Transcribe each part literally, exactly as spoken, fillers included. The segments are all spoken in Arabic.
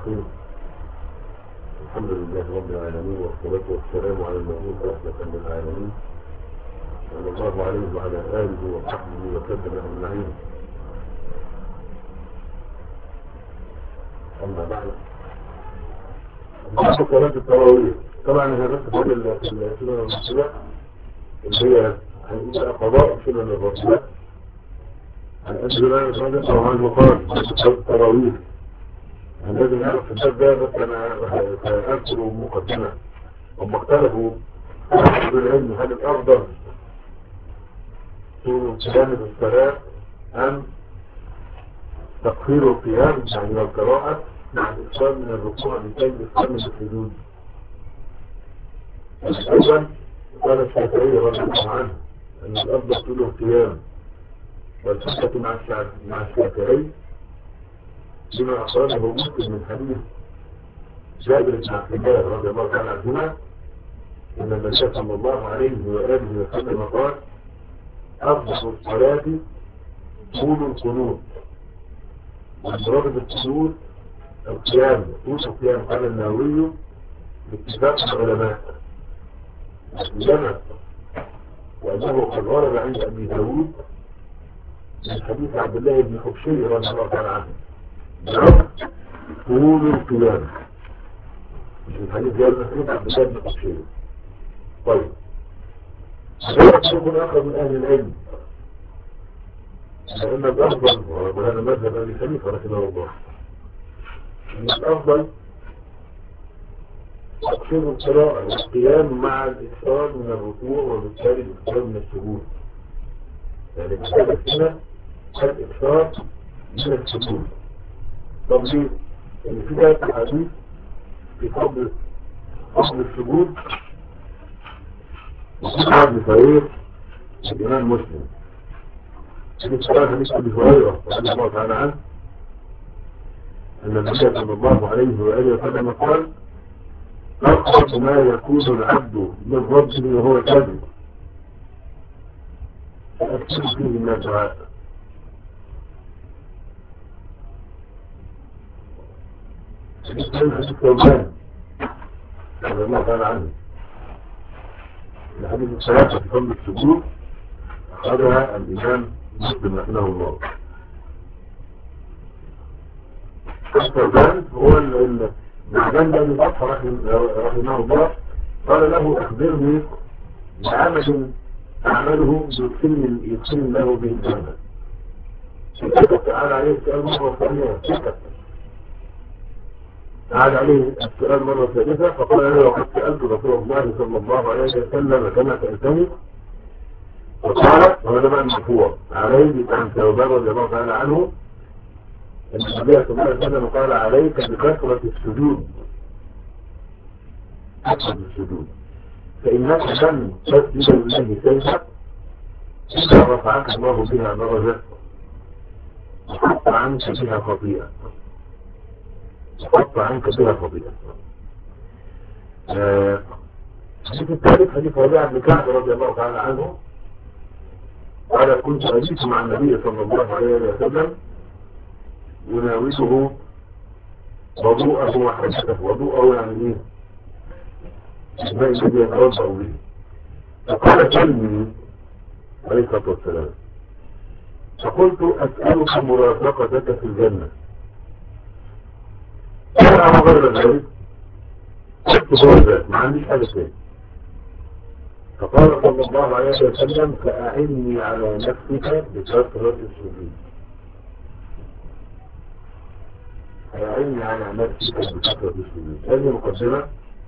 الرحيم. الحمد لله رب العالمين، والصلاة والسلام على المبعوث رحمة للعالمين صلى الله عليه وعلى آله وصحبه وسلم أجمعين. أما بعد، بعد صلاة التراويح طبعا هي بس فضل السنن المسلمة اللي هي هنقول قضاء سنن الرسول عن أجل رضي الله عنه قال صلاة التراويح. لازم نعرف الباب ده، بس أنا سأذكر مقدمة. هم اختلفوا أهل العلم هل الأفضل طول قيام الصلاة أم تقصير القيام يعني القراءة مع الإكثار من الركوع لكي الإكثار من السجود. الأول قال الشافعي رضي الله عنه أن الأفضل طول القيام، والحجة مع الشافعي بما أخرجه مسلم من حديث جابر بن عبد الله رضي الله تعالى عنهما أن النبي صلى الله عليه وآله وسلم قال: أفضل الصلاة طول القنوت. والمراد بالقنوت القيام، طول القيام. قال النووي باتفاق العلماء الجمع، وأنه قد ورد عند أبي داود من حديث عبد الله بن حبشي رضي الله تعالى عنه طول القيام، مش الحديث جاء من عبد الله بن حبشي. طيب، هذا شيء آخر من أهل العلم، لأن الأفضل، وهذا مذهب أبي حنيفة رحمه الله، أن الأفضل تقصير القراءة والقيام مع الإكثار من الركوع وبالتالي الإكثار من السجود. يعني الإكثار هنا الإكثار من السجود. طب ليه؟ يعني في ثلاث أحاديث في فضل فضل السجود، وفي حديث صحيح الإمام مسلم. حديث صحيح حديث أبي هريرة رضي الله تعالى عنه أن النبي صلى الله عليه وآله وسلم قال: أقرب ما يكون العبد من ربه وهو كاذب فأكثر فيه من الدعاء. حديث حديث ثوبان رضي الله تعالى عنه، الحديث الثلاثة في فضل السجود أخذها الإمام مسلم رحمه الله. ثوبان هو المعلم الذي فتح رحمه الله قال له: أخبرني بعمل أعمله يدخل له به الجنة. سكت تعالى عليه السؤال مرة ثانية، سكت تعالى عليه السؤال مرة ثالثة فقال له: وقد سألت رسول الله صلى الله عليه وسلم كما سألتني. فقال، وهذا بقى المرفوع عليه عن ثوبان رضي الله تعالى عنه أن النبي صلى الله عليه وسلم قال: عليك بكثرة السجود، كثرة السجود، فإنك لن تسجد لله سيفا إلا رفعك الله بها درجة وحط عنك بها خطيئة، وحط عنك بها خطيئة. الحديث الثالث حديث ربيعة بن كعب رضي الله تعالى عنه قال: كنت أجلس مع النبي صلى الله عليه وسلم يناوله وضوءه وحركته. وضوءه يعني ايه؟ ما الذي يتوضأ به. فقال: كلمني عليه الصلاة والسلام. فقلت: أسألك مرافقتك في الجنة. أنا غير ذلك قلت: هو ذلك، ما عنديش حاجة ثانية. فقال صلى الله عليه وسلم: فأعني على نفسك بكثرة السجود. فأعني على نفسك بكثرة السجود. هذه مقدمة.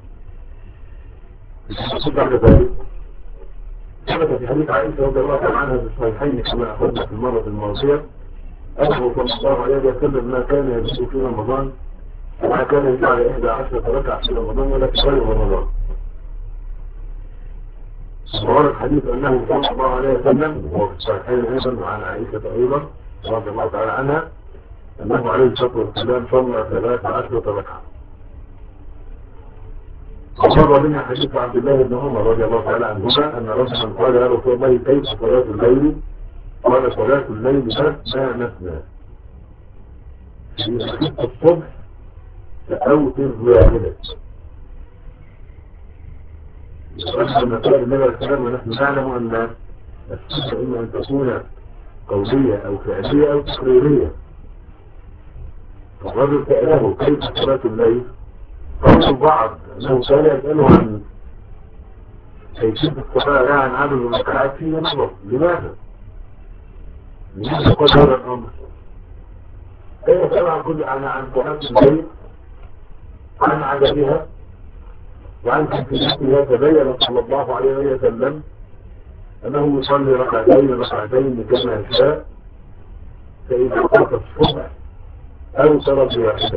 الحديث بعد ذلك ثبت في حديث عائشة رضي الله عنها في الصحيحين كما أخذنا في المرة الماضية أنه صلى الله عليه وسلم ما كان يزيد في رمضان وما كان يزيد على إحدى عشرة ركعة في رمضان ولا في غير رمضان. وورد الحديث أنه صلى الله عليه وسلم وهو في الصحيحين أيضا وعن عائشة أيضا رضي الله تعالى عنها أنه عليه الصلاة والسلام صلى ثلاث عشرة ركعة. ومر بنا حديث عبد الله بن عمر رضي الله تعالى عنهما أن رجلا قال: يا رسول الله كيف صلاة الليل؟ قال: صلاة الليل مثنى مثنى، في الصبح فأوتر واحدة. لما قال النبي عليه السلام ونحن نعلم أن السنة إما أن تكون قولية أو فعلية أو تقريرية. فالرجل سأله كيف صلاة الليل؟ قال البعض أنه كان يسأله عن كيفية الصلاة لا عن عدد الركعات فيه نظر. لماذا؟ لماذا قال هذا الأمر؟ كيف سأل عن كل عن عن صلاة الليل عن عددها وعن كيفيتها؟ تبين صلى الله عليه وسلم أنه يصلي ركعتين ركعتين كما يشاء، فإذا قام الصبح أو صلاة واحدة.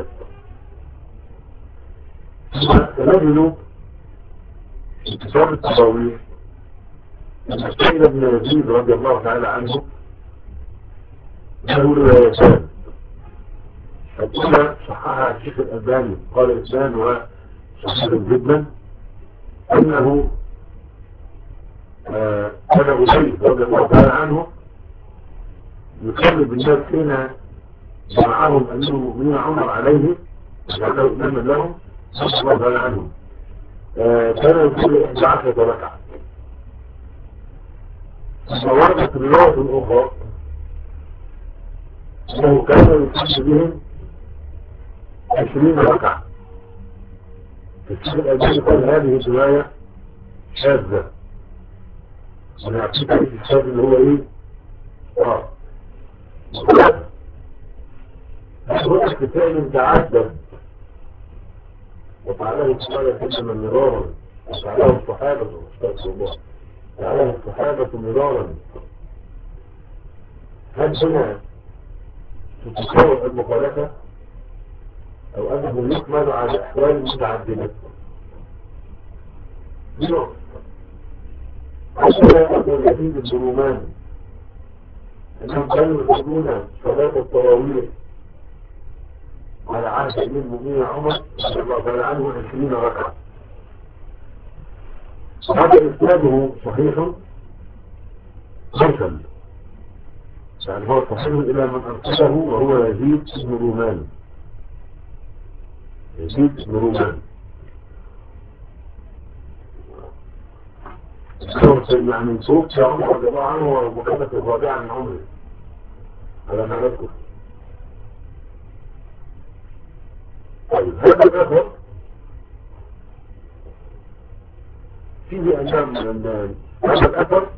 فنجد في كتاب التراويح أن سعيد بن يزيد رضي الله تعالى عنه له روايتان. الأولى صححها الشيخ الألباني قال إسناد وصحيح جدا، أنه كان أسيد رضي الله تعالى عنه يصلي بالناس حين جمعهم أمير المؤمنين عمر عليه جعله إماما لهم رضي الله تعالى عنهم. كان يصلي إحدى عشرة ركعة. ووردت رواية أخرى أنه كان يصلي بهم عشرين ركعة. الشيخ الألباني قال هذه الرواية شاذة. أنا أعطيك عليك الشاذ اللي هو إيه؟ آه هو كتاب تعدد وفعله الصحابة كلمة مرارا، وفعله الصحابة استغفر الله فعله الصحابة مرارا. هل هنا تتصور المخالفة أو أنه يكمل على أحوال متعددة؟ بنقطة حتى أقول يزيد الظلمان أنهم كانوا يصلون صلاة التراويح على عهد أمير المؤمنين عمر رضي الله تعالى عنه عشرين ركعة. هذا إسناده صحيح مرسل، يعني هو صحيح إلى من أرسله وهو يزيد بن رومان. يزيد بن رومان يعني صوت يا عمر رضي الله عنه ومكانة الرابعة من عمره على ما نذكر. طيب هذا الأثر فيه أنام من هذا الأثر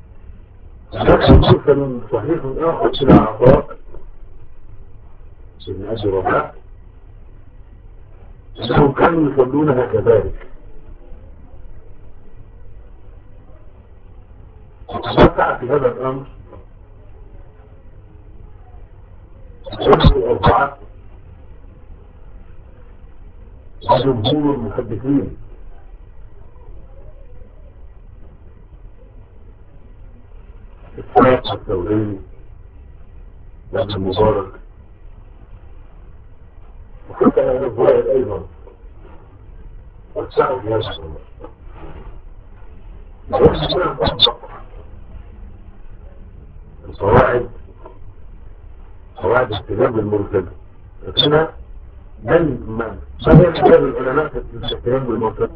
مرسل صحيح آخر إلى عطاء بن أبي رباح أنهم كانوا يصلونها كذلك. وقع في هذا الأمر الشمس الأربعة وجمهور المحدثين السلاط الثوري وابن المبارك وحتى أهل الظاهر أيضا واتسعوا في هذا الأمر. القواعد قواعد استجاب المرسل هنا من ما هي كتاب العلماء في الاستجاب بالمرسل؟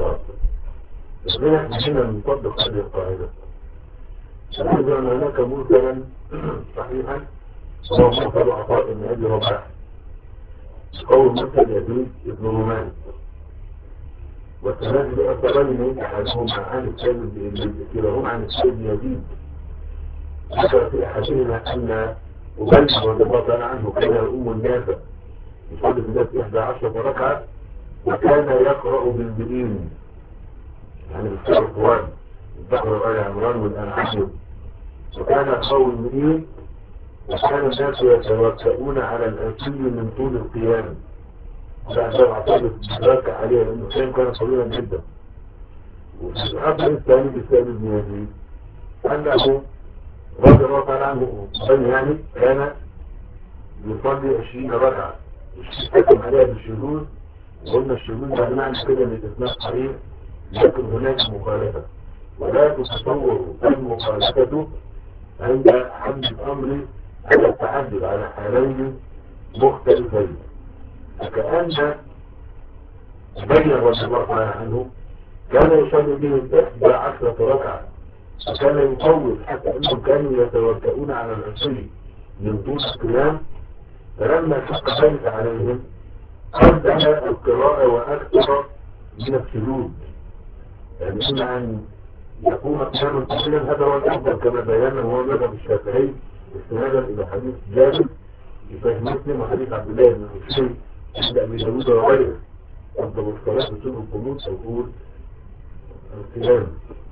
هنا هنا نطبق هذه القاعدة. نقول أن هناك مرسلا صحيحا وهو مرسل عطاء بن أبي رباح قول مرسل يزيد بن رومان، والثلاثة أثرين أحدهما عن السيد كلاهما عن السيد يزيد. ذكر في أحدهما أن أبي رضي الله تعالى عنه كان يؤم الناس يصلي بالناس إحدى عشرة ركعة وكان يقرأ بالبئين يعني بالسور القرآن البقرة وآل عمران والأنعام، وكان يقرأ بالبئين وكان الناس يتوكئون على الأنسي من طول القيام. وعندما اعتبر الركع عليه لأنه كان كان طويلا جدا. والأمر الثاني بالسائل بن يزيد أنه رضي الله تعالى عنه يعني كان يصلي عشرين ركعة يحكم عليها بالشذوذ. وقلنا الشذوذ معنى كده ان الاسناد صحيح لكن هناك مخالفة، ولا تتصور المخالفة عند حمل الأمر على التعدد على حالين مختلفين. فكأن بين رضي الله تعالى عنه كان يصلي بهم إحدى عشرة ركعة، وكان يطول حتى أنهم كانوا يتوكئون على العصي من طول القيام. فلما شق ذلك عليهم أبدأ القراءة وأكثر من السجود، يعني إما أن يكون قياما طويلا هذا هو الأفضل كما بينا وهو مذهب الشافعي استنادا إلى حديث جابر في صحيح مسلم وحديث عبد الله بن حسين عند أبي داوود وغيره. أفضل الصلاة بسبب القنوت أو طول القيام.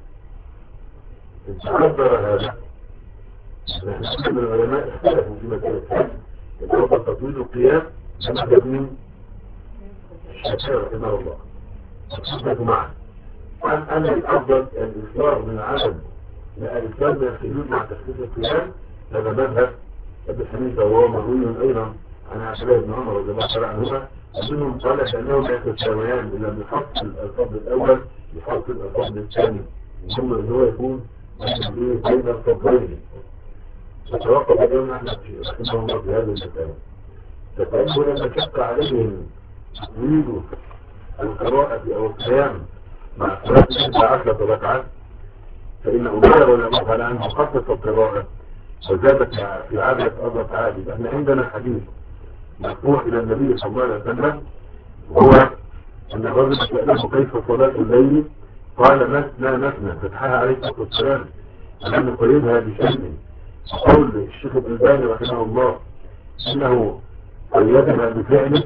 تقدر هذا نحن من العلماء اختلفوا في مسألة هذا الأفضل تطويل القيام كما تبني الشافعي رحمه الله اختلفوا معه عن أن الأفضل الإصرار من عدم الإصرار من السجود مع تخفيف القيام. هذا مذهب أبي حنيفة وهو مروي أيضا عن عبد الله بن عمر رضي الله تعالى عنهما، منهم قال أنهم يتساويان إلا بحط الفضل الأول بحط الفضل الثاني، ثم أن هو يكون بين الفضلين. فتوقف اليوم أحمد رحمه الله في هذا المسألة. فتأكد لما شق عليهم تطويل القراءة أو القيام مع صلاة ستة عشرة ركعة، فإن أمير ولما قال عنه خفف القراءة وزادت في عدد أربعة عادي. احنا عندنا حديث مرفوع إلى النبي صلى الله عليه وسلم هو أن الرجل سأله كيف صلاة الليل قال مثنى مثنى فتحها عليه الصلاة والسلام أن نقيدها بشيء. قول الشيخ الألباني رحمه الله إنه قيدها بفعله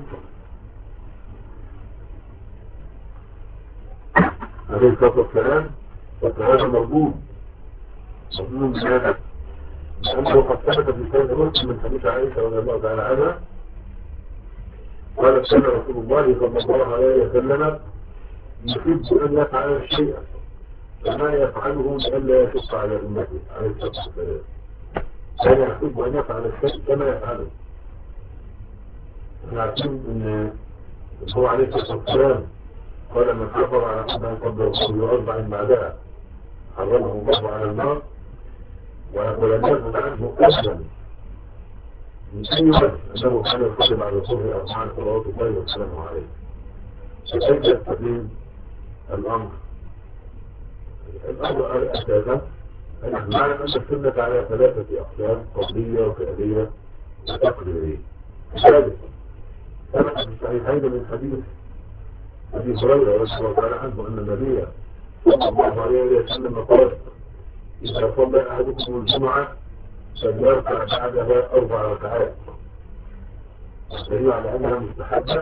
عليه الصلاة والسلام، فهذا مردود مردود بهذا لأنه قد ثبت في سيد مسلم من حديث عائشة رضي الله تعالى عنها قالت كان رسول الله صلى الله عليه وسلم يحب أن يفعل شيئا فما يفعله لئلا يشق على أمته عليه الصلاة والسلام. كان يحب أن يفعل الشيء كما يفعله. احنا عارفين أن هو عليه الصلاة والسلام قال من حفر على أربع قبل الرسول وأربع بعدها حرمه الله على النار ولم يثبت عنه أبدا من أي وجه أنه كان يصلي بعد الظهر أربعا صلوات الله وسلامه عليه. فكيف يستقيم الأمر؟ الأمر أساسا أن نحن نعلم أن السنة على ثلاثة أقسام قولية وفعلية وتقريرية. ثالث ثبت في الصحيحين من حديث أبي هريرة رضي الله تعالى عنه أن النبي صلى الله عليه وسلم قال إذا صلى أحدكم الجمعة فليركع بعدها أربع ركعات دليل على أنها مستحبة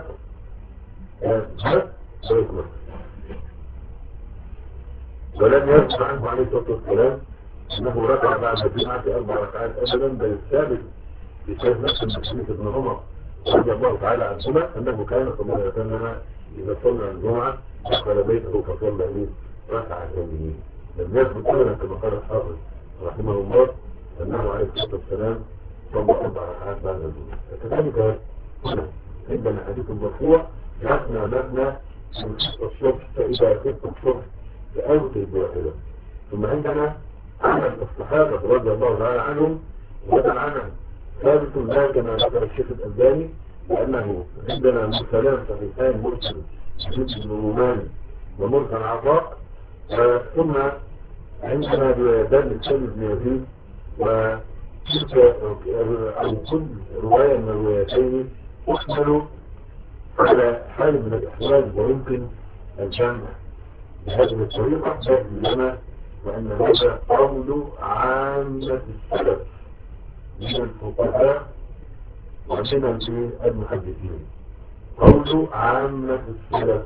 ولم يرد عنه عليه الصلاة والسلام أنه ركع بعد الجمعة أربع ركعات أبدا، بل الثابت في شيخ نفس المسلمين ابن عمر رضي الله تعالى عنهما أنه كان صلى الله عليه وسلم إذا صلى الجمعة دخل بيته فصلى ركعتين. لم يثبت أبدا كما قال الحافظ رحمه الله أنه عليه الصلاة والسلام صلى أربع ركعات بعد الجمعة. فكذلك هنا عندنا حديث مرفوع مثنى مثنى من خفت الصبح فإذا خفت الصبح فأوتي بواحدة. ثم عندنا عمل الصحابة رضي الله تعالى عنهم وهذا العمل ثابت لا كما ذكر الشيخ الألباني لأنه عندنا مرسلان صحيحان مرسل جد روماني ومرسل عطاء. ثم عندنا روايتان للسيد بن يزيد وتلك أو كل رواية من الروايتين تحمل على حال من الإحوال ويمكن الجمع بهذه الطريقة لنا وأن هذا قول عامة السلف من الفقهاء ومن المحدثين. قول عامة السلف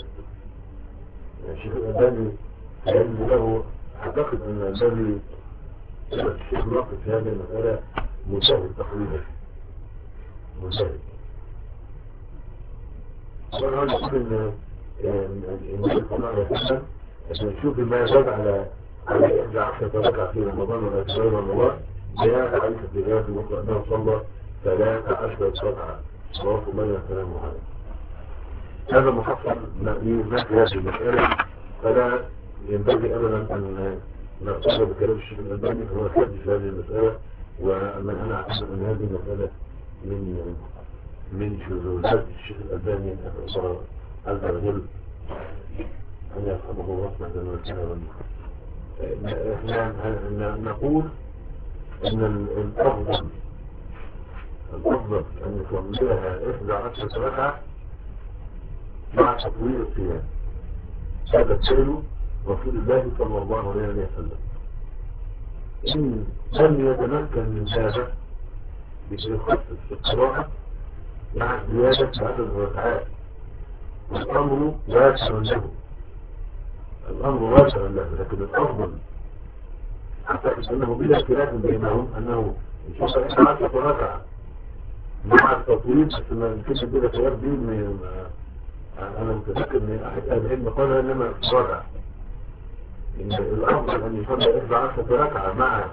الشيخ الألباني يجب له أعتقد أن الذي الشيخ ناقص في هذه المسألة مشاهد تقريبا مشاهد. طبعا نقول ان النبي صلى الله عليه وسلم عشان نشوف ما يزاد على على إحدى عشرة ركعة في رمضان ولا في غير رمضان جاء عليه في رواية المطلق أنه صلى ثلاث عشرة ركعة صلوات الله وسلامه عليه. هذا محصل ما في هذه المسألة، فلا ينبغي أبدا أن نقصد بكلام الشيخ الألباني فهو ثابت في هذه المسألة، ومن أنا أعتقد أن هذه المسألة من من شذوذات الشيخ الألباني أسأل الله عز وجل أن يرحمه رحمة واسعة. احنا نقول ان الافضل الافضل ان يصليها احدى عشرة ركعة مع تطويل الصيام. هذا فعل رسول الله صلى الله عليه وسلم. ان لم يتمكن من هذا بيخصص القراءة مع زيادة عدد الركعات، والامر واسع له، الامر واسع له، لكن الافضل أعتقد أنه بلا خلاف بينهم أنه يصلي إحدى عشرة ركعة مع التطويل، بس ما يمكنش بلا خلاف دي. أنا متذكر أن أحد أهل العلم قالها إنما ركعة، إن الأفضل أن يصلي إحدى عشرة ركعة مع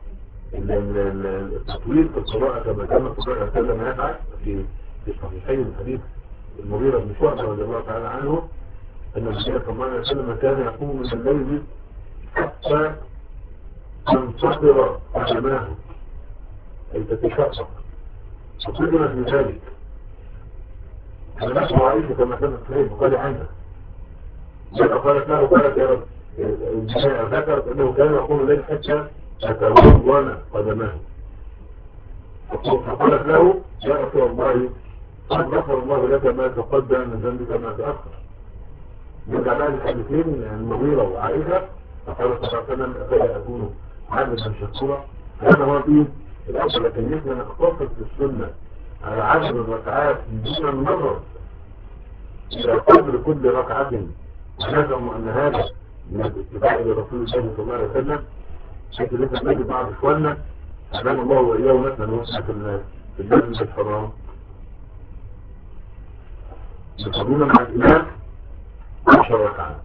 التطويل في القراءة كما كان الرسول صلى الله عليه وسلم يفعل في في صحيحين الحديث المغيرة بن شعبة رضي الله تعالى عنه أن النبي صلى الله عليه وسلم كان يقوم من الليل حتى تنفطر قدماه أي تتشقق، وكلنا في ذلك. أنا نسمع عائشة كما كانت صحيح وقال عنها جاء قالت له قالت يا رب ذكرت أنه كان يقوم الليل حتى تتوضأ قدماه، فقالت له يا رسول الله قد غفر الله لك ما تقدم من ذنبك ما تأخر. نرجع بقى للحديثين المغيرة وعائشة، فقالت صلى الله عليه وسلم أفلا أكون عبدا شكورا. هذا هو فيه الأصل، لكن نحن نقتصر في السنة على عدد الركعات دون النظر إلى قدر كل ركعة، ونزعم أن هذا من الاتباع لرسول الله صلى الله عليه وسلم، حيث لسه نجد بعض إخواننا أعلم الله وإياه مثلا وسع في المسجد الحرام يصلون مع الإمام عشر ركعات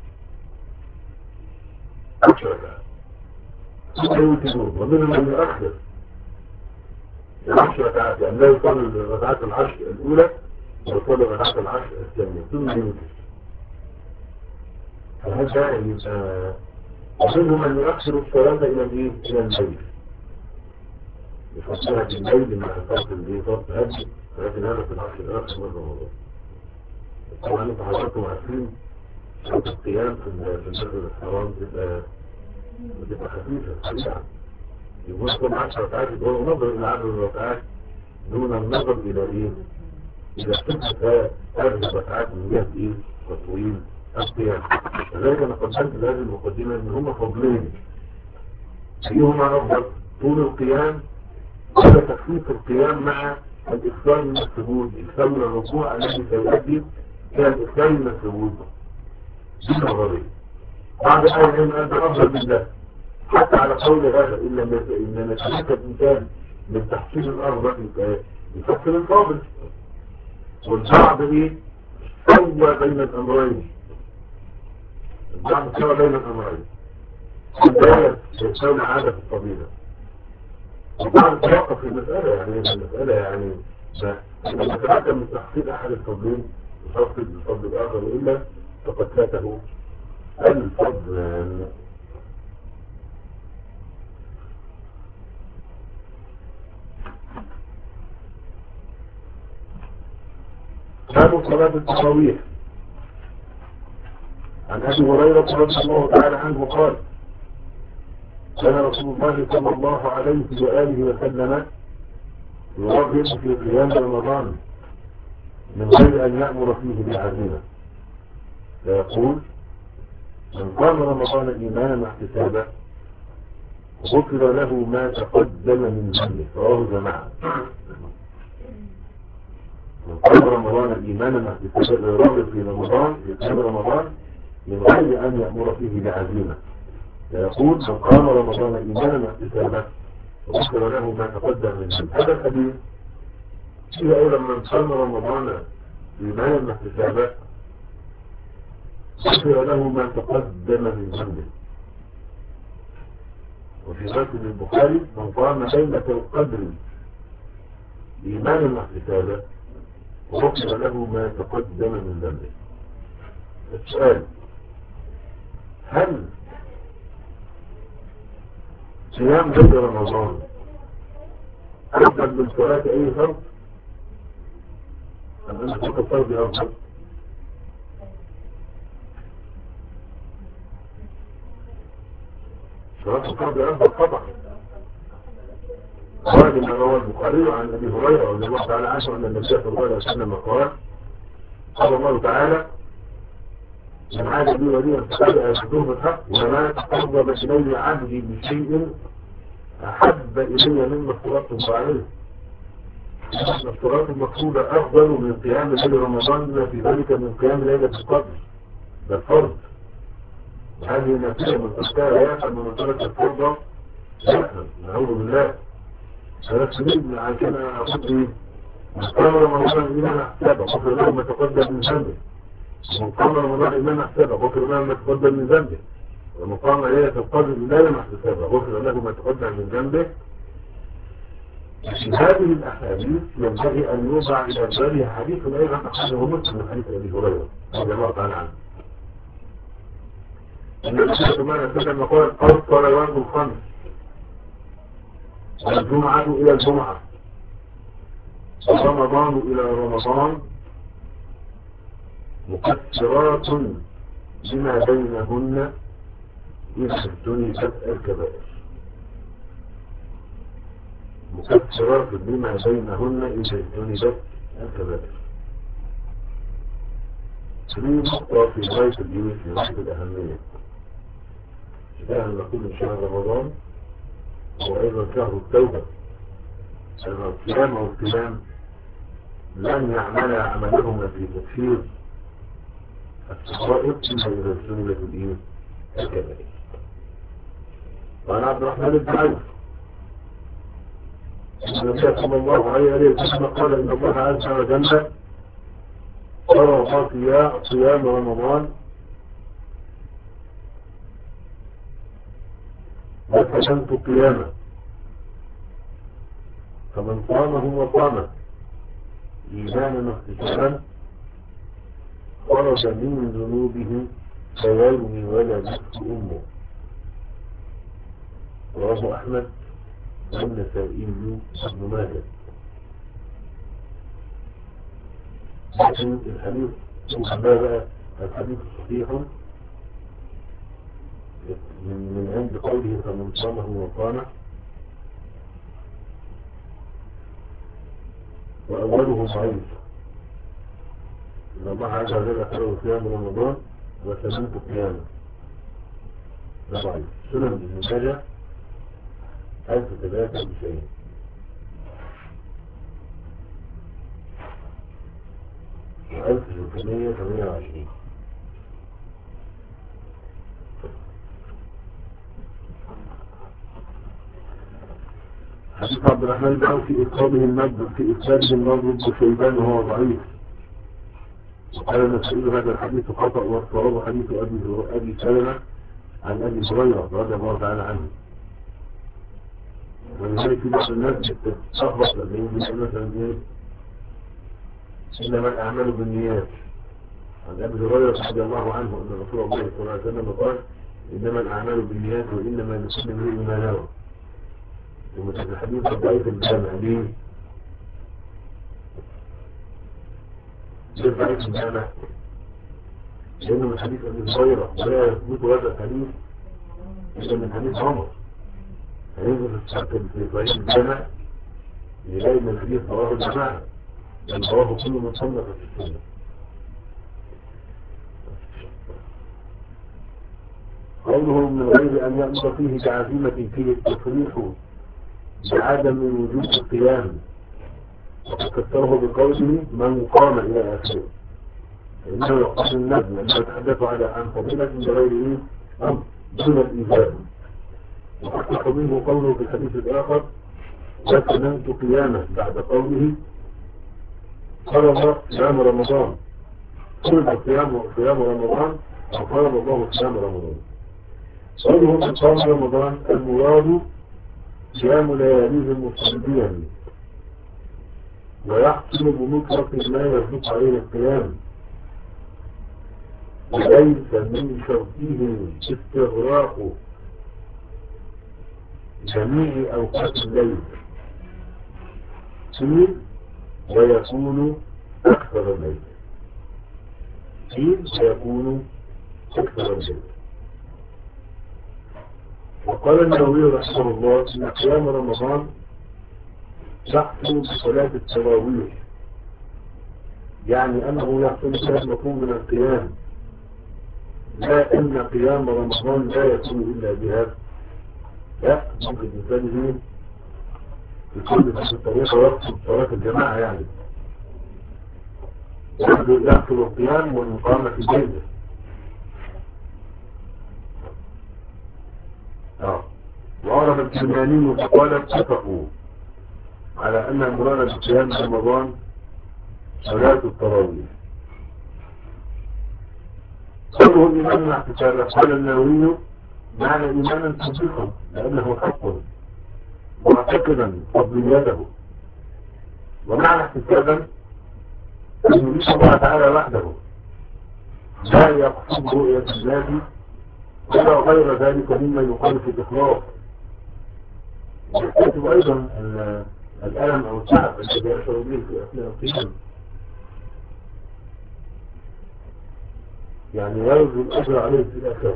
عشر ركعات يوتدون، ومنهم من يؤخر العشر ركعات، يعني لا يصلي الركعات العشر الأولى ويصلي الركعات العشر الثانية ثم يوتر. فهذا يبقى ومنهم من يؤخر الصلاة إلى الإيه؟ إلى الليل، يفصلها في الليل مع صلاة الإيه؟ صلاة الهجر، ولكن هذا في العشر الآخر من رمضان. طبعا انتوا حضراتكم عارفين صلاة القيام في المسجد الحرام بتبقى بتبقى خفيفة سريعة، يقول كم عشر ركعات دون نظر إلى عدد الركعات دون النظر إلى إيه؟ إلى صفة هذه الركعات من جهة إيه؟ تطويل القيام. لذلك أنا قدمت هذه المقدمة إن هما فضلين، أيهما أفضل؟ طول القيام ولا تخفيف القيام مع الإكثار من السجود، الإكثار من الركوع الذي سيؤدي إلى الإكثار من السجود. دي نظرية. بعض أهل العلم قال ده أفضل من ده، حتى على قول هذا إلا إن نتحدث الإنسان من تحصيل الأرض يفصل الفاضل، والبعض إيه؟ سوى بين الأمرين، البعض سوى بين الأمرين، البعض يسوي عادة الطبيعة، البعض توقف في المسألة. يعني المسألة يعني لما تتعلم من تحصيل أحد الفضلين يفصل الفضل الآخر، وإلا فقد فاته الفضل. باب صلاة التراويح. عن أبي هريرة رضي الله تعالى عنه قال كان رسول الله صلى الله عليه وآله وسلم يرغب في قيام رمضان من غير أن يأمر فيه بعزيمة، فيقول من قام رمضان إيمانا واحتسابا غفر له ما تقدم من ذنبه، رواه جماعة. من قام رمضان إيمانا واحتسابا يرغب في رمضان في قيام رمضان من غير أن يأمر فيه بعزيمة، فيقول من قام رمضان إيمانا واحتسابا غفر له ما تقدم من ذنبه. هذا الحديث فيه أولا من قام رمضان إيمانا واحتسابا غفر له ما تقدم من ذنبه. وفي مسجد البخاري من قام ليلة القدر إيمانا واحتسابا غفر له ما تقدم من ذنبه. السؤال: هل صيام غير رمضان أفضل من صلاة أي فرض؟ أن صلاة الفرض أفضل؟ صلاة الفرض أفضل طبعا. قال ما روى البخاري عن أبي هريرة رضي الله تعالى عنه أن النبي صلى الله عليه وسلم قال قال الله تعالى من عاد بي وليا فقد أشهده بالحق وما تقرب إلي عبدي بشيء أحب إلي مما افترضته عليه. الافتراض المقصودة أفضل من قيام ليلة رمضان بما في ذلك من قيام ليلة القدر، ده الفرض. هذه نتيجة من تذكار يفهم من ترك الفرض يفهم نعوذ بالله. فنفسي عشان أقول إيه من قام رمضان إيمان أحسابه غفر له ما تقدم من ذنبه، من قام رمضان إيمان أحسابه غفر له ما تقدم من ذنبه، ومن قام ليلة القدر إيمان أحسابه غفر له ما تقدم من ذنبه. في هذه الأحاديث ينبغي أن يوضع إلى بالها حديث أيضا أخذه مسلم من حديث أبي هريرة رضي الله تعالى عنه. أن الشيخ سبحانه وتعالى قال الصلوات الخمس والجمعة إلى الجمعة ورمضان إلى رمضان مكسرات بما بينهن إذا اجتنبت الكبائر. مكسرات بما بينهن إذا اجتنبت الكبائر. هذه نقطة في غاية الدين في غاية الأهمية. شهر نقول شهر رمضان وأيضا شهر التوبة. شهر الصيام والقيام لن يعمل عملهما في تكفير الصغائر إلا إذا اجتنبت الدين الكبائر. وعن عبد الرحمن بن عوف النبي صلى الله عليه وسلم قال إن الله عز وجل فرض صيام رمضان وكشفت قيامه فمن صامه وقامه إيمانا واحتسابا خرج من ذنوبه كيوم ولدته أمه. رواه أحمد والنسائي وابن ماجه. لكن الحديث هذا الحديث صحيح من من عند قوله فمن صامه وقامه، وأوله ضعيف. إن الله عز وجل فرض صيام رمضان وسننت قيامه، ده ضعيف. سنن ابن ماجه ألف ثلاثة وتسعين. وألف ثلاثمية ثمانية وعشرين. حديث عبد الرحمن بن عوف في إفراده المد في إفساد المرض بشيبان وهو ضعيف. وقال نسأل هذا الحديث خطأ وافترض حديث أبي أبي سلمة عن أبي هريرة رضي الله تعالى عنه. ولذلك في بعض الناس تتلخبط لما يجي مثلا ايه انما الاعمال بالنيات. عن ابي هريره رضي الله عنه ان رسول الله صلى الله عليه وسلم قال انما الاعمال بالنيات وانما لكل امرئ ما نوى. ثم الحديث ضعيف الجامع. ليه؟ ليه ضعيف الجامع؟ لانه من حديث ابي هريره ولا يثبت هذا الحديث الا من حديث عمر. هينزل في صحيح الجامع يلاقي ان الحديث رواه الجماعه بل رواه كل من صنف في السنه. قوله من غير ان يأمر فيه بعزيمة فيه التصريح بعدم وجود القيام، وقد كثره بقوله من قام الى اخره، فانه يقصد النجم انه يتحدث على عن فضيلة بغير امر دون الايجاب. وحقق منه قوله في الحديث الآخر وسننت قيامه بعد قوله فرض صيام رمضان. فرض صيام صيام رمضان وفرض الله صيام رمضان. قوله من صام رمضان المراد صيام لياليه متصديا ويحصل بمطلق ما يصدق عليه القيام، وليس من شرطه استغراق جميع أوقات الليل فيه، ويكون أكثر الليل، قيل سيكون أكثر الليل. وقال النووي رحمه الله إن قيام رمضان يحصل بصلاة التراويح، يعني أنه يحصل بها المفهوم من القيام، لا أن قيام رمضان لا يكون إلا بهذا، لا ممكن الإنسان يكون في الطريقة وقت صلاة الجماعة، يعني يحصل القيام والمقامة في بيته. اه وعرف الكلماني فقال اتفقوا على أن المراد بقيام رمضان صلاة التراويح. قوله الإيمان مع احتسابه، قال النووي معنى إيمانا تصديقا لأنه حق معتقدا فضليته، ومعنى احتسابا أن يشهد الله تعالى وحده لا يقصد رؤية الله ولا غير ذلك مما يخالف الإخلاص. يحتسب أيضا الألم أو التعب الذي يشعر به في أثناء القيام، يعني يرجو الأجر عليه في الآخرة.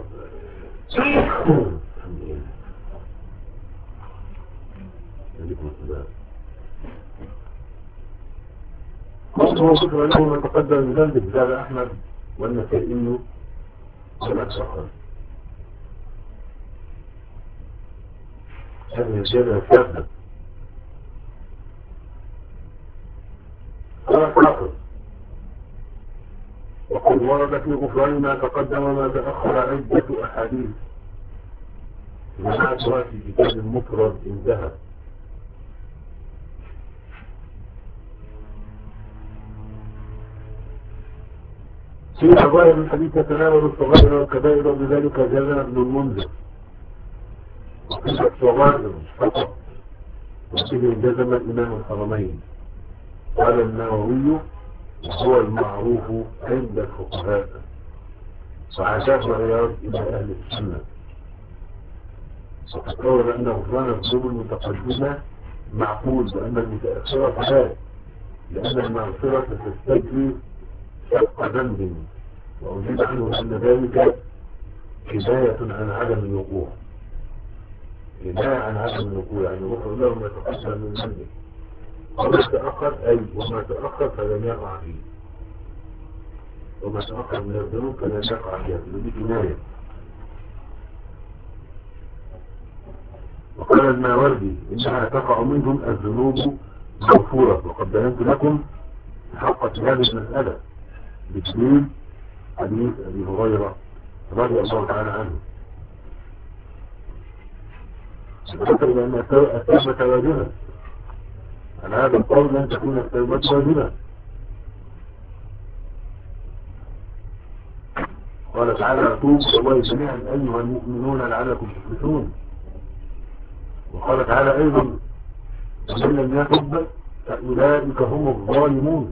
قصده شكرا له ما تقدم من ذنب زاد أحمد والنسائي وما تأخر. هذه الزيادة الثالثة. قال الحافظ وقد ورد في غفران ما تقدم وما تأخر عدة أحاديث، جماعتها في كتاب المفرد انتهى. في ظاهر الحديث يتناول الصغائر والكبائر وبذلك جزم ابن المنذر، وقيل الصغائر فقط وفيه جزم الإمام الحرمين. قال النووي هو المعروف عند الفقهاء، وعزاه عياض إلى أهل السنة، وقد قول أن غفران الذنوب المتقدمة معقول وأن المتأخرة فلا، لأن المغفرة تستجري شق ذنب، وأجيب عنه أن ذلك كفاية عن عدم الوقوع، كفاية عن عدم الوقوع، يعني غفر له ما تقدم من ذنبه، وما تأخر أي وما تأخر فلم يقع فيه، وما تأخر من الذنوب فلم يقع فيها، بدي كناية. وقال الماوردي إنها تقع منهم الذنوب مغفورة، وقد بينت لكم حقت هذه المسألة بدليل حديث أبي هريرة رضي الله تعالى عنه. ذكر بأن التوبة واجبة، على هذا القول لن تكون التوبة واجبة. قال تعالى توبوا الله جميعا أيها المؤمنون لعلكم تفلحون. وقال تعالى أيضا ومن لم يتب فأولئك هم الظالمون.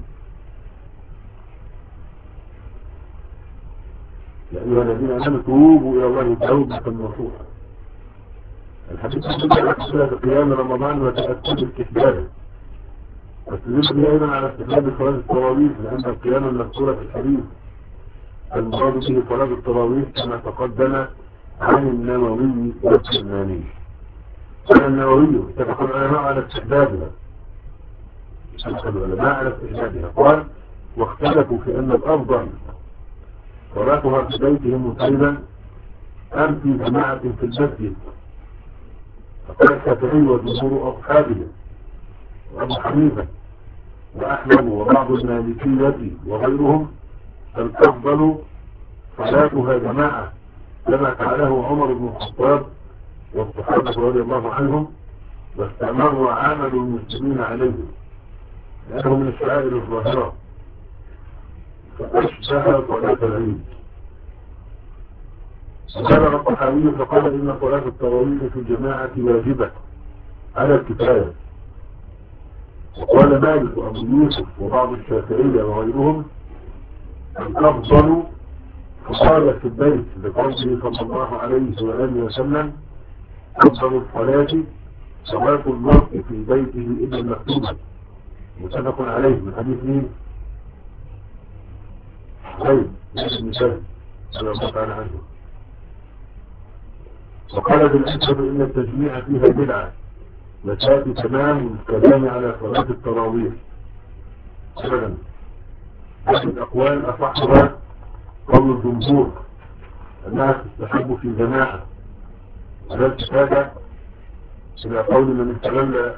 يا أيها الذين آمنوا توبوا إلى الله توبة نصوحا. الحديث يدل على صلاة قيام رمضان وتأكد استحبابه، واستدل به أيضا على استحباب صلاة التراويح، لأن القيام المذكورة في الحديث المراد به صلاة التراويح كما تقدم عن النووي والكرماني. قال النووي اتفق العلماء على استحبابها، اتفق العلماء على استحبابها. قال واختلفوا في أن الأفضل صلاتها في بيته منفردا أم في جماعة في المسجد. فقال الشافعي وجمهور أصحابه وأبو حنيفة وأحمد وبعض المالكية وغيرهم الأفضل صلاتها جماعة كما فعله عمر بن الخطاب والصحابة رضي الله عنهم، واستمر عمل المسلمين عليه لأنه من الشعائر الظاهرة فأشبه صلاة العيد. وقال الطحاوي فقال إن صلاة التراويح في الجماعة واجبة على الكفاية. وقال مالك وأبو يوسف وبعض الشافعية وغيرهم الأفضل فقال في البيت بقوله صلى الله عليه وآله وسلم أفضل الصلاة صلاة المرء في بيته إلا المكتوبة، متفق عليه من حديث مين؟ زيد بن ثابت رضي الله تعالى عنه. وقال ابن الأسود إن التجميع فيها بدعة وتأتي تمام الكلام على صلاة التراويح أبدا. هذه الأقوال أصحها قول الجمهور أنها تستحب في جماعة، ولا تتابع إلى قول من استدل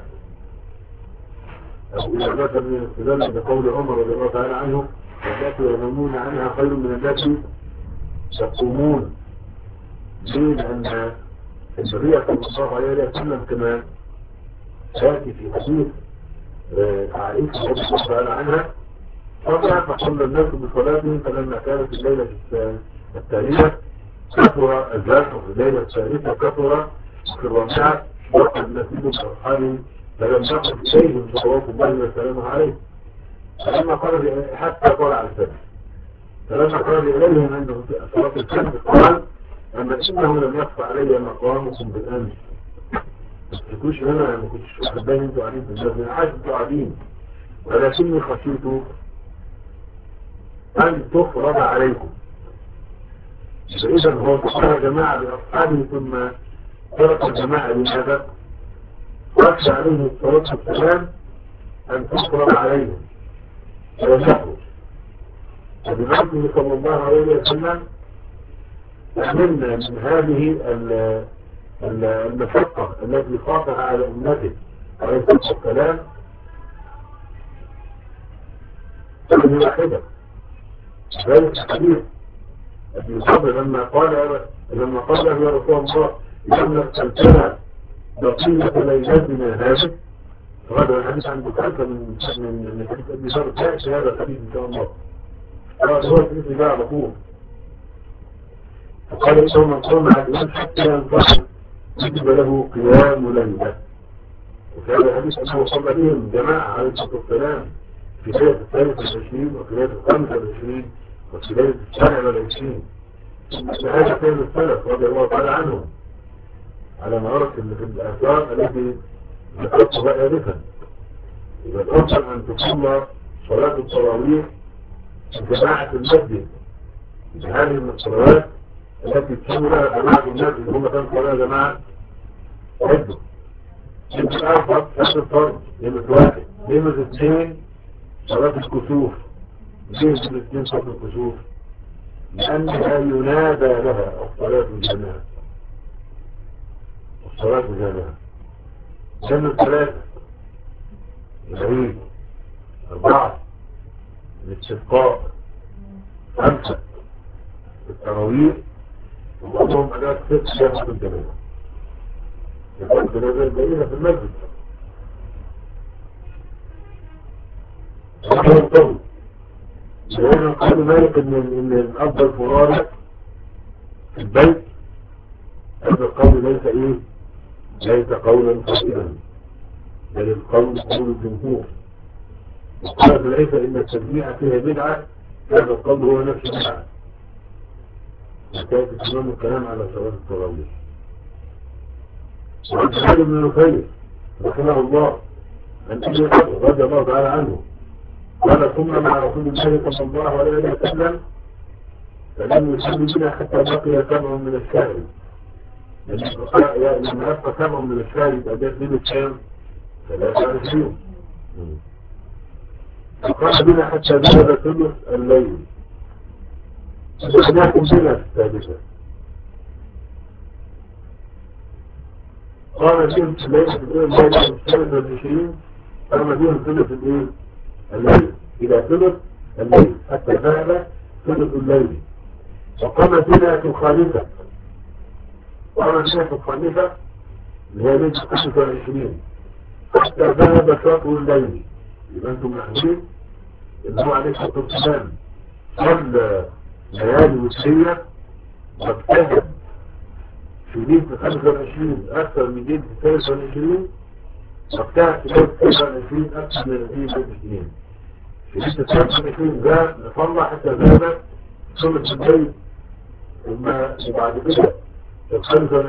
أو إلى ذات من استدل بقول عمر رضي الله تعالى عنه والتي ينامون عنها خير من التي تقومون. ليه؟ لأن النبي صلى الله عليه وسلم كما يأتي في حديث عائشة رضي الله تعالى عنها قال فصلى الناس بصلاتهم فلما كانت الليلة التالية كثر الجرح، في الليلة الثالثة كثر في الرابعة وقع المسجد بأصحابه فلم يقف إليهم صلوات الله وسلامه عليه فلما قال حتى طلع الفجر. فلما قال إليهم أنه في صلاة الفجر قال أما إنه لم يخفى علي مقامكم بالأمس. ما تشكوش هنا، ما كنتش واخد بالي انتوا قاعدين في الناس، انا عايز انتوا قاعدين، ولكني خشيت أن تفرض عليكم. فإذا هو تقرأ جماعة بأصحابه ثم ترك الجماعة لماذا؟ خشى عليه الصلاة والسلام أن تفرض عليهم ولم يخرج. فبنفسه صلى الله عليه وسلم أمنا من هذه المشقة التي خافها على أمته عليه الصلاة والسلام هذه واحدة. ذلك الحديث ابن الصبر لما قال لما قال له يا رسول الله لما ارسلتنا بقية ليلتنا هذه، وهذا الحديث عن بكرة من من من حديث ابن صبر تأتي هذا الحديث إن شاء الله. قال هو الحديث جاء على طول. فقال إنه من قام مع الإمام حتى ينفصل كتب له قيام ليلة. وفي هذا الحديث أنه صلى بهم جماعة عليه الصلاة والسلام في ليلة الثالث والعشرين وفي ليلة الخامس والعشرين وفي ليلة السابع والعشرين. هذا كان السلف رضي الله تعالى عنهم على مهارة الآثار التي ذكرتها آنفا. إذا الأفضل أن تصلى صلاة التراويح في جماعة المسجد بهذه الصلوات التي تسمى لها جماعة الناس اللي هم كانوا صلاة جماعة عدوا. انت الأفضل هذا الفرض لمة واحد لمة اثنين صلاة الكسوف. ليه الاثنين صلاة الكسوف؟ لأنها ينادى لها الصلاة الجماعة. الصلاة الجماعة سنة ثلاثة العيد أربعة الاستسقاء خمسة التراويح وبعضهم أداة ست شهر الجماعة. يقول الجنازة البعيدة في المسجد هذا القول. لأن قال مالك إن إن الأفضل فرارة في البيت. هذا القول ليس إيه؟ ليس قولا خطيرا بل القول قول الجمهور. وقال ليس إن التجميع فيها بدعة. هذا القول هو نفس البدعة. وكانت تمام الكلام على صلاة التراويح. وعن سعيد بن نفيل رحمه الله عن أبي بكر رضي الله تعالى عنه قال كنا مع رسول الله صلى الله عليه وسلم فلم يصلي بنا حتى بقي سبع من الشهر. لما أبقى سبع من الشهر يبقى ده ليلة كام؟ ثلاثة وعشرين. فقال بنا حتى ذهب ثلث الليل فأخذناكم بنا السادسة. قال بهم في الليل في الليل الثالث والعشرين قام بهم ثلث الليل الليل إلى ثلث الليل حتى ذهب ثلث الليل. وقام بنا الخامسة قام بنا الخامسة اللي هي ليلة خمسة وعشرين حتى ذهب شطر الليل. يبقى انتم محمولين اللي هو عليه الصلاة والسلام صلى ليالي وسرية واجتهد في ليلة خمسة وعشرين أكثر من ليلة ثلاثة وعشرين واجتهد في ليلة ثلاثة وعشرين أكثر من ليلة اثنين. في ليلة ثلاثة وعشرين ده نصلى حتى ذهب ثلث الليل ثم بعد كده الخمسة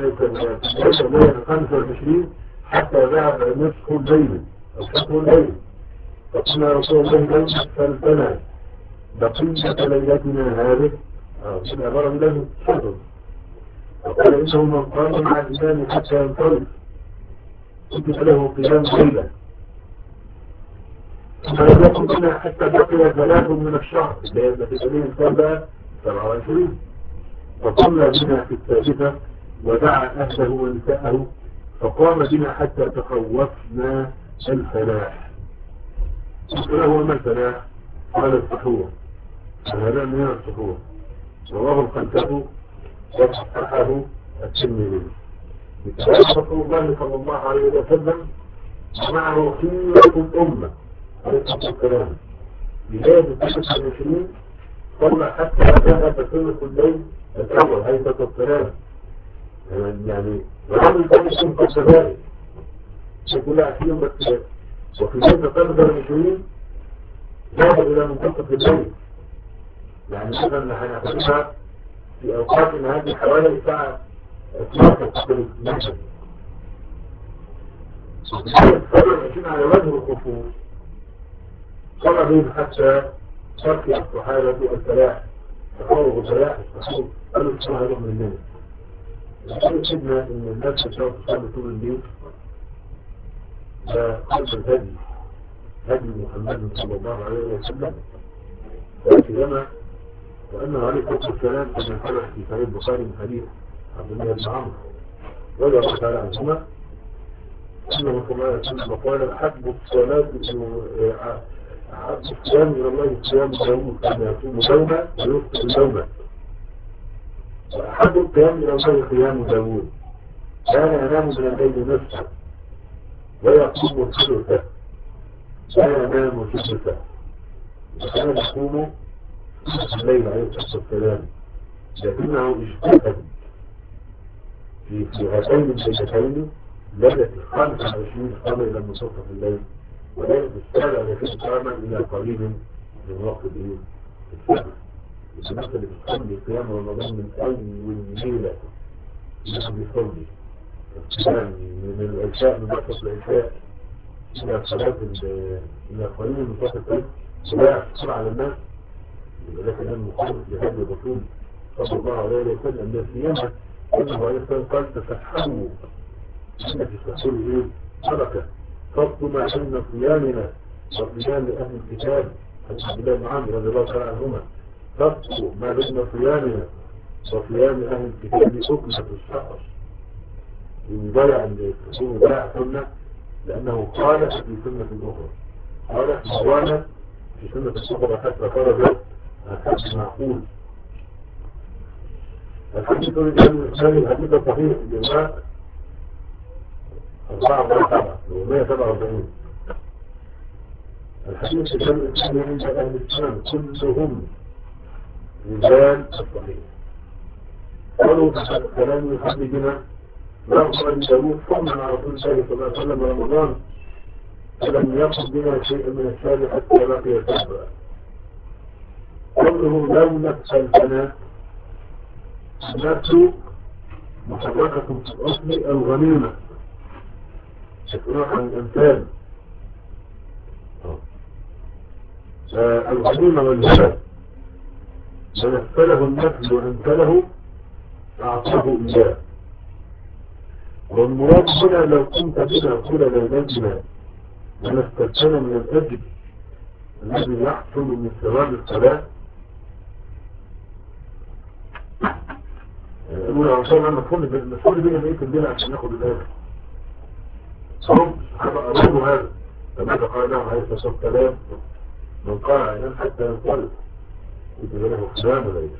وعشرين حتى ذهب نصف الليل أو شطر الليل. فقلنا يا رسول الله لن تسألتنا بقية ليلتنا هذه في العبارة دي لازم تشتغل. وقال إنه من قام مع الإمام حتى ينطلق كتب له قيام ليلة فلم يكن بنا حتى بقي ثلاث من الشهر لأن في سبيل الكعبة سبعة وعشرين فصلى بنا في الثالثة ودعا أهله ونساءه فقام بنا حتى تخوفنا الفلاح. قلت له وما الفلاح؟ قال السحور. هذا من السحور رواه الخمسة وصححه الترمذي. بكلام رسول الله صلى الله عليه وسلم معه خيرة الأمة عليه الصلاة والسلام بداية التسعة والعشرين صلى حتى جاء ثلث الليل الأول عليه الصلاة والسلام. يعني وعمل ذلك من قبل ذلك يقول أحيان بس وفي ليلة ثلاثة والعشرين ذهب إلى منتصف الليل. يعني مثلا هنعتبرها في أوقات من هذه حوالي الساعة اثناشر قبل المغرب. وفي على وجه الخصوص صلى بهم حتى تركي الصحابة الفلاح تقرروا الفلاح الصحابة قالوا الصحابة هذا من الناس. الحقيقة سيدنا إن الناس تشعر تصلي طول الليل فقلت الهدي هدي محمد صلى الله عليه وسلم فأكلمه وأنه عليه الصلاة والسلام كما ثبت في صحيح البخاري من حديث عبد الله بن عمرو رضي الله تعالى عنهما أنه صلى الله عليه وسلم قال أحب الصلاة أحب الصيام إلى الله صيام داوود كان يصوم يوما ويفطر يوما وأحب القيام إلى الله قيام داوود كان ينام من الليل نصفا ويقوم ثلثا لا ينام ثلثا وكان يقوم الليل عليه الصلاة والسلام لكنه اجتهد في في هاتين الليلتين ليلة الخامسة والعشرين قام إلى منتصف الليل وليلة السابعة والعشرين قام إلى قريب من وقت الفجر. المثل اللي بتصلي قيام رمضان من أول ليلة اللي بيصلي يعني من العشاء من وقت العشاء إلى صلاة إلى قريب من وقت الفجر ولا يحصل على الناس. ولكن أنا مخالف لهذا الرسول صلى الله عليه وسلم من الصيام أنه عليه الصلاة والسلام تسحبوا أنك تقول إيه بركة فضل ما عندنا صيامنا وصيام أهل الكتاب عبد الله بن عمرو رضي الله تعالى عنهما فضل ما بين صيامنا وصيام أهل الكتاب أكلة الشهر ويضيع الرسول ضيع سنة لأنه قال في سنة الأخرى قال موانا في سنة الأخرى حتى فرض الحديث معقول. الحديث الثاني الحديث الصحيح الجماعة أربعة أربعة سبعة ومية سبعة وأربعين. الحديث الثاني عند أهل الإسلام كلهم رجال الصحيح. قالوا كلام يحب بنا لا قال داوود صلى مع رسول الله صلى الله عليه وسلم رمضان فلم يقل بنا شيء من الشارع حتى بقي سبعا. قوله لو نفسلتنا النفس محركة في الأصل الغنيمة تكون عن الأمثال الغنيمة والهبة من أفله النفس وأمثله أعطاه إياه. والمراد هنا لو كنت بنا كل ليلتنا ونستلتنا من الأجل الذي يحصل من ثواب الصلاة يقول عشان أنا مسؤول بينا بقية الليلة عشان ناخد الآية صحب أرادوا هذا فماذا قال له عليه الصلاة والسلام من قال عينان حتى ينطلق يجب له قدام الليل.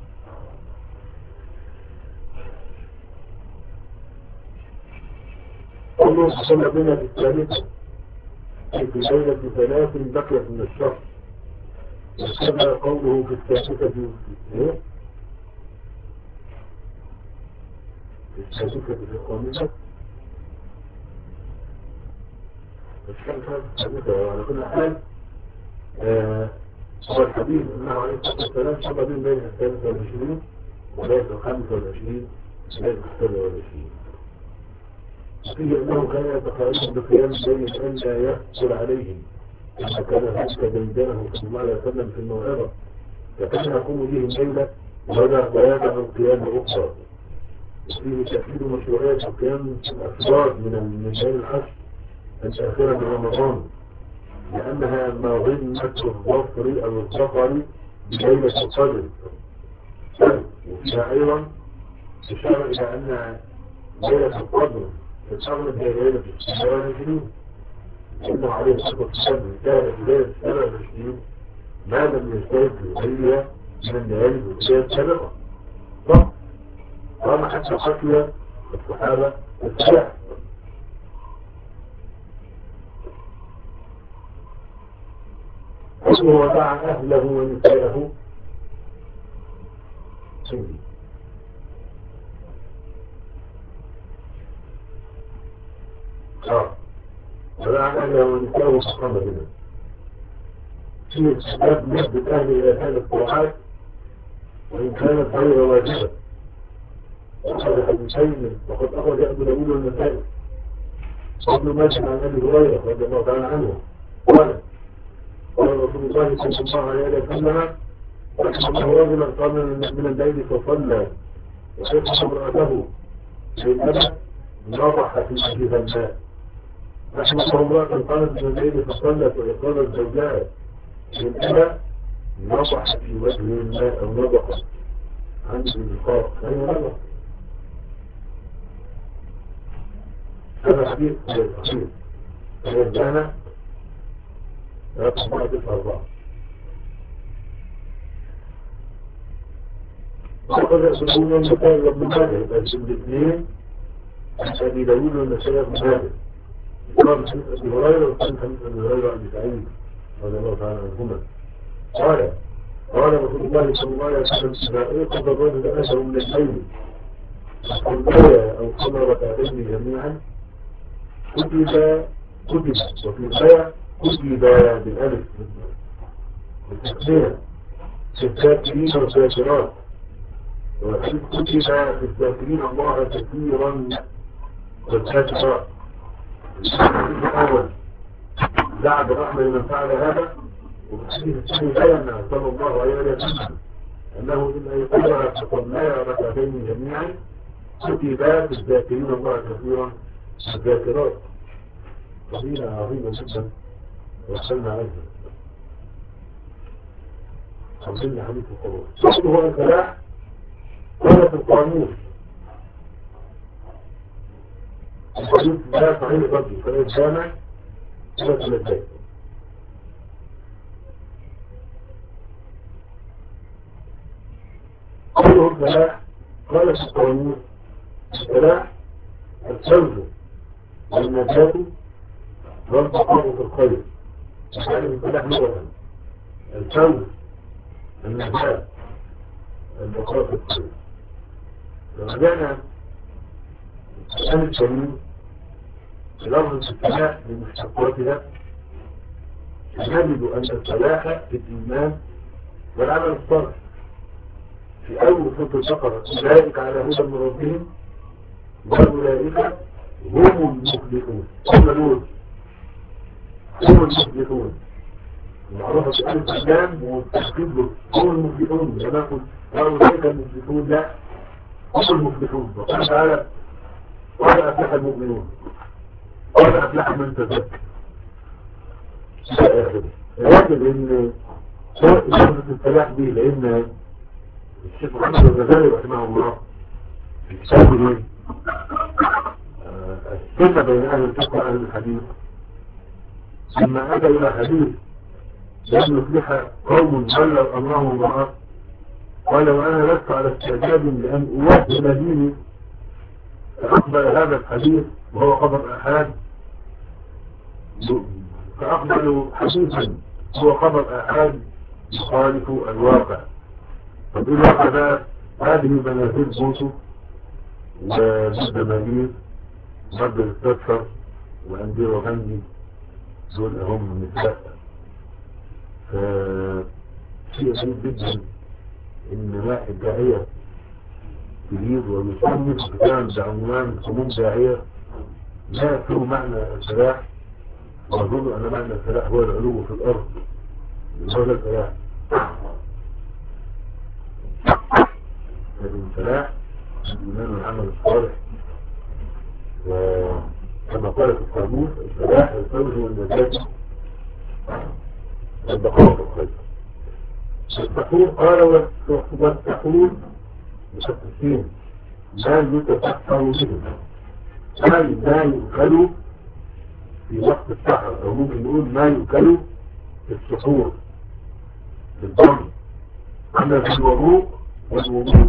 قوله صلى بنا في الثالثة في ليلة ثلاث بقيت من الشهر وكذا قوله في الثالثة في ايه؟ في الثالثة في الخامسة الثالثة الثالثة على كل حال هو الحديث انه عليه الصلاة والسلام صلى بين بين الثالثة والعشرين وليلة الخامسة والعشرين وليلة السابعة والعشرين. فيه انه كان يتقارب بقيام الليل ان لا يحصل عليهم كما كان ذلك بيدانه صلى الله عليه وسلم في الموعظة فكان يقوم به الليلة وهذا قيادة من قيام أخرى. وفيه تأكيد مشروعية القيام الأفراد من من ليل العشر الآخرة من رمضان، لأنها مظنة الظفر أو الظفر بليلة القدر. وفيها أيضا إشارة إلى أن ليلة القدر تتغلب هي ليلة السبعة والعشرين، إنه عليه الصلاة والسلام كان في ليلة السبعة والعشرين ما لم يستيقظ غيرها من الليالي الوترية السابقة. صح؟ طالما حتى حكي الصحابة السبع. قوله ودعا أهله ونساءه سنجي. اه ودعا أهله ونساءه فقام بنا في استحباب نسبة أهل إلى هذه الطاعات وإن كانت غير واجبة. وقال حديثين وقد أخرج أبو داود والنسائي وابن ماجه عن أبي هريرة رضي الله تعالى عنه قال قال رسول الله صلى الله عليه وسلم رحم الله رجلا قام من الليل فصلى وشق امرأته بالأبد نضح في وجهها الماء. رحم الله امرأة قامت من الليل فصلت وإقامت زوجها بالأبد نضح في وجه الماء أو نضح عن الإنفاق أي نضح. هذا حديث صحيح فيزدانا رقم واحد أربعة. وقد يقولون النسائي وابن ماجه بس الاثنين أبي داود والنسائي وابن ماجه. قال حديث أبي هريرة وقال حديث أبي هريرة عن سعيد رضي الله تعالى عنهما قال قال رسول الله صلى الله عليه وسلم إذا أيقظ الرجل أثر من الليل فصلى أو صلى ركعتين جميعا كتب كتب وفي الآية كتب بالألف بالتكبير في الذاكرين والذاكرات، وفي كتب في الذاكرين الله كثيرا والذاكرات. الأول بعد رحمة لمن فعل هذا، وفي الثاني بيان صلى الله عليه وسلم أنه إن يقرأ فصلى ركعتين جميعا كتب في الذاكرين الله كثيرا والذاكرات. قضية عظيمة جدا وصلنا عليها. حصلنا حديث القرآن صحيح هو الفلاح ولا في القانون. الحديث لا صحيح برضه فلا جامع ولا ثلاثات. قوله الفلاح قال في القانون الفلاح الفوز والنجاة والبقاء في الخير. يعني الفلاح لغة الفوز النجاة البقاء في الخير. لما جاءنا الآن الكريم في لفظ الفلاح بمشتقاتها نجد أن الفلاح في الإيمان والعمل الصالح. في أول سورة البقرة أولئك على هدى من ربهم وأولئك هم المفلحون. هم دول هم المفلحون المعروفة في أهل الإسلام والتشكيل له هم المفلحون. لما نقول أولئك المفلحون لا هم المفلحون. وقال تعالى قال أفلح المؤمنون قال أفلح من تزكى. الواجب إن لفظة الفلاح دي لأن الشيخ محمد الغزالي رحمه الله في كتابه السنة بين أهل الفقه وأهل الحديث لما أتى إلى حديث لأن يفلح قوم ولوا أمرهم ضعاف قال وأنا لست على استعداد لأن أوهل ديني. فأقبل هذا الحديث وهو خبر أحاد فأقبل حديثا هو خبر أحاد يخالف الواقع. فبيقول الواقع ده هذه منازل بوسو وجد مهير وجد التكفر وأندير وغني دول هم النساء. فشيء غريب جدا إن واحد داعية يريد ويصنف كتاب بعنوان هموم داعية لا يفهم معنى الفلاح، وأظن أن معنى الفلاح هو العلو في الأرض. هذا الفلاح الفلاح الإيمان والعمل الصالح. وكما قال في القاموس الفلاح الفوز والنجاة والبقاء في الخير. السحور قال والسحور بتفسير لا يتسحر به، أي لا يؤكل في وقت السحر، أو ممكن نقول ما يؤكل في السحور في الضم. أما في الوضوء والوضوء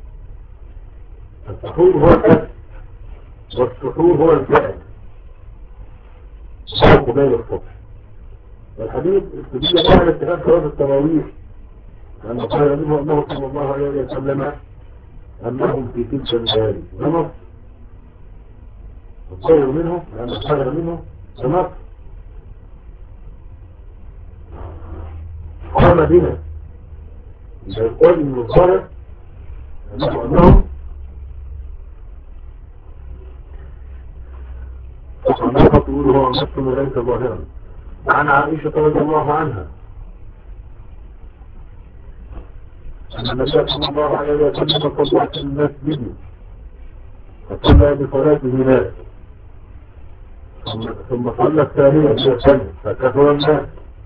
السحور هو الأكل والسحور هو الفعل قبيل الصبح. والحديث استدل به على اتخاذ صلاة التراويح، لأنه قال منه أنه صلى الله عليه وسلم أنهم في تلك الليالي نمط الخير منه، لأن الخير منه نمط قام بنا. إذا يقول من الظاهر أنه أنهم أنه تقول هو نفس وليس ظاهرا. عن عائشة رضي الله عنها أن النبي صلى الله عليه وسلم صلى في المسجد فصلى بصلاته ناس، ثم صلى الثانية بسنة فكثر الناس،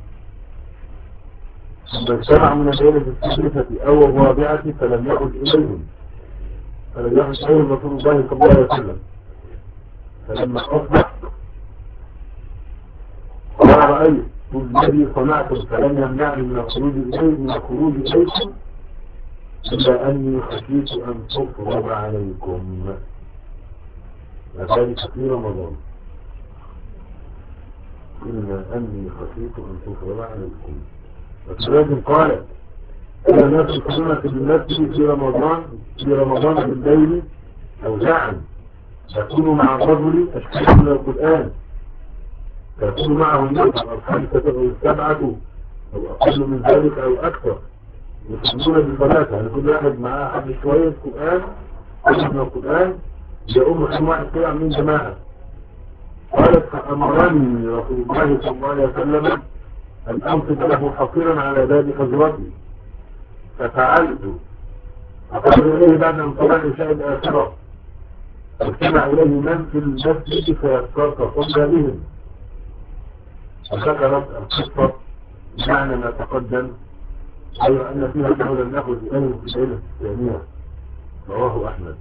ثم اجتمع من الليلة الثالثة أو الرابعة فلم يعد إليهم فلم يعد إليهم رسول الله صلى الله عليه وسلم. فلما أصبح قال رأيت الذي صنعتم فلم يمنعني من الخروج إليه من الخروج إليكم إلا أني خشيت أن تفرض عليكم، وذلك في رمضان، إلا أني خشيت أن تفرض عليكم. وكذلك قال إن الناس يصلون في المسجد في رمضان في رمضان بالليل أو ساعة يكون مع الرجل أشكال من القرآن، يكون معه الناس الخمسة أو السبعة أو أقل من ذلك أو أكثر يصلون بصلاته، يعني كل واحد معاه حد شوية قرآن من القرآن يقوم خم واحد كده من جماعة. قالت فأمرني رسول الله صلى الله عليه وسلم أن أنصب له حصيرا على باب حجرتي ففعلت. فقال إليه بعد أن صلى العشاء الآخرة فاجتمع إليه من في المسجد فصلى بهم. فذكرت القصة بمعنى ما تقدم، أي أن فيها أنه لم يأخذ إليه في الليلة الثانية. رواه أحمد.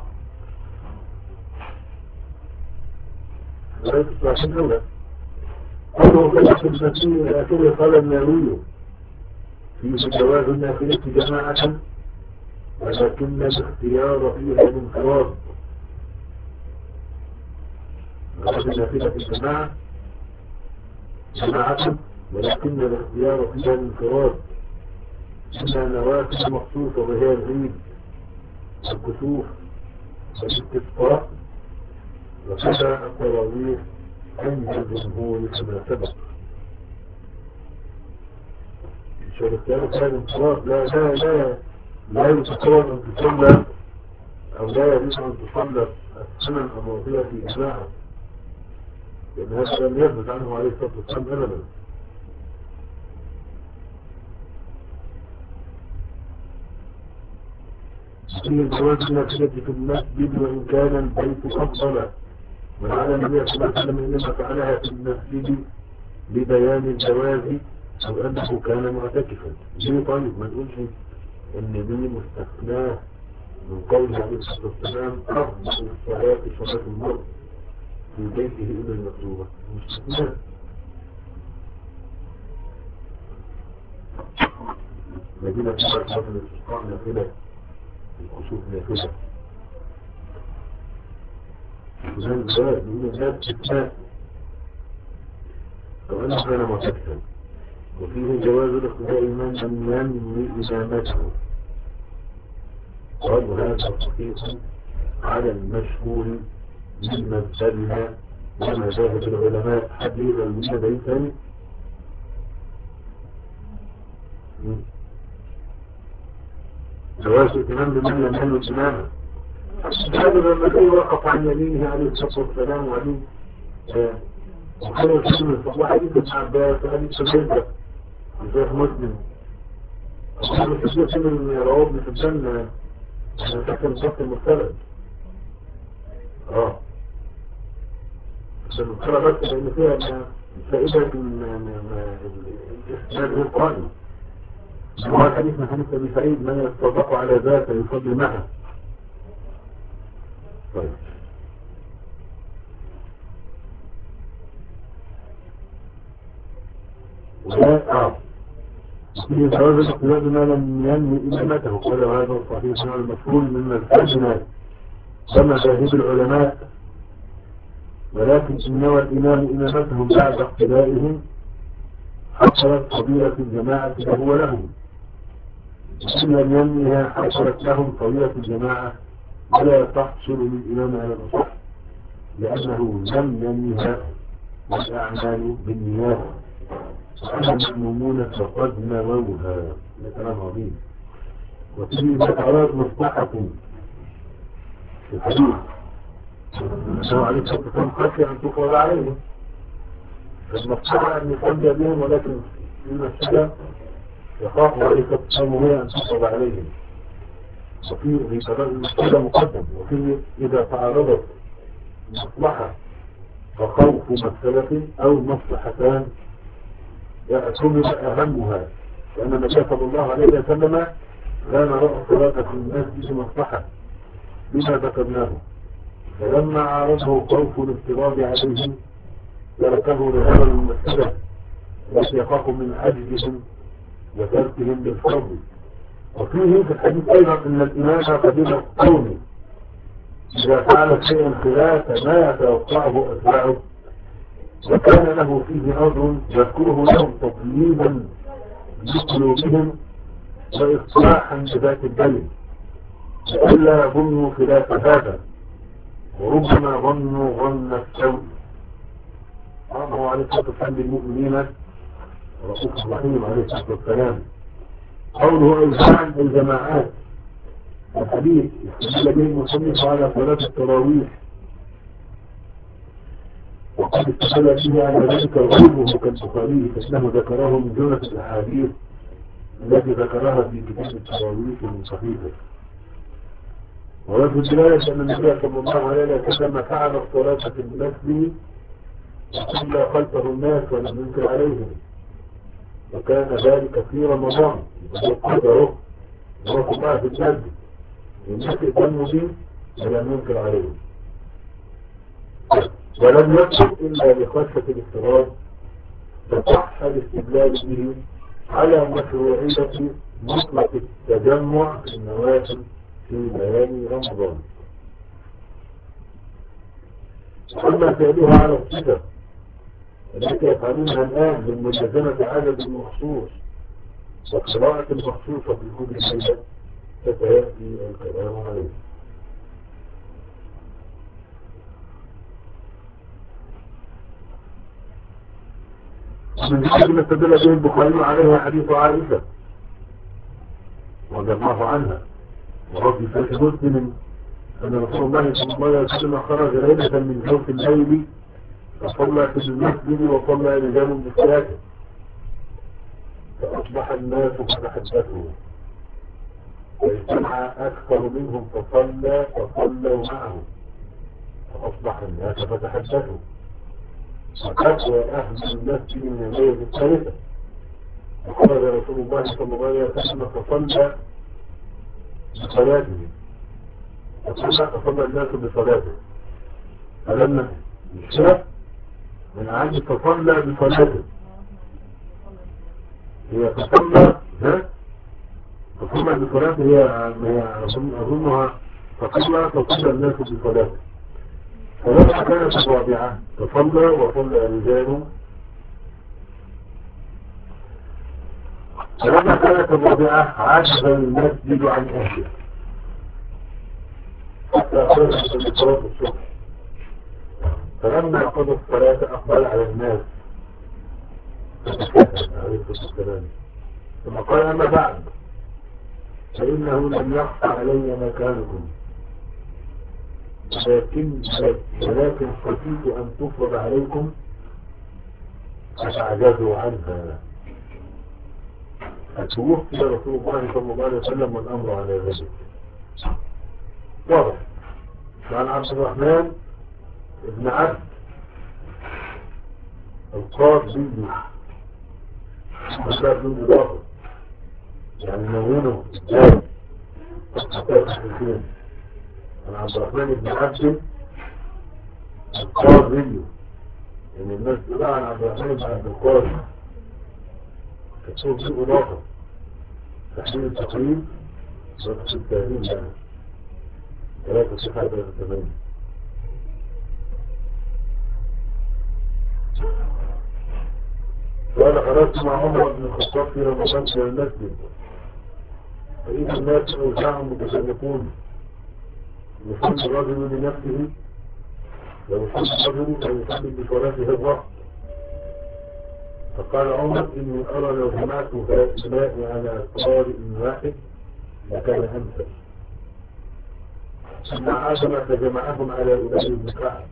وليس صحيح الأولى قوله في المسيح الآخر قال النووي في جواز النافلة جماعة ولكن الاختيار فيها الانفراد. جواز النافلة جماعة جماعة ولكن الاختيار فيها الانفراد، إنها نوافل مخصوصة وهي العيد والكسوف والاستسقاء وكذا التراويح عند الجمهور كما سبق. الشركات كان انفراد لا لا لا لا يتصور أن تصلى أو لا يجوز أن تصلى السنن الماضية في جماعة، لأن هذا لم يثبت عنه عليه الصلاة والسلام أبدا. في جواز النافلة في المسجد وإن كان البيت أفضل، ولعل النبي صلى الله عليه وسلم إنما فعلها في المسجد لبيان الجواز أو أنه كان معتكفا. ليه طيب ما نقولش إن دي مستثناه من قول عليه الصلاة والسلام أفضل الصلاة صلاة المرء في بيته إلى المكتوبة، مستثناه. مدينة كبيرة صلاة الاستسقاء نافلة الكسوف نافلة وزي الزواج من الناس استثناء أو أنه كان معتكفا. وفيه جواز الاقتداء من أن ينوي إسامته، قال هذا صحيح على المشهور من مذهبنا ومذاهب العلماء. حديث المذهبين ثاني جواز الإمام بمن لم ينوي إسامته. هذا لما وقف عن يمينه عليه الصلاة والسلام وعليه وخير السنة وحديث ابن عباس وحديث سبيلة وشيخ مسلم وحديث سبيلة من رواب بسبسان أنا فاكر الضغط المرتبط. اه بس المرتبط بس لأن فيها فائدة الاستثناء القائم. هو الحديث من حديث أبي سعيد من يتصدق على ذات يصلي معه. طيب ولا اه في جواز الاقتداء بما لم ينوي إمامته، قال وهذا الصحيح مع المفهوم من الحسنة كما ذاهب العلماء، ولكن إن نوى الإمام إمامتهم بعد اقتدائهم حصلت فضيلة الجماعة له ولهم، وإن لم ينوها حصلت لهم فضيلة الجماعة ولا تحصل للإمام على الأصح، لأنه لم ينوها والأعمال بالنيات، وأما المأمومون فقد نووها. ده كلام عظيم. وفيه أعراض مصلحة في الحديث أنه عليه الصلاة والسلام خشي أن تفرض عليهم، فالمصلحة أن يصلي بهم، ولكن في المسألة يخاف عليه الصلاة والسلام هي أن تفرض عليهم. وفي قضاء المسألة مقدم، وفيه إذا تعارضت مصلحة وخوف مسألة أو مصلحتان يعتمد أهمها، لأن النبي صلى الله عليه وسلم كان رأى صلاة في المسجد مصلحة بما ذكرناه، فلما عارضه خوف الافتراض عليهم تركه لغير المسألة التي يخاف من عجزهم وتركهم بالفرض. وفيه في الحديث أيضا أن الإمام قدير القوم إذا فعل شيئا خلاف ما يتوقعه أتباعه وكان له فيه أمر يذكره لهم تطليبا بقلوبهم وإصلاحا بذات البين، لئلا يظنوا خلاف هذا، وربما ظنوا ظن السوء. الله عليه الصلاة والسلام بالمؤمنين رؤوف رحيم عليه الصلاة والسلام. قوله أوزاعا الجماعات الحديث استدل به المصنف على صلاة التراويح، وقد استدل به على ذلك غيره كالبخاري، فإنه ذكره من جملة الأحاديث التي ذكرها في كتاب التراويح من صحيحه. وفي الدلالة أن النبي صلى الله عليه وسلم فعل الصلاة في المسجد وصلى خلفه الناس ولم ينكر عليهم، وكان ذلك في رمضان وقدره وصلى في المسجد والناس اهتموا به ولم ينكر عليهم، ولم يكن إلا لخشية الافتراض، فصح الاستدلال به على مشروعية مطلق التجمع في النوافل في ليالي رمضان. أما فعلها على الصفة التي يفعلونها الآن من ملازمة عدد مخصوص وقراءة مخصوصة في كل ليلة فتأتي الكلام عليه. ومن ذلك ما استدل به البخاري عليه حديث عائشة رضي الله عنها، وفي صحيح مسلم أن رسول الله صلى الله عليه وسلم خرج ليلة من جوف الليل فصلى في المسجد وصلى رجال بالصلاة، فأصبح الناس فتحدثوا فاجتمع أكثر منهم فصلى فصلوا معه، فأصبح الناس فتحدثوا فكثر أهل المسجد من الليل الثالثة، فخرج رسول الله صلى الله عليه وسلم فصلى بصلاته فصلى فصلى الناس بصلاته، فلما شاف من عند فصلى بصلاته هي تصلى ها تصلى بصلاته هي أظنها تصلى تصلى الناس بصلاته، فلما كانت الرابعة تصلى وصلى رجال، فلما كانت الرابعة عجز المسجد عن أهله حتى خرجت من صلاة الصبح، فلما قضى الصلاة أقبل على الناس فتكلم عليه الصلاة والسلام ثم قال أما بعد فإنه لم يخفى علي مكانكم، لكن ولكن خشيت أن تفرض عليكم فتعجزوا عنها، فتوفي رسول الله صلى الله عليه وسلم والأمر على ذلك. واضح. وعن عبد الرحمن ابن عبد القاضي مشاهد من إضافة يعني نوونه الجاري عن عبد الرحمن ابن عبد القاضي يعني الناس تقول عن عبد الرحمن بن عبد القاضي تكتب في إضافة تحليل التقريب صفحة التهريب يعني ثلاثة صفحة ثلاثة ثمانية. قال خرجت مع عمر بن الخطاب في رمضان إلى المسجد فإذا الناس أوزاعهم متسلقون يصلي الرجل لنفسه ويصلي الرجل فيصلي بصلاته الرأس. فقال عمر إني أرى لو جمعت هؤلاء على قارئ واحد لكان أمثل. ثم عازم فجمعهم على أبي بن كعب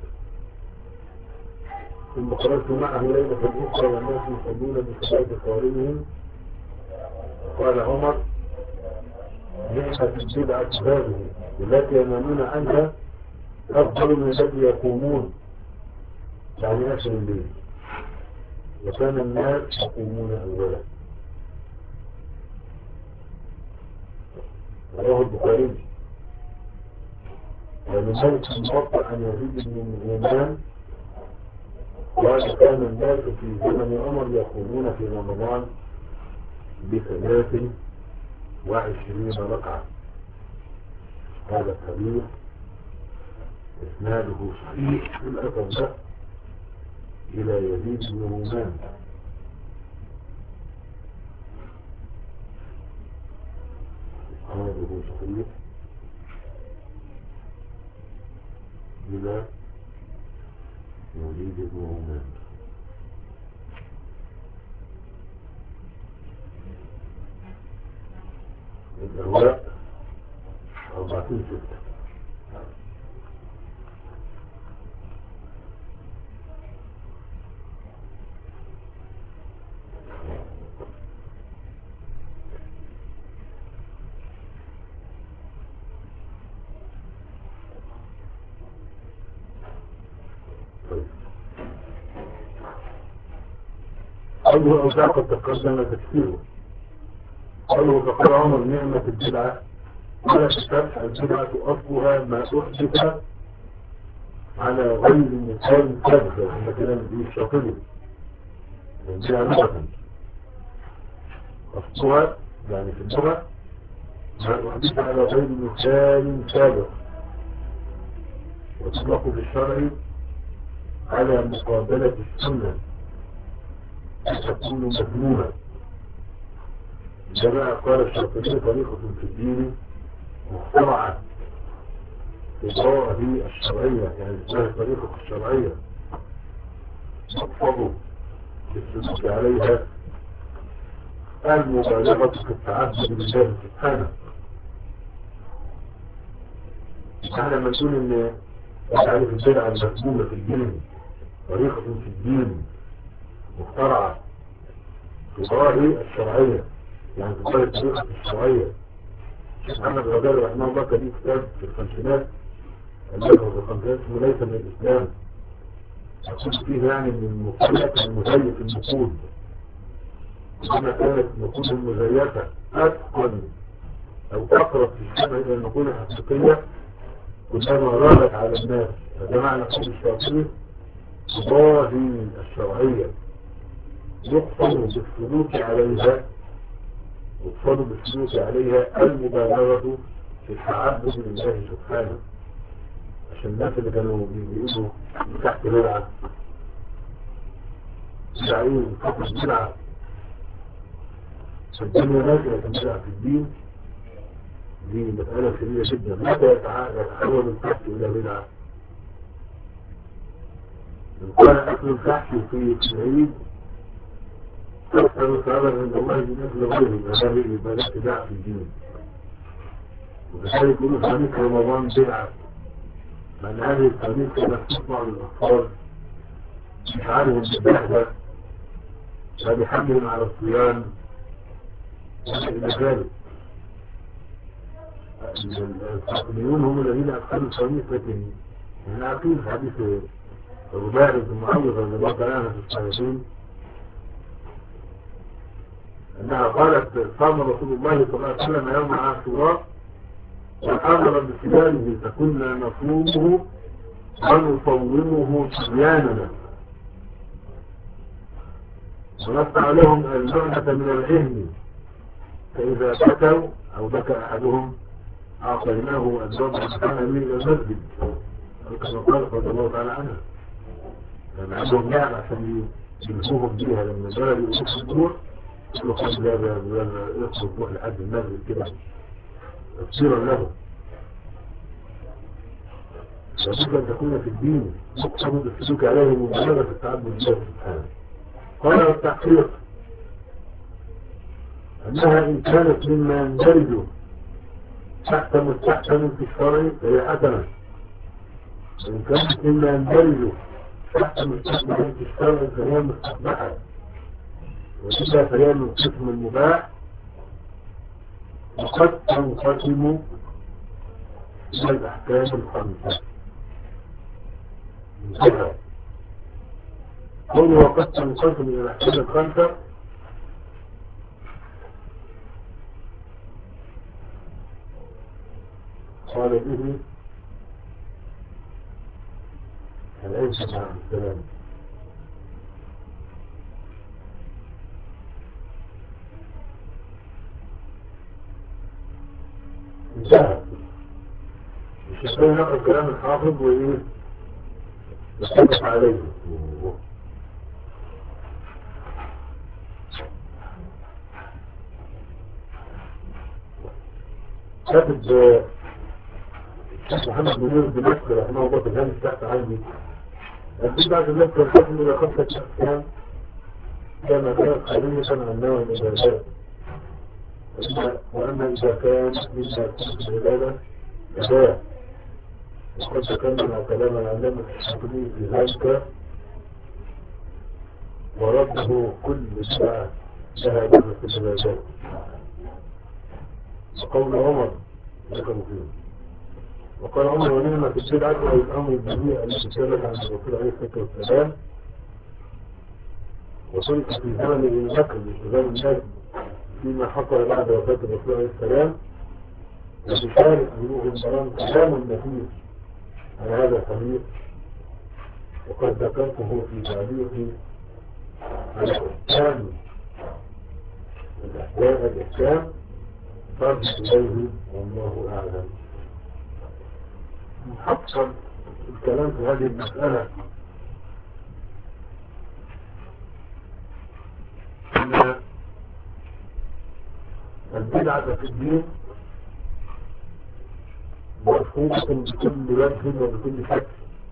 ثم خرجت معه ليلة أخرى والناس يصلون بصلاة قارئهم. قال عمر نعمة البدعة هذه التي ينامون عنها أفضل من الذي يقومون يعني آخر الليل وكان الناس يقومون أولا. رواه البخاري. ومن ذلك الموقع عن يزيد بن اليمان قال كان الناس في زمن عمر يقومون في رمضان بثلاث وعشرين ركعة. هذا الحديث إسناده صحيح في الأثر ده إلى يزيد بن اليمان. إسناده صحيح إلى يزيد بن اليمان. الأهواء أربعين ستة. قوله أوزاع قد تقدم تكفيره. قوله فقال عمر نعمة البدعة ولا تفتح البدعة أصلها ما أحدث على غير مثال كذب إن كلام دي الشاطئ البدعة لغة أصلها يعني في اللغة ما أحدث على غير مثال سابق وتطلق في الشرع على مقابلة السنة تكون مذمومة. كما قال الشاطبي طريقة في الدين مخترعة في ظواهر الشرعية يعني اسمها الطريقة الشرعية تقتضي بالسلوك عليها المبالغة في التعبد بالله سبحانه. احنا لما نقول ان تعرف البدعة المذمومة في الدين طريقة في الدين مخترعة في ظواهر الشرعية يعني في ظواهر الطريقة الشرعية. الشيخ محمد غزالي رحمه الله كان ليه كتاب في الخمسينات الذي هو في الخمسينات اسمه ليس من الإسلام يقول فيه يعني من المخلق المزيف النقود كما كانت النقود المزيفة أتقن أو أقرب في الشبه إلى النقود الحقيقية كلما غابت على الناس. هذا معنى قول الشافعي ظواهر الشرعية يقصد بالسلوك عليها يقصد بالسلوك عليها المبالغة في التعبد لله سبحانه. عشان الناس اللي كانوا بيقولوا تحت بدعة بدعين فقط بدعة الدنيا نازلة بدعة في الدين دي مسألة كبيرة جدا. متى يتحول الكحف إلى بدعة؟ قال أكل الكحف في العيد أكثر ثمن عند الله من أكل غيره هذه بدعة في الدين. وكذلك يقولوا خميس رمضان بدعة من هذه الخميس كانت تطلع للأطفال يشعرهم بالبهجة فبيحملهم على الصيام إلى ذلك. الفاطميون هم الذين أدخلوا الخميس، لكن احنا عارفين في حديث رباعي بن معوذ رضي الله تعالى عنها في الصحيحين أنها قالت صام رسول الله صلى الله عليه وسلم يوم عاشوراء وأمر بصيامه فكنا نصومه ونصومه صبياننا ونصنع لهم اللعنة من العهن، فإذا بكوا أو بكى أحدهم أعطيناه أدواب الحسنة من المسجد، كما قال رضي الله تعالى عنها. كان عندهم نعم عشان يلفوهم بيها لما البلد يقول الجوع يقولوا خلاص لا يخرج روح لحد المسجد كده تفسيرا له. لابد أن تكون في الدين مقصد السلوك عليه مبالغة في التعبد بالله سبحانه. قال التحقيق أنها إن كانت مما يندرج تحت مستحسن في الشرع فهي حسنة، وإن كانت مما يندرج تحت مستحسن في الشرع فهي مستقبحة، وإذا فهي من قسم المباح وقد تنقسم إلى الأحكام الخمسة. قوله وقد تنقسم إلى الأحكام الخمسة قال به العيسى عليه السلام انتهى. الشيخين نقل كلام الحافظ وإيه يصدق عليه. كاتب الشيخ محمد منير دمشق رحمه الله في الهامش تحت عندي أكيد بعد الناس تنقسم إلى خمسة أقسام كما كانت خلية عن نوع العبادات، وأما إذا كان مما يكون العبادة أداة، وقد تكلم كلام العلامة الشافعي في ذلك ورده كل ساعة لها دعوة العبادات. وقول عمر ذكروا فيه، وقال عمر ونعمة البدعة أو الأمر الجميع التي كانت عن الرسول عليه الصلاة والسلام وصلت في زمن ابن بكر لإنزال الناس فيما حصل بعد وفاة الرسول عليه السلام، وبشارة بلوغ المرام كلام النفيس على هذا الحديث، وقد ذكرته في تعليقي على الإحكام الإحكام الإحكام فرد إليه والله أعلم. محصل الكلام في هذه المسألة أن البدعة في الدين مرفوضة بكل وجه وبكل شكل،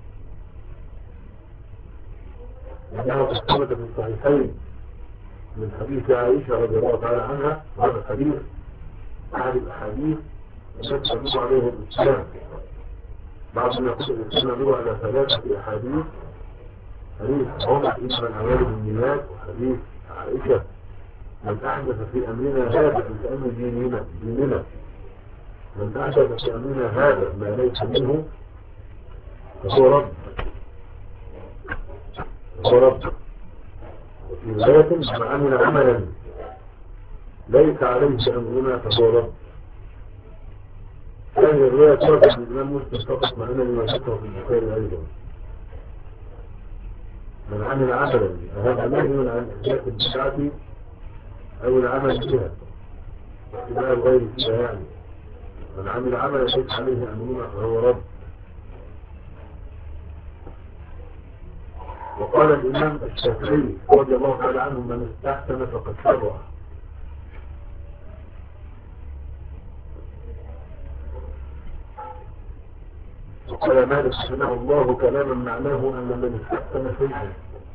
لأنها ثبت في الصحيحين من حديث عائشة رضي الله تعالى عنها، وهذا الحديث أحد الأحاديث التي يدل عليها الإسلام. بعض ما يقول الإسلام يدل على ثلاثة أحاديث: حديث عمر إنما الأعمال بالنيات، وحديث عائشة من أحدث في أمرنا هذا في أمر ديننا ديننا من أحدث في أمرنا هذا ما ليس منه فهو رد فهو رد وفي رواية من عمل عملا ليس عليه أمرنا فهو رد. هذه الرواية ترجع من الإمام مسلم فقط، مع أن لما ذكره في البخاري أيضا: من عمل عملا، هذا نهي عن إحداث البدعة أو العمل بها اتباع الغير فيها، يعني من عمل عملا ليس عليه أمرنا فهو رد. وقال الإمام الشافعي رضي الله تعالى عنه: من استحسن فقد شرع. وقال مالك رحمه الله كلاما معناه أن من استحسن شيئا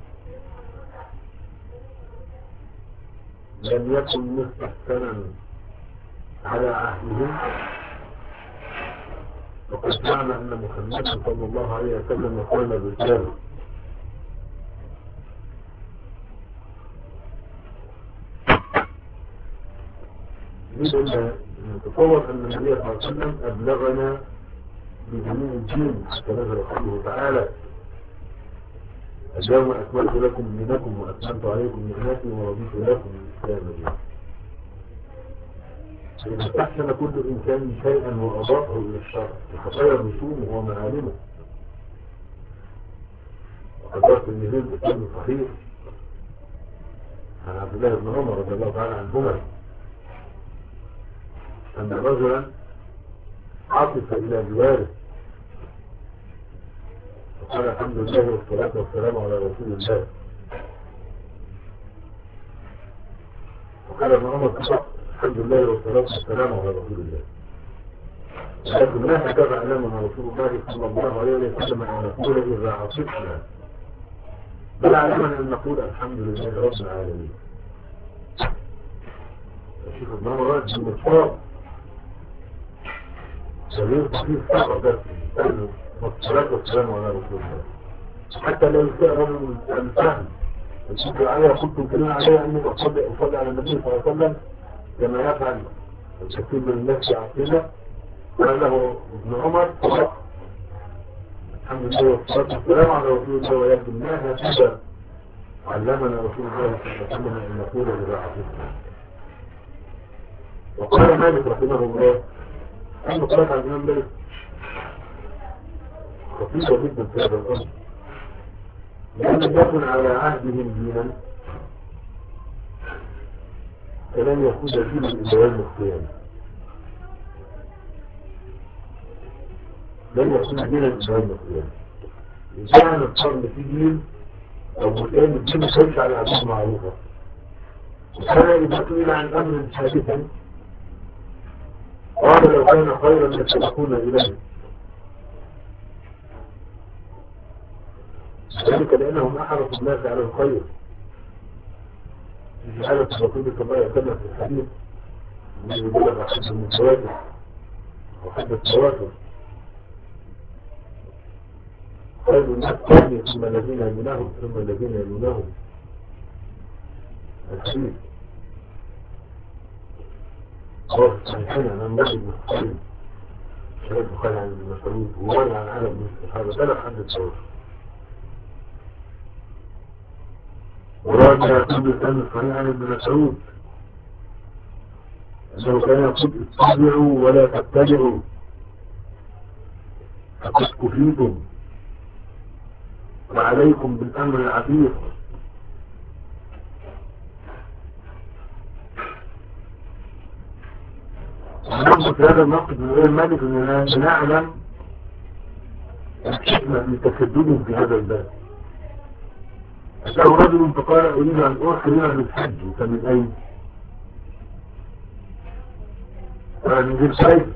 لم يكن مستحسنا على عهده فقد زعم أن محمدا صلى الله عليه وسلم قال بالرسالة. إلا نتصور أن النبي صلى الله عليه وسلم أبلغنا بجميع الدين حتى نزل قوله تعالى اليوم أكملت لكم دينكم وأتممت عليكم نعمتي ورضيت لكم الإسلام دينا. إذا استحسن كل إنسان شيئا وأضافه إلى الشرع تتغير رسومه ومعالمه. وقد روى الترمذي بإسناد صحيح عن عبد الله بن عمر رضي الله تعالى عنهما أن رجلا عطف إلى جواره وقال الحمد لله والصلاة والسلام على رسول الله. وقال ابن عمر الحمد لله والصلاة والسلام على رسول الله. لكن ما هكذا علمنا رسول الله صلى الله عليه وسلم أن نقول إذا عطفنا، بل علمنا أن نقول الحمد لله رب العالمين. شوف ابن عمر رجل مصاب سبيل كثير فقط بس والصلاة والسلام على رسول الله حتى لو يستغرب الفهم. الشكر عليها كنت كلنا عليها أنه أصلي على النبي صلى الله عليه وسلم كما يفعل الكثير من الناس يعطينا. قال له ابن عمر الحمد لله والصلاة والسلام على رسول الله ويبدو الله هكذا علمنا رسول الله صلى الله عليه وسلم أن نقول إذا عطينا. وقال مالك رحمه الله أنه قال عن الإمام مالك خطيرة جدا في هذا الأمر، لأن لم يكن على عهدهم دينا فلن يكون دينا إلى يوم القيامة. لن يكون دينا إلى يوم القيامة. إن كان القرن في دين أو كان الدين يخش على عدوه معروفة، وكان إذا سئل عن أمر حادثا قال لو كان خيرا لسبقون إليه، ذلك لأنهم أحرصوا الناس على الخير. في حالة الرسول صلى الله عليه وسلم في الحديث الذي يقول لك حدث المتواتر وحدث التواتر خير الناس قومي ثم الذين يلونهم ثم الذين يلونهم. الحديث هو في الصحيحين عن الله بن الخير شهيد البخاري عن ابن مسعود وروي عن عالم بن الصحابة بلغ حد التواتر. وراجع يقول الآن الصحيح عن ابن مسعود أنه كان يقول اتبعوا ولا تتبعوا فقد كفيتم وعليكم بالأمر العتيق. ونقصد في هذا الموقف من غير مالك أننا نعلم الحكمة من تسددهم في هذا الباب. أسأل رجل فقال أريد أن أحرم بالحج فمن أين؟ قال من غير شيء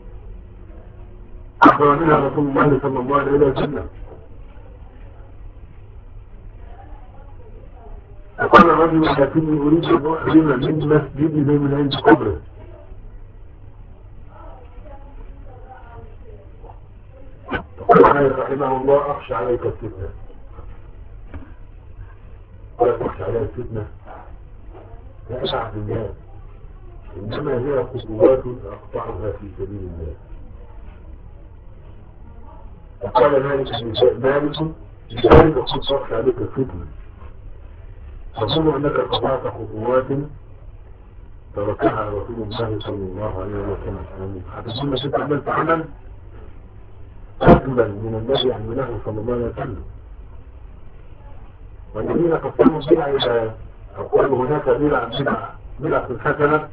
أخبر منها رسول الله صلى الله عليه وسلم. فقال الرجل لكني أريد أن أحرم من مسجده من عند قبره. فقال رحمه الله أخشى عليك الفتنة. ولا تخشى عليها الفتنة لا أشعب الناس، إنما هي خطوات أقطعها في سبيل الله. فقال مالك مالك لذلك قد تخشى عليك الفتنة، فظن أنك قطعت خطوات تركها رسول الله صلى الله عليه وسلم حتى ثم شفت عملت عمل أجمل من الذي عمله صلى الله عليه وسلم. والذين قسموا بدعة إلى أقول هناك بدعة بدعة بدعة الحسنة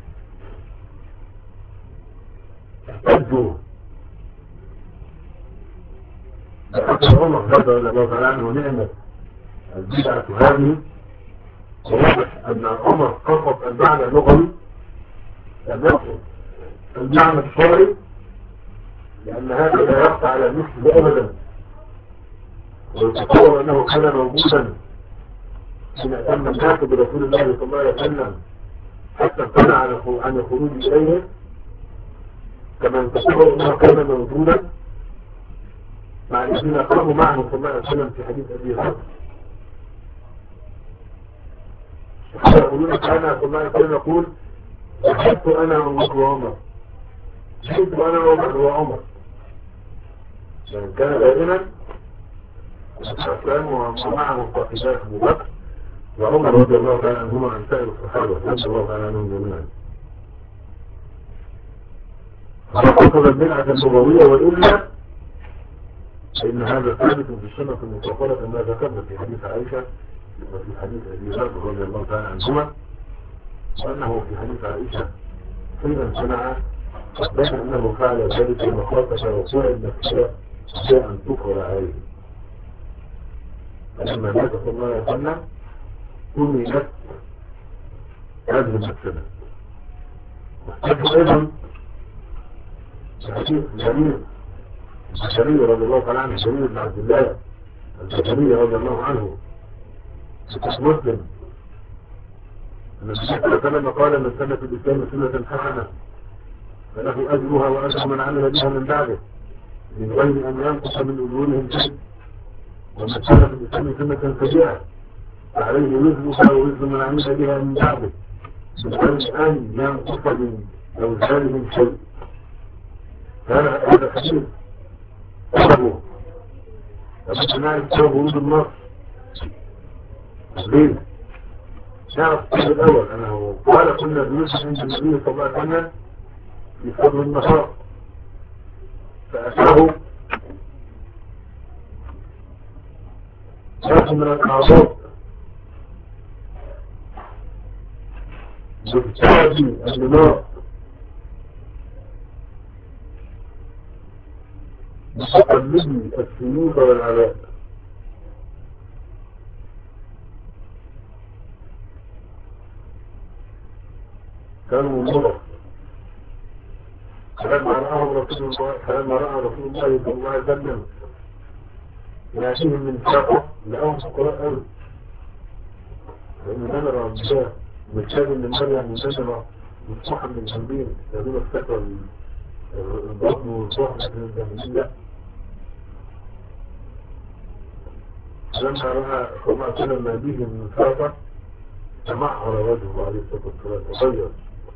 احتجوا بحسن عمر هذا الله تعالى عنه نعمة البدعة هذه. وواضح أن عمر قصد المعنى اللغوي المعنى الشرعي، لأن هذا لا يخفى على مثل أبدا. ويتصور أنه كان موجودا حين أتم الناس برسول الله صلى الله عليه وسلم حتى امتنع عن الخروج إليه، كما يتصور أنه كان موجودا مع الذين قاموا معه صلى الله عليه وسلم في حديث أبي هريرة. يقولون كان صلى الله عليه وسلم يقول ذهبت أنا وأبو عمر جئت أنا وعمر وعمر يعني كان دائما الإسلام ومعه صاحبات أبو بكر وعمر رضي الله تعالى عنهما عن سائر الصحابة رضي الله تعالى عنهم جميعا. فقصد البدعة اللغوية وإلا فإن هذا ثابت في السنة المطهرة كما ذكرنا في حديث عائشة وفي حديث أبي ذر رضي الله تعالى عنهما وأنه في حديث عائشة حين سمع بين أنه فعل ذلك مخافة وقوع النفسية شيئا تكر عليه. فلما مات صلى الله عليه وسلم كملت هذه المسألة. واحتاج أيضا حديث جميل البشري رضي الله تعالى عنه جميل بن عبد الله البشري رضي الله عنه مسلم أن النبي صلى الله عليه وسلم قال من سنة الإسلام سنة حسنة فله أجرها وأجر من عمل بها من بعده من غير أن ينقص من أجورهم شيء. ومن سنة الإسلام سنة سيئة فعليه وزرها ووزر من عمل بها من بعده من غير أن ينقص من أوزارهم شيء. هذا هذا الحديث سببه لابد نعرف سبب ورود النص. ليه؟ نعرف السبب الأول أنه قال كنا بنسل عند النبي صلى الله عليه وسلم في صدر النهار فأتاه شخص من الأعضاء بالتالي الدماء متقلبي السيوف والعلاء كانوا مرة فلما رأهم رسول الله فلما رأى رسول الله صلى الله عليه وسلم يأتيهم من شاقة لأهم فقراء أوي لأن نمر عبدالله مجتاب من مريم منتشرة مفتوحة من الجنبين يقول الفتوى البطن والصحة من الجنبين لا. لما رأى صلى الله عليه وسلم ما به من شاقة تمعر وجهه عليه الصلاة والسلام وغير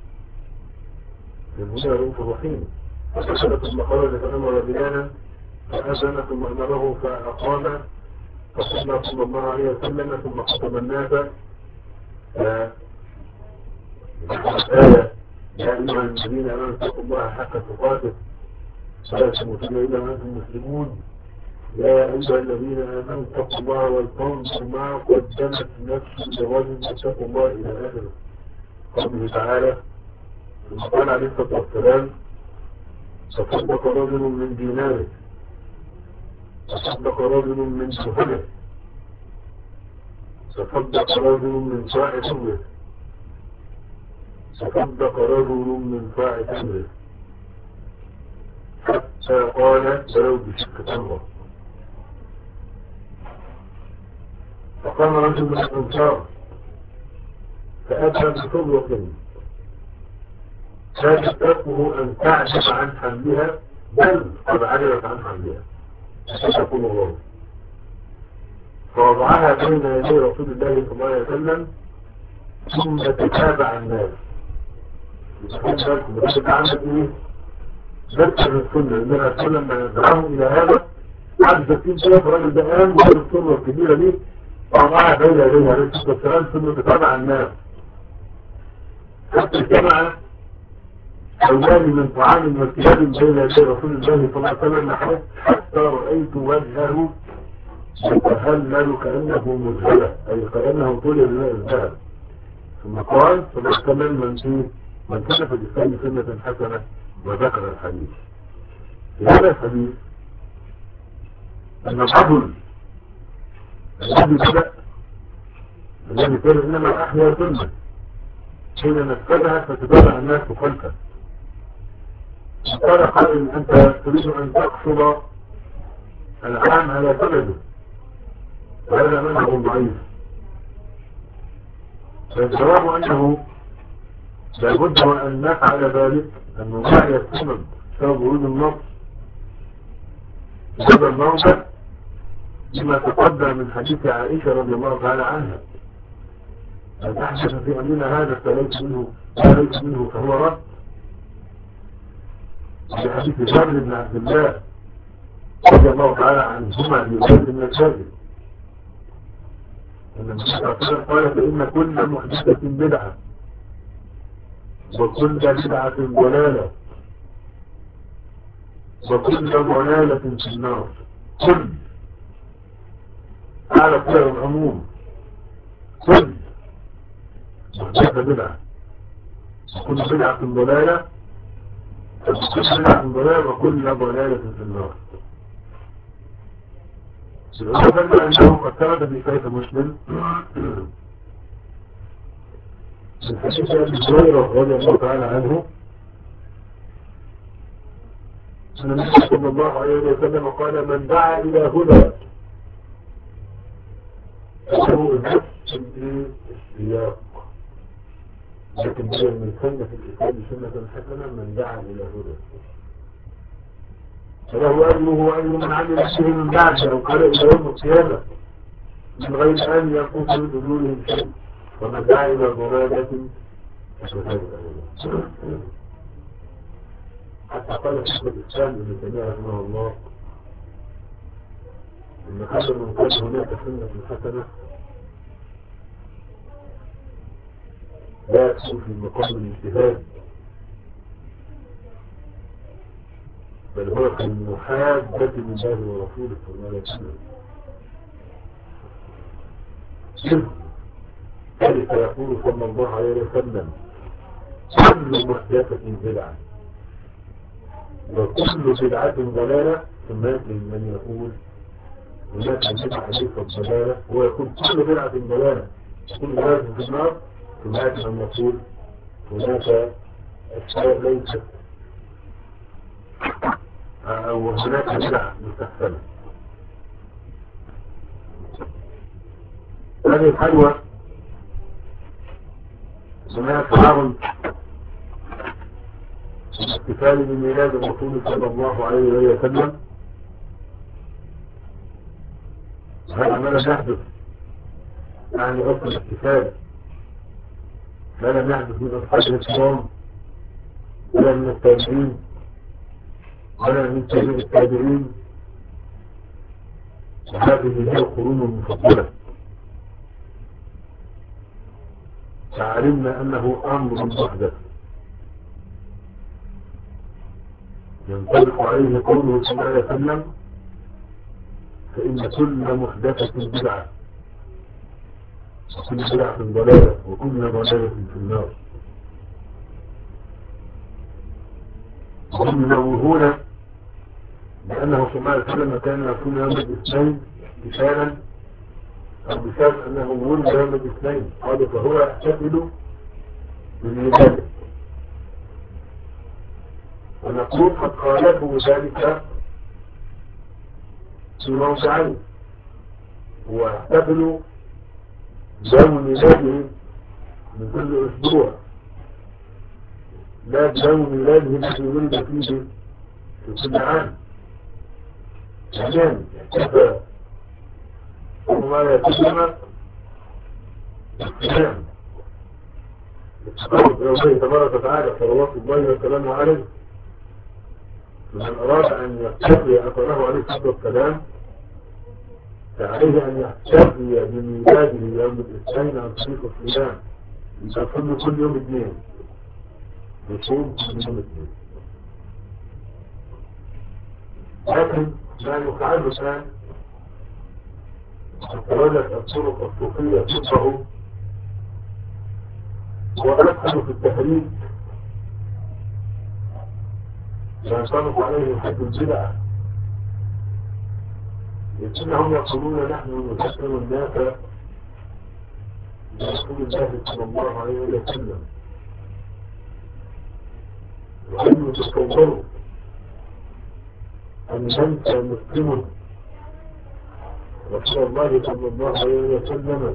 للمنى رؤوف الرحيم فسألت المخرج فأمر بلانا فأذن ثم أمره فأقام فصلى صلى الله عليه وسلم ثم خطب الناس آية يا أيها الذين آمنوا اتقوا الله حق تقاته ولا تموتن إلا وأنتم مسلمون يا أيها الذين آمنوا اتقوا الله ولتنظر ما قدمت نفس لرجل اتقوا الله إلى آخره. قوله تعالى ثم قال عليه الصلاة والسلام تصدق رجل من ديناره تصدق رجل من سهله تصدق رجل من صاع تمره تصدق رجل من صاع تمره حتى قال ولو بشق تمره. فقام رجل من الأنصار فأتى بصدوة كانت تأخذ أن تعجب عن حملها بل قد عجبت عن حملها فتقول الله فوضعها بين يدي رسول الله صلى الله عليه وسلم ثم تتابع الناس. بس عمل ايه؟ ذكر السنة ان الرسول لما دعاهم الى هذا بعد ستين سنة الراجل ده قام وقال السنة الكبيرة دي وضعها بين يدي عليه الصلاة والسلام ثم تتابع الناس حتى جمع حوالي من طعام وارتياب بين يدي رسول الله صلى الله عليه وسلم حتى رأيت وجهه يتهلل كأنه مذهلة أي كأنه طول الذهب. ثم قال فمحتمل من فيه من كان في الإسلام سنة حسنة وذكر الحديث. في هذا الحديث أن الرجل الذي بدأ الذي كان إنما أحيا سنة حين نفذها فتتابع الناس خلفه. قال قائل أنت تريد أن تقصد العام على سنده وهذا منه ضعيف. فالجواب أنه لابد وأن نفعل ذلك أن نراعي السنن سبب ورود النص هذا الموضع لما تقدم من حديث عائشة رضي الله تعالى عنها أن تحدث في أمرنا هذا فليس منه فليس منه فهو رد في حديث جابر بن عبد الله رضي الله تعالى عنهما في رواية من الكاذب أن النبي صلى الله عليه وسلم قال فإن كل محدثة بدعة وكل بدعة ضلالة وكل ضلالة في النار. كل على كل العموم، كل محدثة بدعة وكل بدعة ضلالة وكل بدعة ضلالة وكل ضلالة في النار. الأول أنه قد ثبت في صحيح مسلم من حديث أبي هريرة رضي الله تعالى عنه أن النبي صلى الله عليه وسلم قال من دعا إلى هدى فله نفس السياق، لكن هي من سنة الكتاب سنة حسنة من دعا إلى هدى فله أجره وأجر من عمل به من بعد أو قال إلى يوم القيامة من غير أن ينقص من أجورهم شيء، ومن دعا إلى ضلالة حتى قال شيخ الإسلام ابن تيمية رحمه الله إن كل من قال هناك سنة حسنة لا يكون في مقام الاجتهاد، بل هو في المحادة لله ورسوله صلى الله عليه وسلم. ذلك يقول صلى الله عليه وسلم كل محدثة بدعة وكل بدعة ضلالة، ثم يأتي من يقول هناك بدعة ليست ضلالة، هو يقول كل بدعة ضلالة كل ضلالة في النار، ثم يأتي من يقول هناك أشياء ليست أو هناك بدعة مستحسنة. هذه الحلوة هناك تعارض الاحتفال بميلاد الرسول صلى الله عليه وسلم، هذا ما لم يحدث يعني أصل الاحتفال ما لم يحدث من أصحاب الإسلام ولا من التابعين ولا من تابعين التابعين، وهذه هي القرون المفضلة، فعلمنا أنه أمر محدث ينطبق عليه قوله صلى الله عليه وسلم فإن كل محدثة بدعة وكل بدعة ضلالة وكل ضلالة في النار. وهم ينوهون بأنه صلى الله عليه وسلم كان يكون يوم الاثنين احتفالا أو بسبب أنه ولد يوم الاثنين، قالوا فهو يحتفل بميلاده، ونقول قد قالته ذلك في موضعين، هو يحتفل بيوم ميلاده من كل أسبوع لا بيوم ميلاده الذي ولد فيه في كل عام، يعني يحتفل وما يتم الصيام التقرب إلى الله تبارك وتعالى صلوات الله وسلامه عليه. من أراد أن يحتفي أثره عليه الصلاة والسلام فعليه أن يحتفي بميلاده يوم الاثنين عن طريق الصيام، يصوم كل يوم اثنين، يصوم كل يوم اثنين. لكن ما يفعله الآن تولت الطرق الصوفية تطبع وأكثر في التهريج وينطبق عليه حد البدعة، لكنهم يقولون نحن نذكر الناس برسول الله صلى الله عليه وسلم، وأن يتصوروا أن ننسى مسلم رسول الله صلى الله عليه وسلم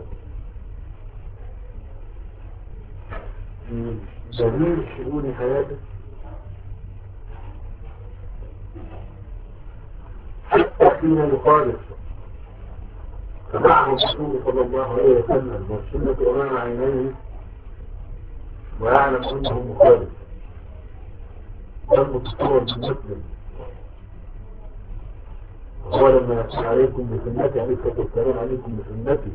في جميع شؤون حياته حتى حين يخالف، فمعه الرسول صلى الله عليه وسلم والسنة أمام عينيه ويعلم أنه مخالف، كان متصور بالمسلم. هو لما يحكي عليكم بسنتي عليه الصلاة والسلام عليكم بسنتي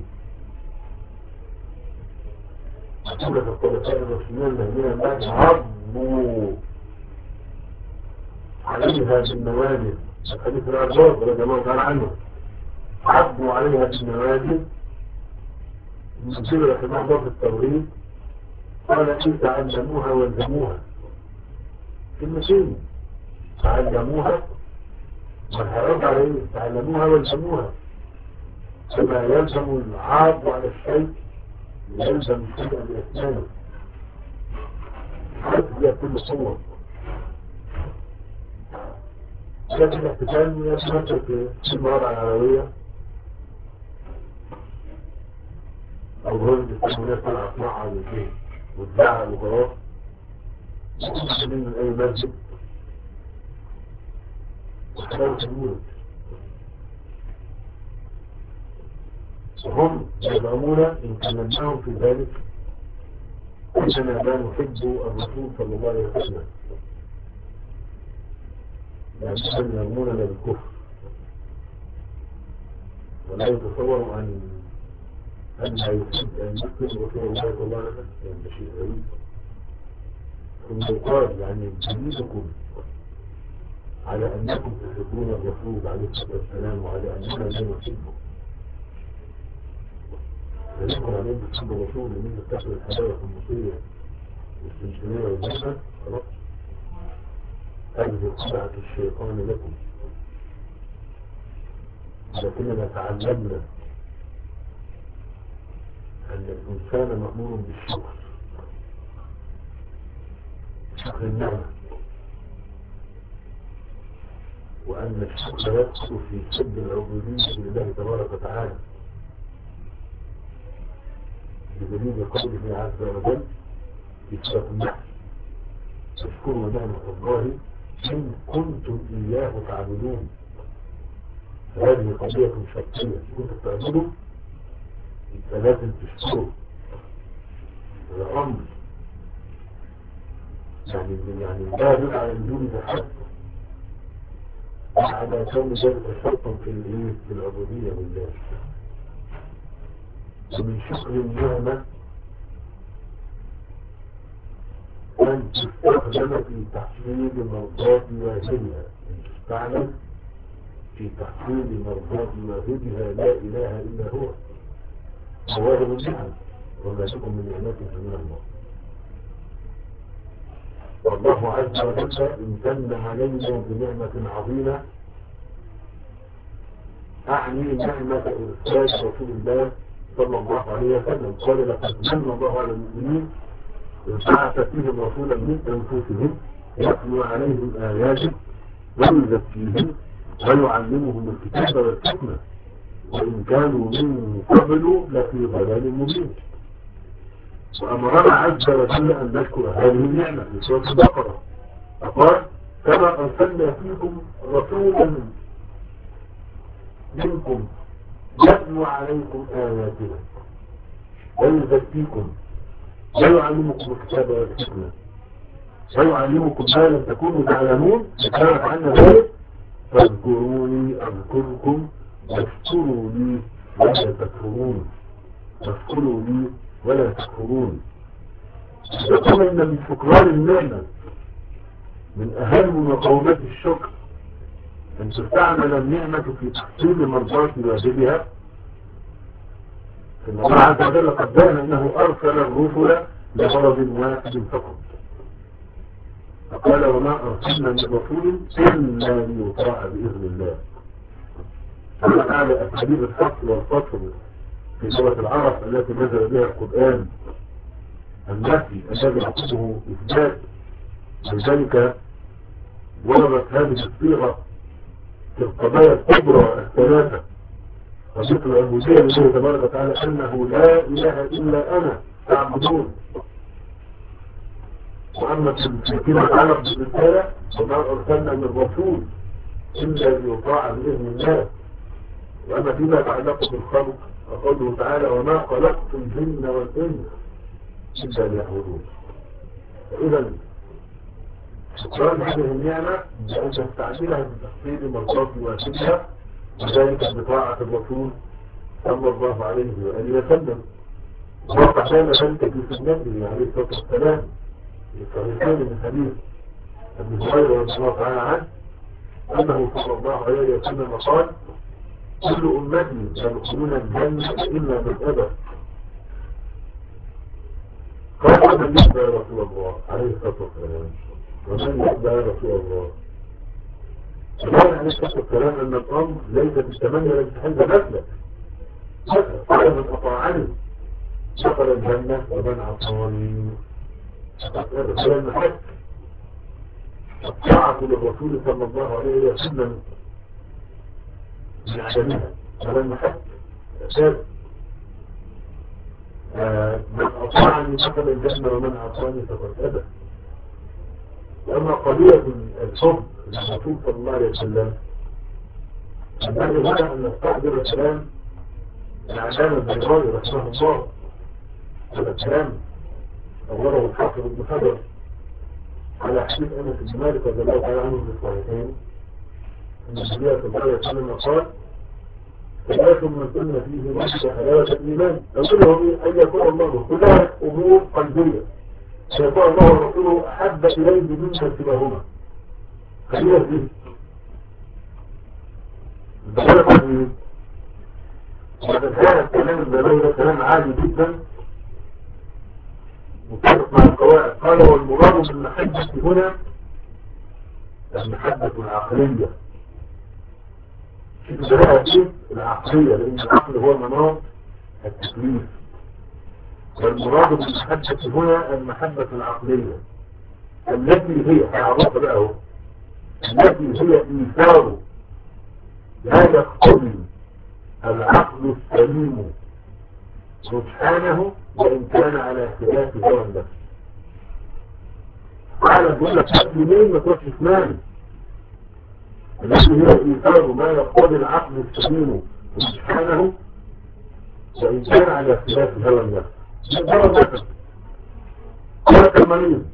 سورة الخلفاء الراشدين المهديين بعد عضوا عليها بالنواجذ. الحديث الأرباب رضي الله تعالى عنه عضوا عليها بالنواجذ من سورة الله في التوريد قال إن تعلموها والزموها كلمتين تعلموها والحرام عليه تعلموها والزموها كما يلزم العاض على الشيء يلزم الشيء بأسنانه حتى هي كل صور لكن الاحتفال يتمثل في المرأة العربية أو هرد الناس طلع أصنعها وكيه وتزعق وخلاص من أي مسجد وحلال تموت وهم يزعمون إن كلمناهم في ذلك أننا لا نحب الرسول صلى الله عليه وسلم لأنهم يرموننا بالكفر ولا يتصور أن أن لا يحب أن يحب رسول الله صلى الله عليه وسلم يعني شيء غريب ثم يقال يعني جميلكم على أنكم تحبون الرسول عليه الصلاة والسلام وعلى أننا لا نحبه فنحن عليهم بتحب الرسول لمن تتخذ الحلاوة المصرية والسمسونية والجنة خلاص هذه خدعة الشيطان لكم لكننا تعلمنا أن الإنسان مأمور بالشكر شكر النعمة وأن الشكر يدخل في سد العبودية لله تبارك وتعالى بدليل قوله عز وجل في سورة النحل تذكروا نعمة الله إن كنتم إياه تعبدون. هذه قضية شرطية كنتم تعبدوا فلازم تشكروا هذا أمر يعني يعني لا يدل على الوجود بحد على كون ذلك شرطا في الايه في العبودية لله. ومن شكر النعمة أن تستخدم في تحصيل مرضات واجبها أن تستعمل في تحصيل مرضات واجبها لا إله إلا هو واجب النعم وما شكر من نعمته من الله. والله عز وجل امتن علينا بنعمة عظيمة أعني نعمة إرسال رسول الله صلى الله عليه وسلم قال لقد من الله على المؤمنين بعث فيهم رسولا من أنفسهم يتلو عليهم آياته ويزكيهم ويعلمهم الكتاب والحكمة وإن كانوا من قبل لفي ضلال مبين. وأمرنا عز وجل أن نشكر هذه النعمة في سورة البقرة فقال كما أرسلنا فيكم رسولا منكم يتلو عليكم آياتنا ويزكيكم ويعلمكم الكتاب والحكمة ويعلمكم ما لم تكونوا تعلمون فكان عنا ذلك فاذكروني أذكركم واشكروا لي ولا تكفرون واشكروا لي ولا تكفرون. يقول إن من شكران النعمة من أهم مقومات الشكر أن تستعمل النعمة في تحصيل مرضات واجبها. إن الله عز وجل قد بين أنه أرسل الرسل لغرض واحد فقط فقال وما أرسلنا من رسول إلا ليطاع بإذن الله. على أعلى أساليب الفصل والفصل في سورة العرب التي نزل بها القرآن النفي الذي يقصده إثبات لذلك وردت هذه الصيغة في القضايا الكبرى الثلاثة وذكر العبودية لله تبارك وتعالى أنه لا إله إلا أنا تعبدون. وأما فيما يتعلق بالرسالة وما أرسلنا من رسول إلا ليطاع بإذن الله. وأما فيما يتعلق بالخلق فقوله تعالى وما خلقت الجن والإنس إلا ليعبدون. فإذا شكران هذه النعمة بأن تستعملها بتحصيل مرضات واسعها، وذلك بطاعة الرسول صلى الله عليه وآله وسلم. وقع كان ذلك في سنته عليه الصلاة والسلام في الصحيحين من حديث ابن هريرة رضي الله تعالى عنه أنه صلى الله عليه وسلم قال: كل أمتي يدخلون الجنة إلا من أبى. قال: من يأبى يا رسول الله عليه الصلاة والسلام؟ ومن يأبى يا رسول الله؟ قال عليه الصلاة والسلام أن الأمر ليس بالتمنى للتحل مثلك، قال: من أطاعني دخل الجنة ومن عصاني فقد المحك. الطاعة للرسول صلى الله عليه وسلم بعدمها على المحك. من أطاعني دخل الجنة ومن عصاني فقد أبى. وأما قضية الحب للرسول صلى الله عليه وسلم فنحن هنا أن نستحضر الكلام العلامة البيضاوي رحمه الله. هذا الكلام أوله الحافظ ابن حجر على حديث أنس بن مالك رضي الله تعالى عنه في الصحيحين أن النبي صلى الله عليه وسلم قال: ثلاث من كنا فيه وجد حلاوة الإيمان. أولهم أن يكون الله كلها أمور قلبية، أن يكون الله ورسوله أحب إليه مما سواهما. خلينا فيه الدخول قلبي. وهذا كان الكلام البلاغي كلام عادي جدا متفق مع القواعد. قال: والمراد بالمحبة هنا المحبة العقلية. في الدلالة العقلية، لأن العقل هو مناط التكليف. والمراد بالمحبة هنا المحبة العقلية التي هي عرفة له التي هي إيثار لا يقتضي العقل السليم سبحانه وإن كان على خلاف هوى النفس. قال: بقول لك مسلمين ما تروحش اسمعني. التي هي إيثار ما يقتضي العقل السليم سبحانه وإن كان على خلاف هوى النفس. هوى النفس قالت المريض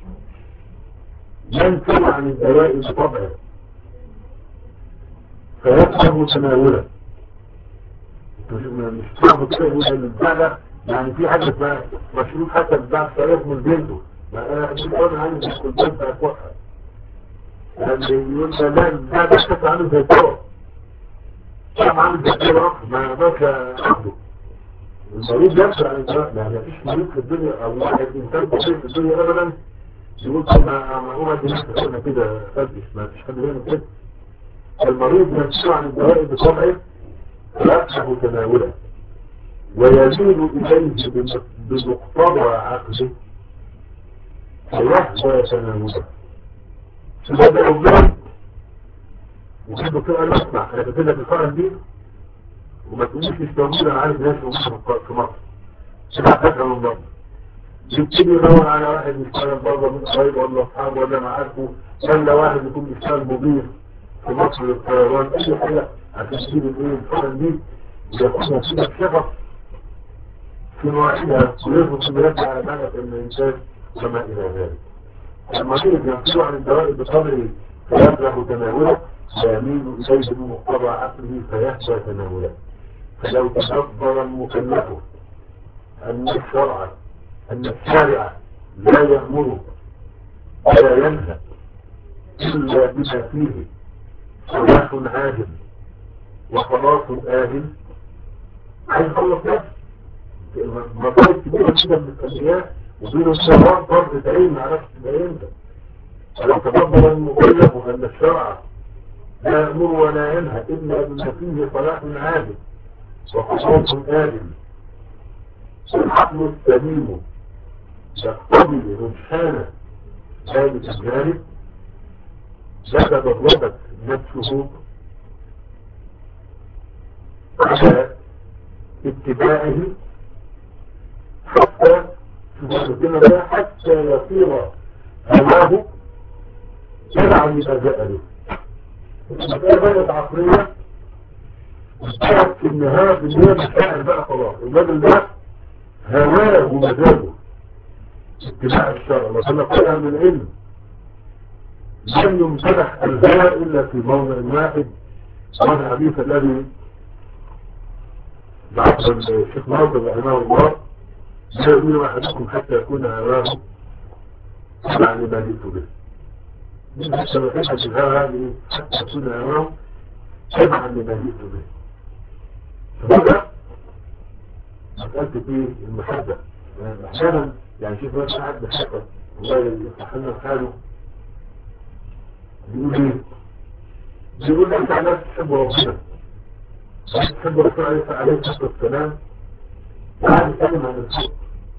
ينفر عن الدواء بطبعه فيكره تناوله. مش صعب كده يقول ان البتاع يعني في حاجه اسمها مشروط حتى البتاع صريح من بنته. ما انا مش قادر عندي في البنت اكوحها يعني يقول ده لا البتاع ده شكل عامل زي الدواء، شكل عامل زي الدواء ما يقدرش اخده. المريض ينفر عن الدواء. ما فيش مريض في الدنيا او واحد انسان بسيط في الدنيا ابدا يقول ما ما هو دي انا كده فدش. ما فيش حد بيعمل كده. المريض ينفر عن الدواء بطبعه فيكره تناوله ويميل إليه بمقتضى عقله فيحظى تناوله. فهذا أولا وكده كده أنا أسمع أنا كده في الفرق دي وما تقوليش مش موجودة. أنا عارف ناس موجودة في مصر سمع فترة من بره يبتدي يدور على واحد يشتغل بره من قريب ولا أصحابه ولا معارفه ولا واحد يكون بيشتغل مضيف في مصر للطيران أي حاجة عشان تجيب الإيه الفرق دي يكون فيها الشغف في مواعيدها ويربط بيرجع على معنى الإنسان وما إلى ذلك. المريض ينفر عن الدواء بقدره فيكره تناوله ويميل إليه بمقتضى عقله فيخشى تناوله. فلو تدبر المكلف أن الشرع أن الشارع لا يأمر ولا ينهى إلا بما فيه صلاح عاجل وخلاص آجل عايز خلص نفسه. مطالب كبيرة جدا من الأشياء وبين الشرعات فرض تعين معرفش تبقى امتى. فلو تدبر المكلف أن الشرع لا يأمر ولا ينهى إلا بما فيه صلاح عاجل وخلاص آجل والعقل السليم يقتضي رجحان ذلك الجانب لتدربت نفسه على اتباعه حتى حتى يصير هواه تبعا لما جاء به. المسألة بقت عقلية وكانت في النهاية في النهاية مشاعر بقى خلاص. الراجل ده هواه ومزاجه اتباع الشرع وصلنا قلها من العلم لم يمتدح الهوى إلا في موضع واحد، وهذا الحديث الذي ذكره الشيخ ناصر رحمه الله: لا يؤمن أحدكم حتى يكون هواه تبعا لما جئت به. من السبب الهوى هذه حتى يكون هواه تبعا لما جئت به. فبدأ مسألة في المحبة. يعني أحيانا يعني شوف واحد قاعد بحبة الله يفتح لنا حاله، بيقول ايه؟ بيقول لك على ناس تحب ربنا، تحب ربنا عليه الصلاة والسلام، وقاعد يتكلم عن الحب.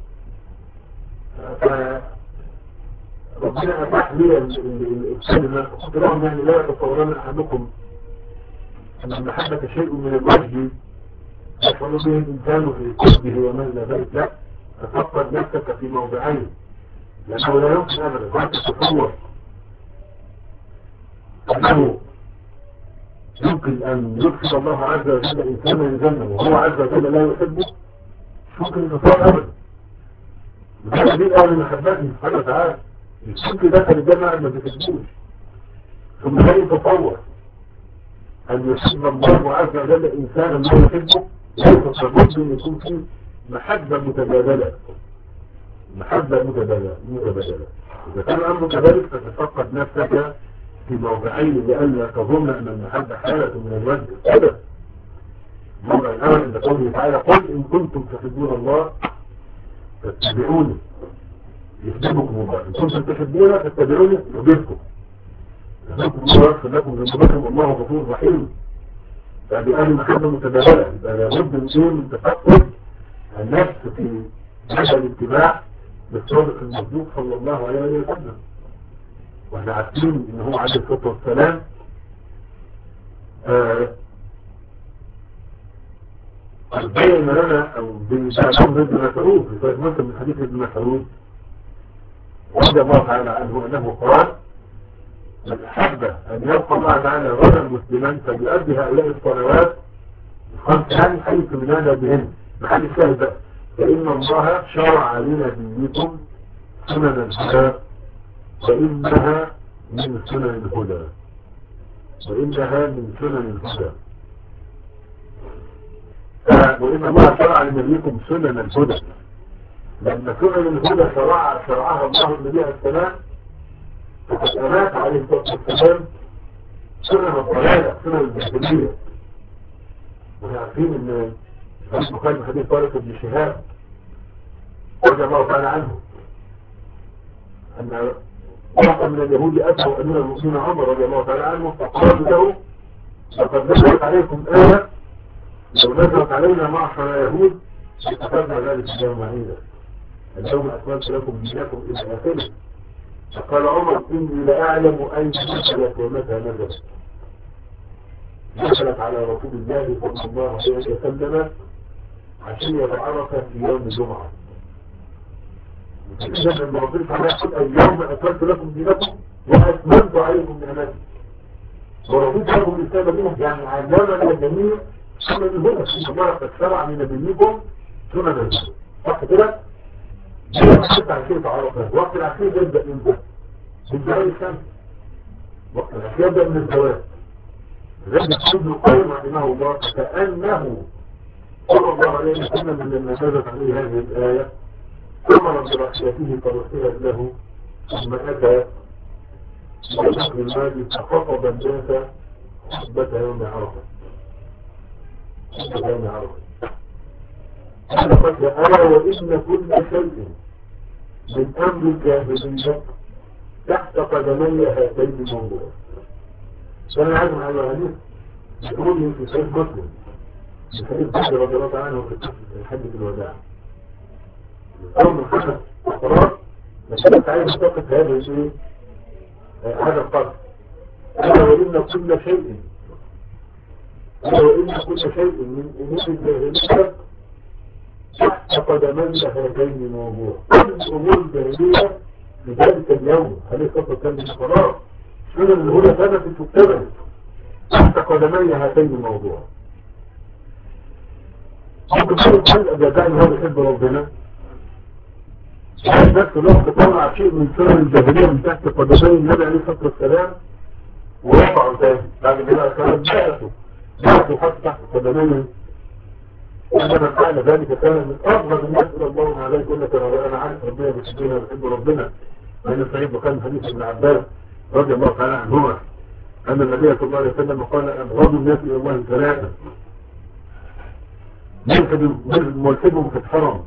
فربنا أتاح لي الكلمة، قلت لهم يعني لا يتصورن أحدكم أن المحبة شيء من الوجه يشعر به الإنسان في قلبه وما إلى ذلك. لا، تفقد نفسك في موضعين، لأنه لا يمكن أبدا أن تتصور أنه يمكن أن يدخل الله عز وجل إنسانا الجنة وهو عز وجل لا يحبه. ممكن يتصور أبدا. وهذا دي أهل محبته سبحانه وتعالى. يمكن دخل الجنة ما بيحبوش، ثم لا يتصور أن يحب الله عز وجل إنسانا لا يحبه. لا يتصور أن يكون فيه محبة متبادلة، محبة متبادلة متبادلة. إذا كان الأمر كذلك فتفقد نفسك في موضعين لئلا تظن أن المحبة حالة من الوجه. أبدا. الموضع الأول عند قوله تعالى: قل إن كنتم تحبون الله فاتبعوني يحببكم الله. إن كنتم تحبون فاتبعوني يحببكم. يحببكم الله ويغفر لكم ذنوبكم والله غفور رحيم. فهذه آل محبة متبادلة. يبقى لابد من تفقد النفس في هذا الاتباع بالصادق المصدوق صلى الله عليه وسلم. واحنا عارفين ان هو عليه الصلاه والسلام بين لنا او بشعر ابن مسعود في صحيح مسلم من حديث ابن مسعود رضي الله تعالى عنه انه قال: من احب ان يلقى الله تعالى رجلا مسلما فليؤدي هؤلاء الصلوات خمسان حيث نادى بهن. محل الشاهد بقى: فان الله شرع لنبيكم سنن الهدى وانها من سنن الهدى وإنها من سنن الهدى. وإن الله شرع لنبيكم سنن الهدى، لأن سنن الهدى شرع شرعها الله النبي عليه السلام، فقد أمات عليه الصلاة والسلام سنن الضلالة، سنن الجاهلية. وإحنا عارفين إن البخاري من حديث طارق بن شهاب رضي الله تعالى عنه أن واحد من اليهود أتوا أمير المؤمنين عمر رضي الله تعالى عنه فقالوا له: لقد نزلت عليكم آية لو نزلت علينا معشر يهود اتخذنا ذلك اليوم عيدا، اليوم أكملت لكم دينكم إلى آخره. فقال عمر: إني لأعلم أين نزلت ومتى نزلت. نزلت على رسول الله صلى الله عليه وسلم عشية عرفة في يوم الجمعة. إذا لما رسولك عليه يقول: اليوم أكملت لكم دينكم وأتممت عليكم نعمتي ورضيت لكم الإسلام دينا، يعني علمنا الجميع سنن الهدى. الله قد شرع لنبيكم سنن الهدى، صح كده؟ وقت العشية عرفة، وقت العشية يبدأ امتى؟ بالجوال الشمس. وقت العشية يبدأ من الزواج. ذلك ابن القيم رحمه الله كأنه صلى الله عليه وسلم لما نزلت عليه هذه الآية أمر برحلته فرسلت له، ثم أتى بشكل المال فخطب الناس خطبة يوم عرفة. خطبة يوم عرفة. قال: ألا وإن كل شيء من أمر الجاهلية تحت قدمي هاتين الموضوع. فأنا عازم على الحديث يقول لي في صحيح مسلم في حديث بدر رضي الله عنه في حديث الوداع. أول من خمس أقرار مسألة عايز تقف هذا الشيء، هذا القرار: ألا وإن كل شيء ألا وإن كل شيء من أمور الجاهلية تحت قدمي هاتين الموضوع. كل أمور الجاهلية في ذلك اليوم عليه الصلاة والسلام بالقرار سنن الهدى ثبتت واتبعت تحت قدمي هاتين الموضوع. ممكن تقول: هل أجزائي هو يحب ربنا؟ هل نفس الوقت طلع شيء من سنن الجاهلية من تحت قدمي النبي عليه الصلاة والسلام ورفعوا تاني بعد كده كانت جاءته جاءته حتى تحت قدميه. وإنما فعل ذلك كان من أفضل الناس إلى الله عليه يقول لك أنا عارف ربنا بيحبنا بيحب ربنا. وإن سعيد وكان حديث ابن عباس رضي الله تعالى عنهما أن النبي صلى الله عليه وسلم قال أبغض الناس إلى الله ثلاثة ملحدهم في الحرم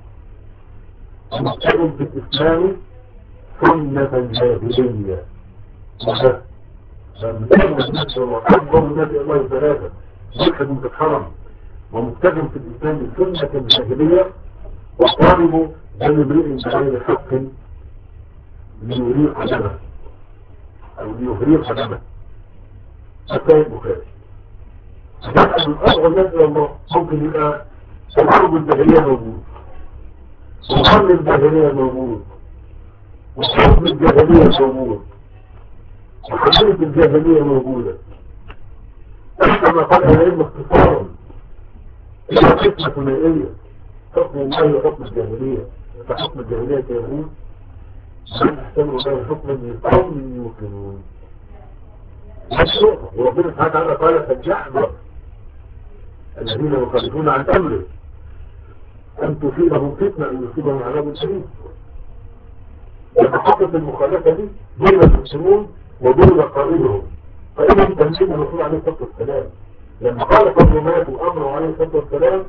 وملحدهم في الإسلام سنة جاهلية. وهذا فمتابع الناس والله أبغض الناس إلى الله ثلاثة ملحدهم في الحرم ومتابع في الإسلام سنة جاهلية وطالبوا أن يبرئ بغير حق ليريق دمه أو ليهريق دمه. حتى البخاري يبقى من أبغض الناس إلى الله ممكن يبقى تقرب الجاهلية موجود وظن الجاهلية موجود وحكم الجاهلية موجود وحديث الجاهلية موجودة. كما قال العلم اختصارا هي قسمة ثنائية حكم الله وحكم الجاهلية. فحكم الجاهلية يقول من أحسن الله حكما لقوم يوقنون. وربنا سبحانه وتعالى قال فليحذر الذين يخالفون عن أمره أن تصيبهم فتنة أن يصيبهم عذاب شديد. لما حصلت المخالفة دي دون المسلمون ودون قائلهم فإذا تنزيل الرسول عليه الصلاة والسلام لما قال فضلمات وأمره عليه الصلاة والسلام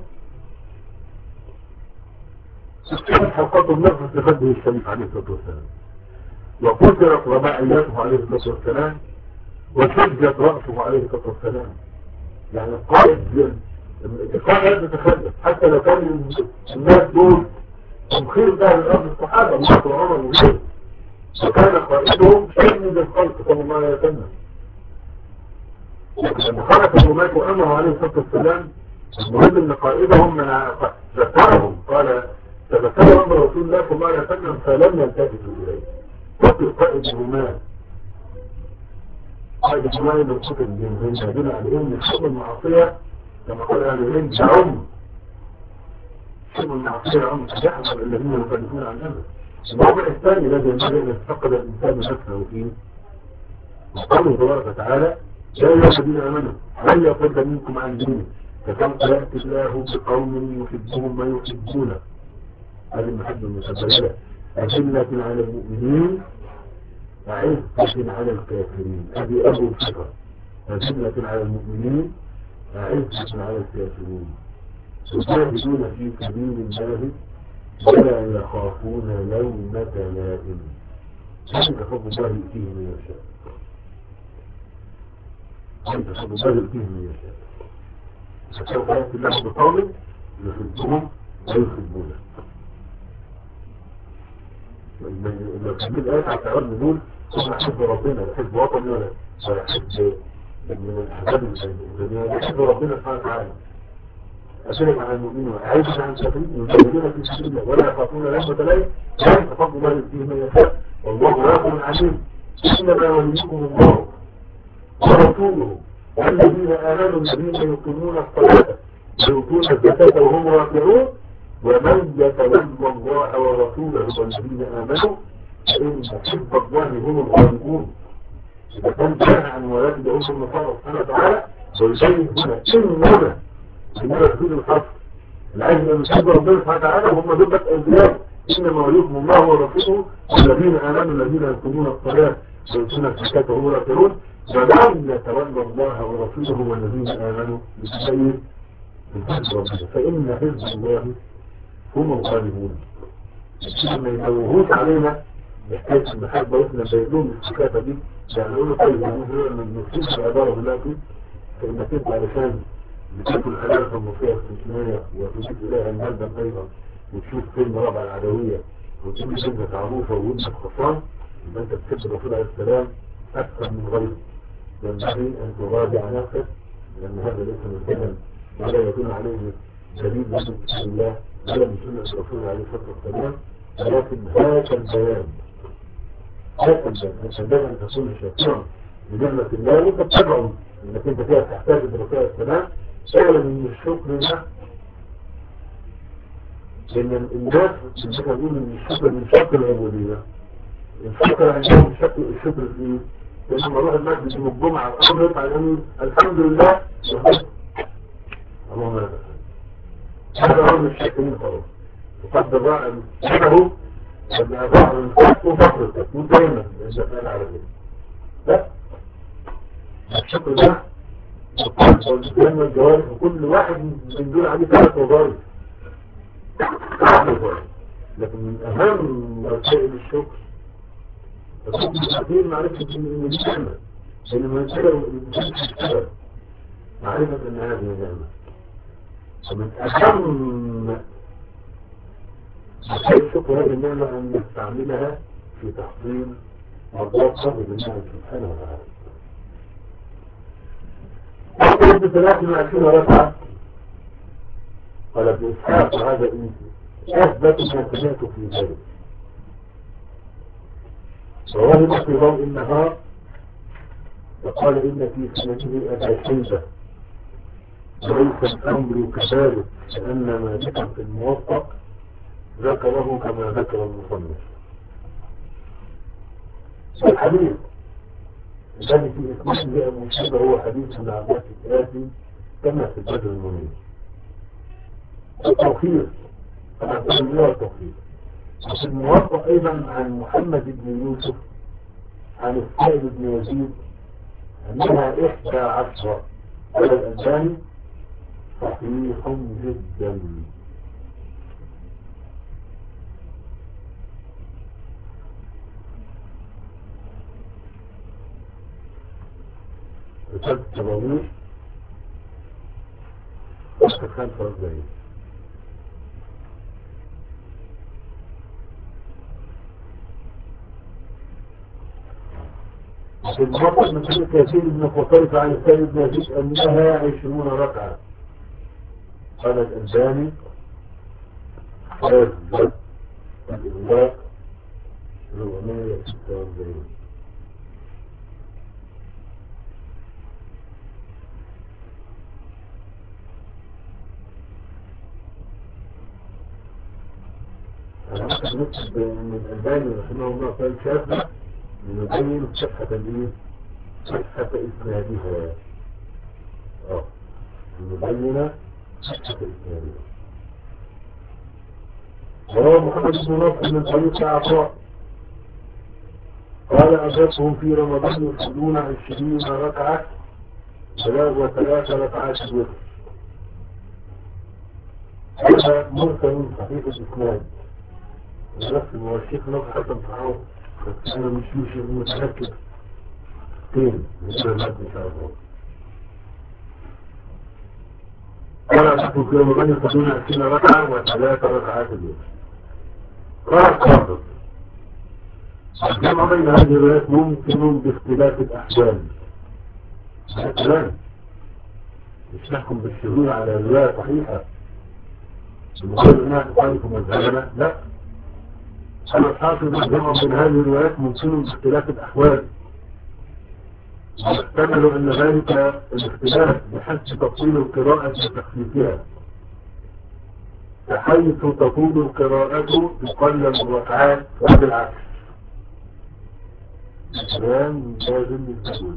استفاد حلقات النفس استفاده الشريف عليه الصلاة والسلام وكسرت رباعياته عليه الصلاة والسلام وشجت رأسه عليه الصلاة والسلام. يعني القائد القائد يتخلف حتى لو كان الناس دول هم خير بها الأرض الصحابة وعطوا عمر وغيره وكان قائدهم سيد الخلق صلى الله عليه وسلم. لما خلق الرمات وأمره عليه الصلاة والسلام المهم ان قائدهم من ذكرهم قال تذكروا أمر رسول الله صلى الله عليه وسلم فلم يلتفتوا إليه. فكر قائد الرمات قائد الرمات من كتب الجنزين يدل على ان الحكم المعصية كما قال أهل العلم تعم حكم المعصية عم يحضر الذين يخالفون عن أمره. الموضوع الثاني الذي ينبغي أن يتفقد الإنسان نفسه فيه قوله تبارك وتعالى يا أيها الذين آمنوا من يرتد منكم عن دينه فسوف يأتي الله بقوم يحبهم ما يحبونه. هذه المحبة المتبادلة أذلة على المؤمنين أعزة على الكافرين. هذه أول صفة أذلة على المؤمنين أعزة على الكافرين يجاهدون في سبيل الله ولا يخافون لومة لائم. ذلك فضل الله يؤتيه من يشاء. ذلك فضل الله يؤتيه من يشاء. فسوف يأتي الله بقوم يحبهم ويحبونه. لو كان الآية على التعرض نقول أنا أحب ربنا أحب وطني ولا أحب من الأحباب الإنسانية أحب ربنا سبحانه وتعالى أسلم على المؤمنين وأعيش عن سبيل يجاهدون في سبيل الله ولا يخافون لومة لائم. ذلك فضل الله يؤتيه من يشاء والله واسع عليم. إنما وليكم الله ورسوله والذين آمنوا الذين يقيمون الصلاة ويؤتون الزكاة وهم راكعون ومن يتولى الله ورسوله والذين آمنوا فإن حزب الله هم الغالبون. إذا كان جاء عن ولاة الأمة النصارى سبحانه وتعالى ويبين هنا إنما إنما رسول الحق العجل أن يحب ربنا سبحانه وتعالى هم دول بس أولياء. إنما وليكم الله ورسوله والذين آمنوا الذين يقيمون الصلاة ويؤتون الزكاة وهم راكعون ومن يتولى الله ورسوله والذين آمنوا بالخير بالحزب ربنا فإن حزب الله هم الغالبون. ما ينوهوش علينا بحكاية المحبة وإحنا بيقولون الشكافة دي يعني نقول طيب يعني هو من نفسيش العبارة دلوقتي فإنك أنت علشان بتاكل الحلال في المصير في الكناية وتجيب إليها المادة أيضا وتشوف فيلم رابع العدوية وتجيب بنتك عروسة وابنك خصان يبقى أنت بتحب الرسول عليه السلام أكثر من غيره. ينبغي أن تراجع نفسك لأن هذا ليس من الكلام ولا يكون عليه دليل من كتاب الله ولا من سنة الرسول عليه الصلاة والسلام ولكن هذا البيان هذا البيان ينبغي أن تكون شاكرا بنعمة الله وأنت تتبعه انك انت فيها تحتاج الرسول عليه السلام فعلا من الشكر ده لأن الناس اللي بيقولوا إن الشكر من شكر العبودية، الشكر عندهم الشكر الشكر في إيه؟ لما أروح المسجد يوم الجمعة أقول على الحمد لله اللهم لك هذا رغم الشكرين خلاص وقدر بقى شبهه لما أضع من فقه وفقرتك ودايما إذا قال على كده لا الشكر ده القلب والإسلام والجوارح وكل واحد من دول عليه ثلاث وظائف لكن من أهم وسائل الشكر الشكر الكثير معرفة إن دي نعمة لأن من السبب معرفة أن هذه نعمة ومن أهم وسائل الشكر هذه النعمة أن نستعملها في تحصيل مرضات صاحب الله سبحانه وتعالى. أقول بثلاث وعشرين ركعة قال ابن إسحاق هذا أثبت ما سمعت في ذلك ووهب في ضوء النهار وقال إن في سنته أبا حيبة وليس الأمر كذلك لأن ما ذكر في الموطأ ذكره كما ذكر المصنف. الحديث الذي في إسناده أبو حيبة هو حديث ابن عباس الآتي كما في البدر المنير. التوفيق فأقول الله التوفيق وفي الموطأ أيضا عن محمد بن يوسف عن السائل بن يزيد أنها إحدى عشرة على الألباني صحيح جدا. رسالة التراويح وقت خمسة وأربعين في الموقف من كل كثير من خطيف عن السيد بن يزيد أنها عشرون ركعة قال الألباني هذا الإغلاق أربعمائة وستة وأربعين. أنا أحد نكتب من الألباني رحمه الله قال شافة لنبين صحة الإيه؟ صحة إسنادها. اه لنبين صحة إسنادها. وروى محمد بن نصر من طريق عطاء قال أدركهم في رمضان يصلون عشرين ركعة وثلاث ركعات الوتر. هذا مرسل صحيح الإسناد ونفس المؤشف نص حتى معه بس أنا مش مش متأكد فين مش متأكد إن شاء الله. قال أدركهم في رمضان يصلون عشرين ركعة وثلاث ركعات الوتر. قال الحافظ الجمع بين هذه الروايات ممكن باختلاف الأحوال. الكلام مش نحكم بالشذوذ على رواية صحيحة بمجرد انها تخالف مذهبنا، لا. أنا الحافظ الجمع بين هذه الروايات ممكن باختلاف الأحوال واحتمل أن ذلك الاختلاف بحسب تطويل القراءة وتخفيفها بحيث تطول القراءة تقلل الركعات وبالعكس. الكلام لازم يتقول.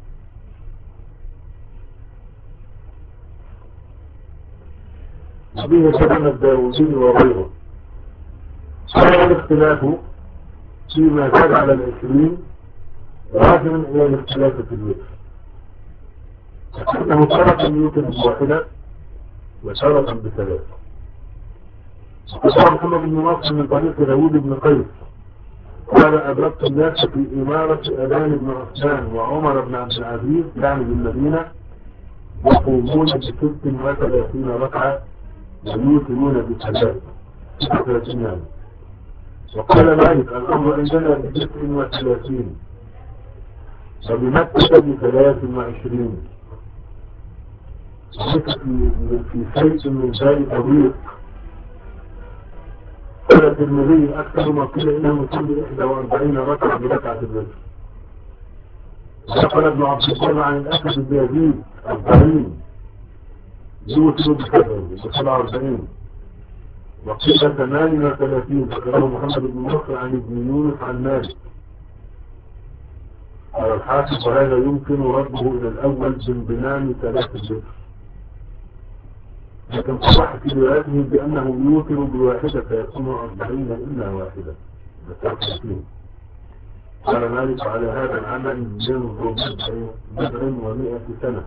وبه كلام الداوودي وغيره. هذا الاختلاف فيما زاد على العشرين راجع الى الاختلاف في الوتر، لأنه تارة يوتر بواحدة وتارة بثلاثة. وقال محمد بن نصر من طريق داوود بن قيس قال أدركت الناس في إمارة أبان بن عثمان وعمر بن عبد العزيز يعني بالمدينة يقومون بست وثلاثين ركعة ويوترون بثلاثة ثلاثين يعني. وقال مالك الأمر عندنا بست وثلاثين وبمكة بثلاث وعشرين في شيء من ذلك طويل. قال الترمذي أكثر ما قيل إنه يصلي إحدى وأربعين ركعة بركعة الوتر. نقل ابن عبد الله عن الأسد بن يزيد أربعين يوتر بكثر بسبعة وأربعين. وقيل ثمانية وثلاثين ذكره محمد بن نصر عن ابن يونس عن مالك على الحافظ، وهذا يمكن رده إلى الأول بانضمام ثلاثة ذكر، لكن صح في روايته بأنه يوتر بواحدة فيكون أربعين إلا واحدة. قال مالك على هذا العمل منذ بضع ومئة سنة،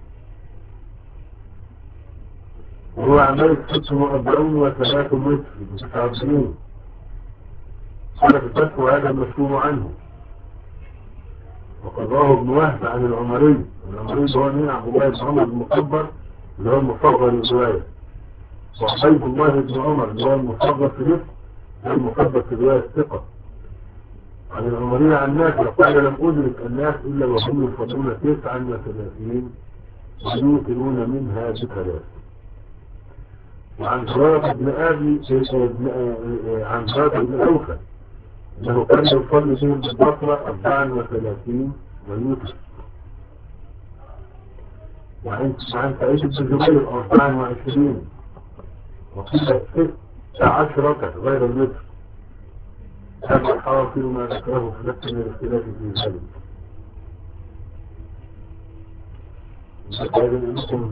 وهو عمل ست وأربعون وثلاث متر بتسعة وعشرين. قال في الفتح وهذا المشهور عنه، وقد رواه ابن وهب عن العمري. العمري هو مين؟ عبد الله بن عمر المكبر اللي هو المصغر الرواية، وعبيد الله بن عمر اللي هو المصغر في الاسم المكبر في الرواية الثقة. عن العمري عن نافع قال لم أدرك الناس إلا وهم يفضلون تسعا وثلاثين ويوترون منها بثلاث. وعن زرارة بن أبي عن زرارة بن أوفى أنه كان يصلي بهم بالبصرة أربعا وثلاثين ويوتر. وعن سعيد بن جبير أربعا وعشرين، وقيل ست عشرة غير المتر. هذا حاصل ما ذكره في نفس من الاختلاف في ذلك. هذا منكم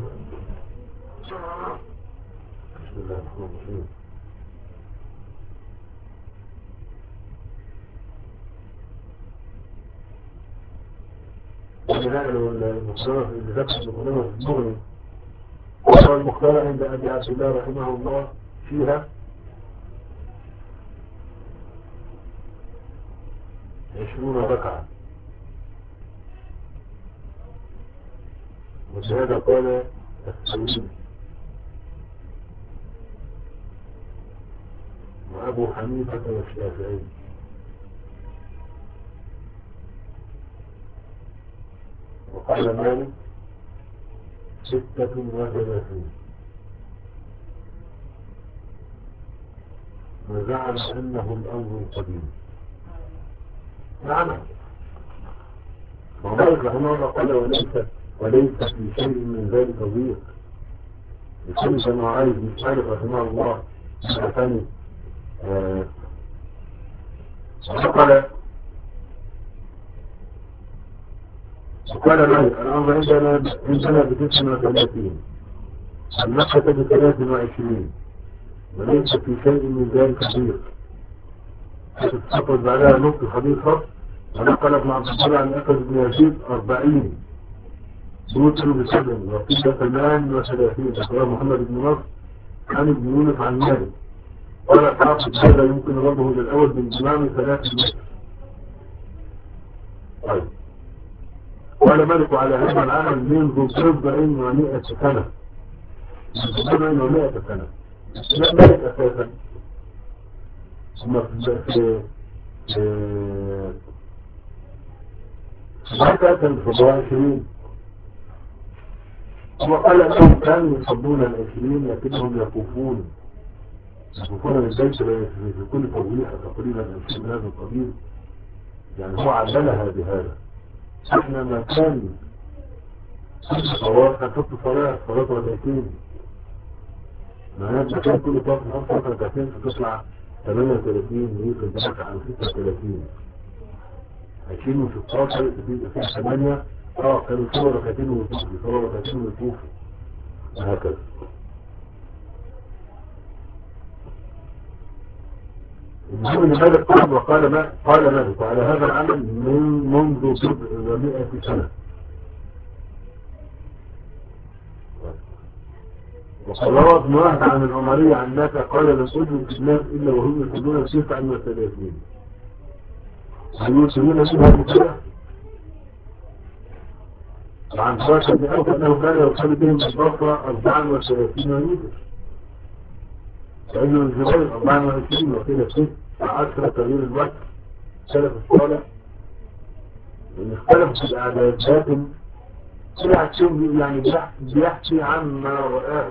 بسم الله الرحمن الرحيم. وجلاء المختار اللي ذكر بقلوبه في المغني، وقال المختار عند أبي عبد الله رحمه الله فيها عشرون ركعة، وبهذا قال السيد وأبو حنيفة والشافعي. وقال مالك ستة وثلاثين، وزعم أنه الأمر القديم. نعم، ومالك رحمه الله قال وليس وليس في شيء من ذلك ضيق، لكل كما عايز مش عارف رحمه الله ثاني. قال وقال مالك الأمر عندنا عندنا بتسع وثلاثين، المكة بثلاث وعشرين، وليس في شيء من ذلك ضيق. تتحفظ بعدها نقطة حديثة، ونقل ابن عبد الله عن أكد بن يزيد أربعين يوتر بسبع، وقيل ثمان وثلاثين ذكره محمد بن نصر عن ابن يونس عن مالك. قال الحافظ هذا يمكن رده للأول بانضمام ثلاث متر. طيب، قال مالك على هذا العمل منذ بضع ومئة سنة، بضع ومئة سنة. لا مالك أساسا ثم في حتى كان في الضوء عشرين، وقال أنهم كانوا يصدون العشرين لكنهم يكوفون يكوفون من البيت في كل توضيحة تقريبا عشرين من هذا القبيل. يعني هو عدلها بهذا. احنا ما كان صلاة كان حط صلاة صلاة ركعتين، معناته كان كل طرف نفسه ركعتين فتطلع ثمانية وثلاثين ويوصل بحث عن ستة وثلاثين. عشرين وستاشر بيبقى فيه ثمانية، اه كانوا يصلوا ركعتين ويطوفوا، يصلوا ركعتين ويطوفوا وهكذا. المهم ان مالك قال وقال ما قال مالك وعلى هذا العمل من منذ بضع ومئة سنة. وقال روى ابن وهب عن العمري عن نافع قال لم أدرك الناس إلا وهم يصلون تسعا وثلاثين ويوصلون منها بثلاث. وعن خاشع بن أوف أنه كان يصلي بهم بالبصرة أربعا وثلاثين ويوتر. سعيد بن جبير أربعا وعشرين، وقيل ست عشرة تغيير الوقت. سلف الصالح إن اختلف في الأعداد، لكن كل يعني بيحكي عما رآه.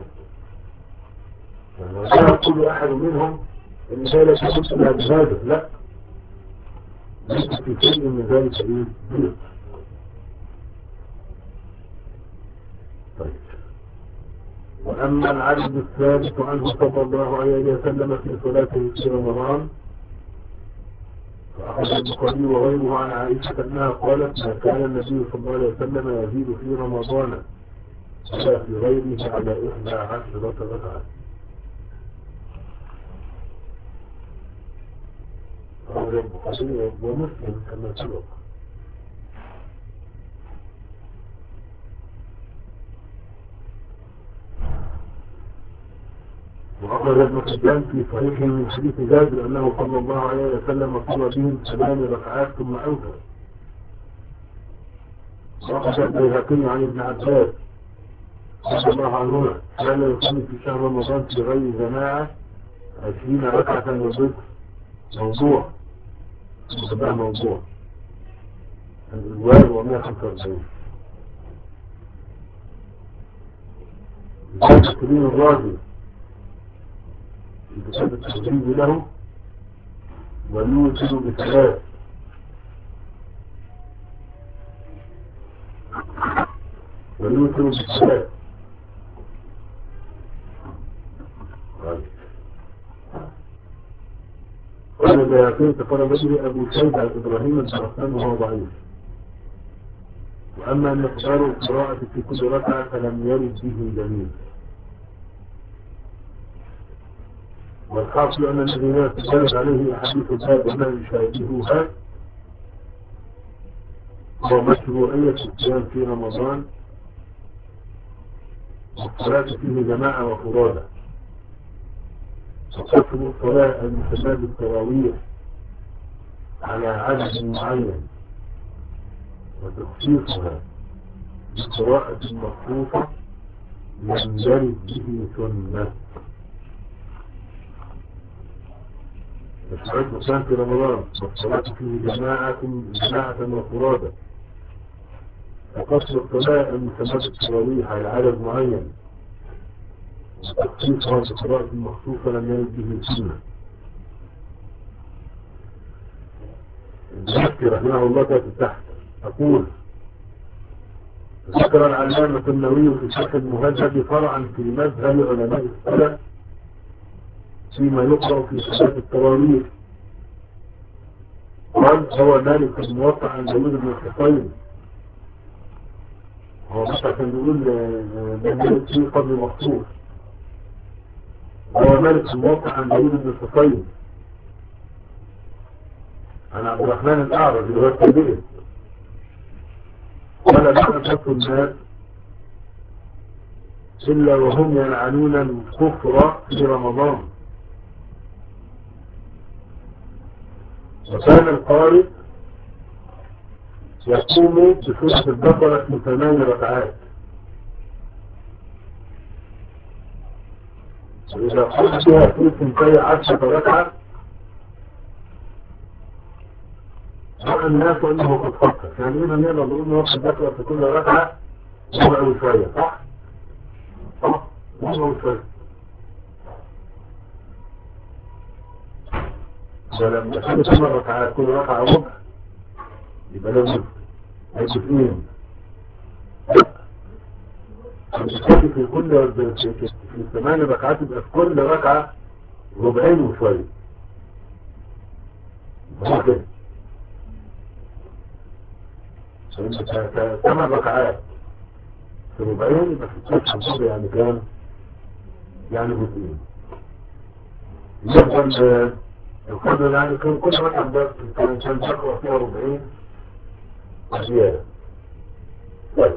يعني لا يقول أحد منهم إن ذلك يمثل بهذا، لا، ليس في شيء من ذلك إيه. أما العدد الثالث عنه صلى الله عليه وسلم في صلاته في رمضان فأخذ البخاري وغيره عن عائشة أنها قالت ما كان النبي صلى الله عليه وسلم يزيد في رمضان ولا في غيره على إحدى عشرة ركعة. أخذ البخاري ومسلم كما سبق. وأخرج ابن حبان في صحيحه من حديث جابر أنه صلى الله عليه وسلم صلى بهم ثمان ركعات ثم أوتر. وأخرج البيهقي عن ابن عباس رضي الله عنهما كان يصلي في شهر رمضان في غير جماعة عشرين ركعة وضد موضوع ده موضوع الإجوال ومئة وخمسة وأربعين. ذلك السبيل الراجل في كتاب التجريد له ويوصل بثلاث ويوصل بثلاث قال بيعقين تقول بدري أبو سيد على إبراهيم بن عثمان وهو ضعيف. وأما مقدار القراءة في كل ركعة فلم يرد به دليل. والحاصل أن الذي لا تدلت عليه أحاديث الباب وما يشاهدها هو مشروعية الصيام في رمضان والصلاة فيه جماعة وفرادى. وقسم الصلاة المسمى بالتراويح على عدد معين وتخصيصها بقراءة مخصوصة لم يرد به سنة. الصلاة الصيام في رمضان والصلاة فيه جماعة جماعة وفرادى. وقسم الصلاة المسمى بالتراويح على عدد معين وتخصيصها بقراءة مخصوصة لم يرد به سنة. المحكي رحمه الله تحت أقول ذكر العلامة النووي في شرح المهذب فرعا في مذهب علماء السلف فيما يقرأ في صلاة التراويح. قال هو مالك الموطأ عن داوود بن الحصين. هو مش عشان يقول مالك فيه قبل مخصوص. هو مالك الموطأ عن داوود بن الحصين عن عبد الرحمن الأعرج اللي هو التابعي. ولا تعرف الناس إلا وهم يلعنون الكفر في رمضان. وكان القارئ يقوم بسورة البقرة في ثمان ركعات. وإذا قلت فيها في ثنتي عشرة ركعة رأى الناس أنه قد فكر. يعني إذا نقدر نقول إنه وقت البقرة في كل ركعة ربع وشوية، صح؟ صح؟ ربع وشوية. ولما كانت ثمان ركعات كل ركعة ربع يبقى لازم هيبقى اثنين. في كل في ثمان ركعات يبقى في كل ركعة ربعين وشوية. هو كده. ثمان ركعات في ربعين يبقى في كل حصة يعني كام؟ يعني بطين. يفضل القدر يعني كان كل ركعة بس كان كان تقرأ فيها ربعين زيادة. طيب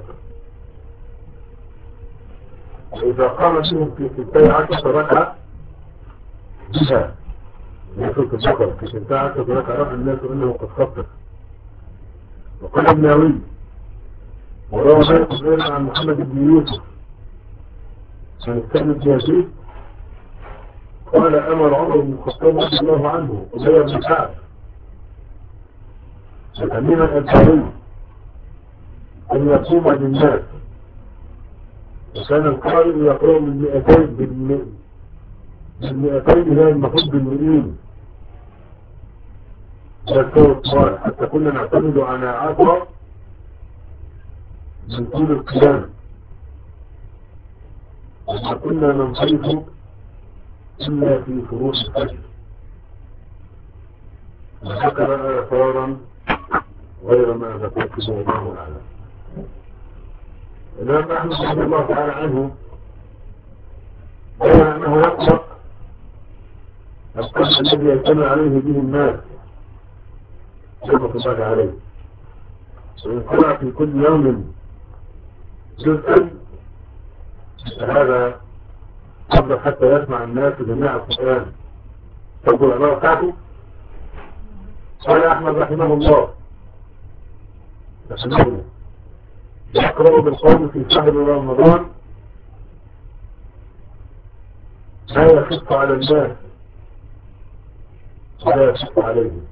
إذا قام فيهم في ستة عشر ركعة بها يسوك البقرة في ستة عشر ركعة رفع الناس أنه قد خطر. وقال النووي وروى ذلك غير عن محمد بن يوسف عن الثاني بن يزيد قال أمر عمر بن الخطاب رضي الله عنه أبي بن كعب الأمين الأنصاري أن يقوم للناس. وكان القارئ يقرأ من مئتين بالمئة بالمئتين لا المفروض بالمئين حتى كنا نعتمد على عشرة من طول القيام. وما كنا ننصرف إلا في فروض الفجر، وذكر آثارا غير ما ذكرته الله أعلم. الإمام أحمد رضي الله تعالى عنه بين أنه يقرأ القدر الذي يجتمع عليه به الناس رحمة الله عليه، وإن قرأ في كل يوم جزءا فهذا أفضل حتى يسمع الناس جميع القرآن. تقول العبارة بتاعته قال أحمد رحمه الله رحمه يقرأ بالقول في شهر رمضان لا يخف على الناس ولا يخف عليهم،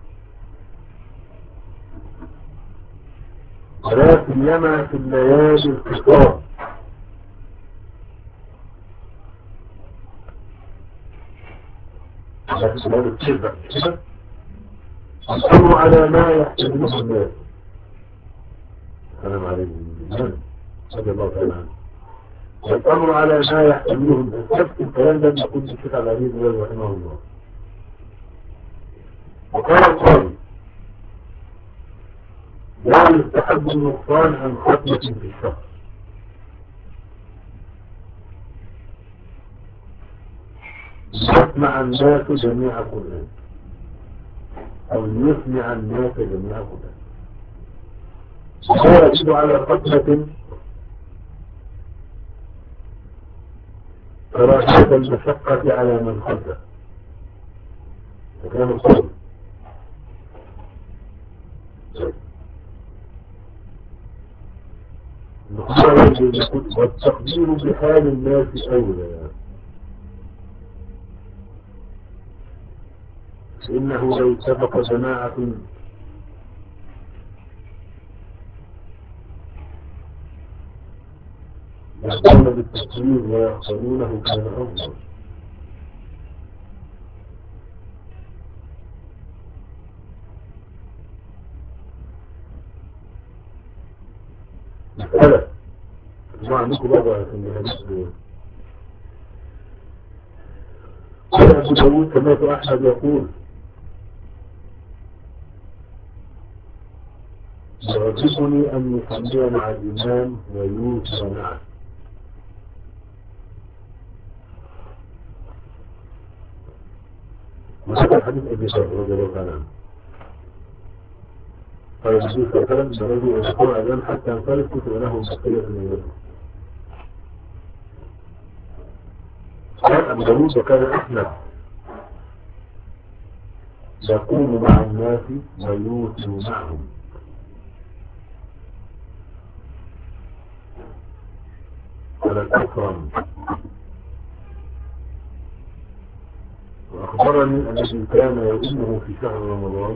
ولا سيما في الليالي القصار، الأمر على ما يحتمله الناس. السلام عليكم رضي الله تعالى عنه. الأمر على ما يحتمله الناس. نفس الكلام ده يقول الشيخ عبد العزيز رحمه الله. وقال القاضي لا يستحب النقصان عن ختمة في الشهر، يسمع الناس جميع القرآن أو يسمع الناس جميع القرآن، لا يجب على ختمة كراهية المشقة على من خلفه. كلام القول والتقدير بحال الناس أولى، إنه لو سبق جماعة يقوم بالتقدير ويقصرونه كان أفضل. مسألة ما عندكم بابا في الحديث دول. قال أبو داود سمعت أحمد يقول يعجبني أن يصلي مع الإمام ويوتر معه. وهذا الحديث أبي ذر رضي الله تعالى عنه قال النبي صلى الله عليه وسلم الرجل يذكر أذان حتى ينصرف كتب له بقية من يده. قال أبو داود وكان أحمد يقوم مع الناس ويوتر معهم. قال الأكرم وأخبرني الذي كان يؤمه في شهر رمضان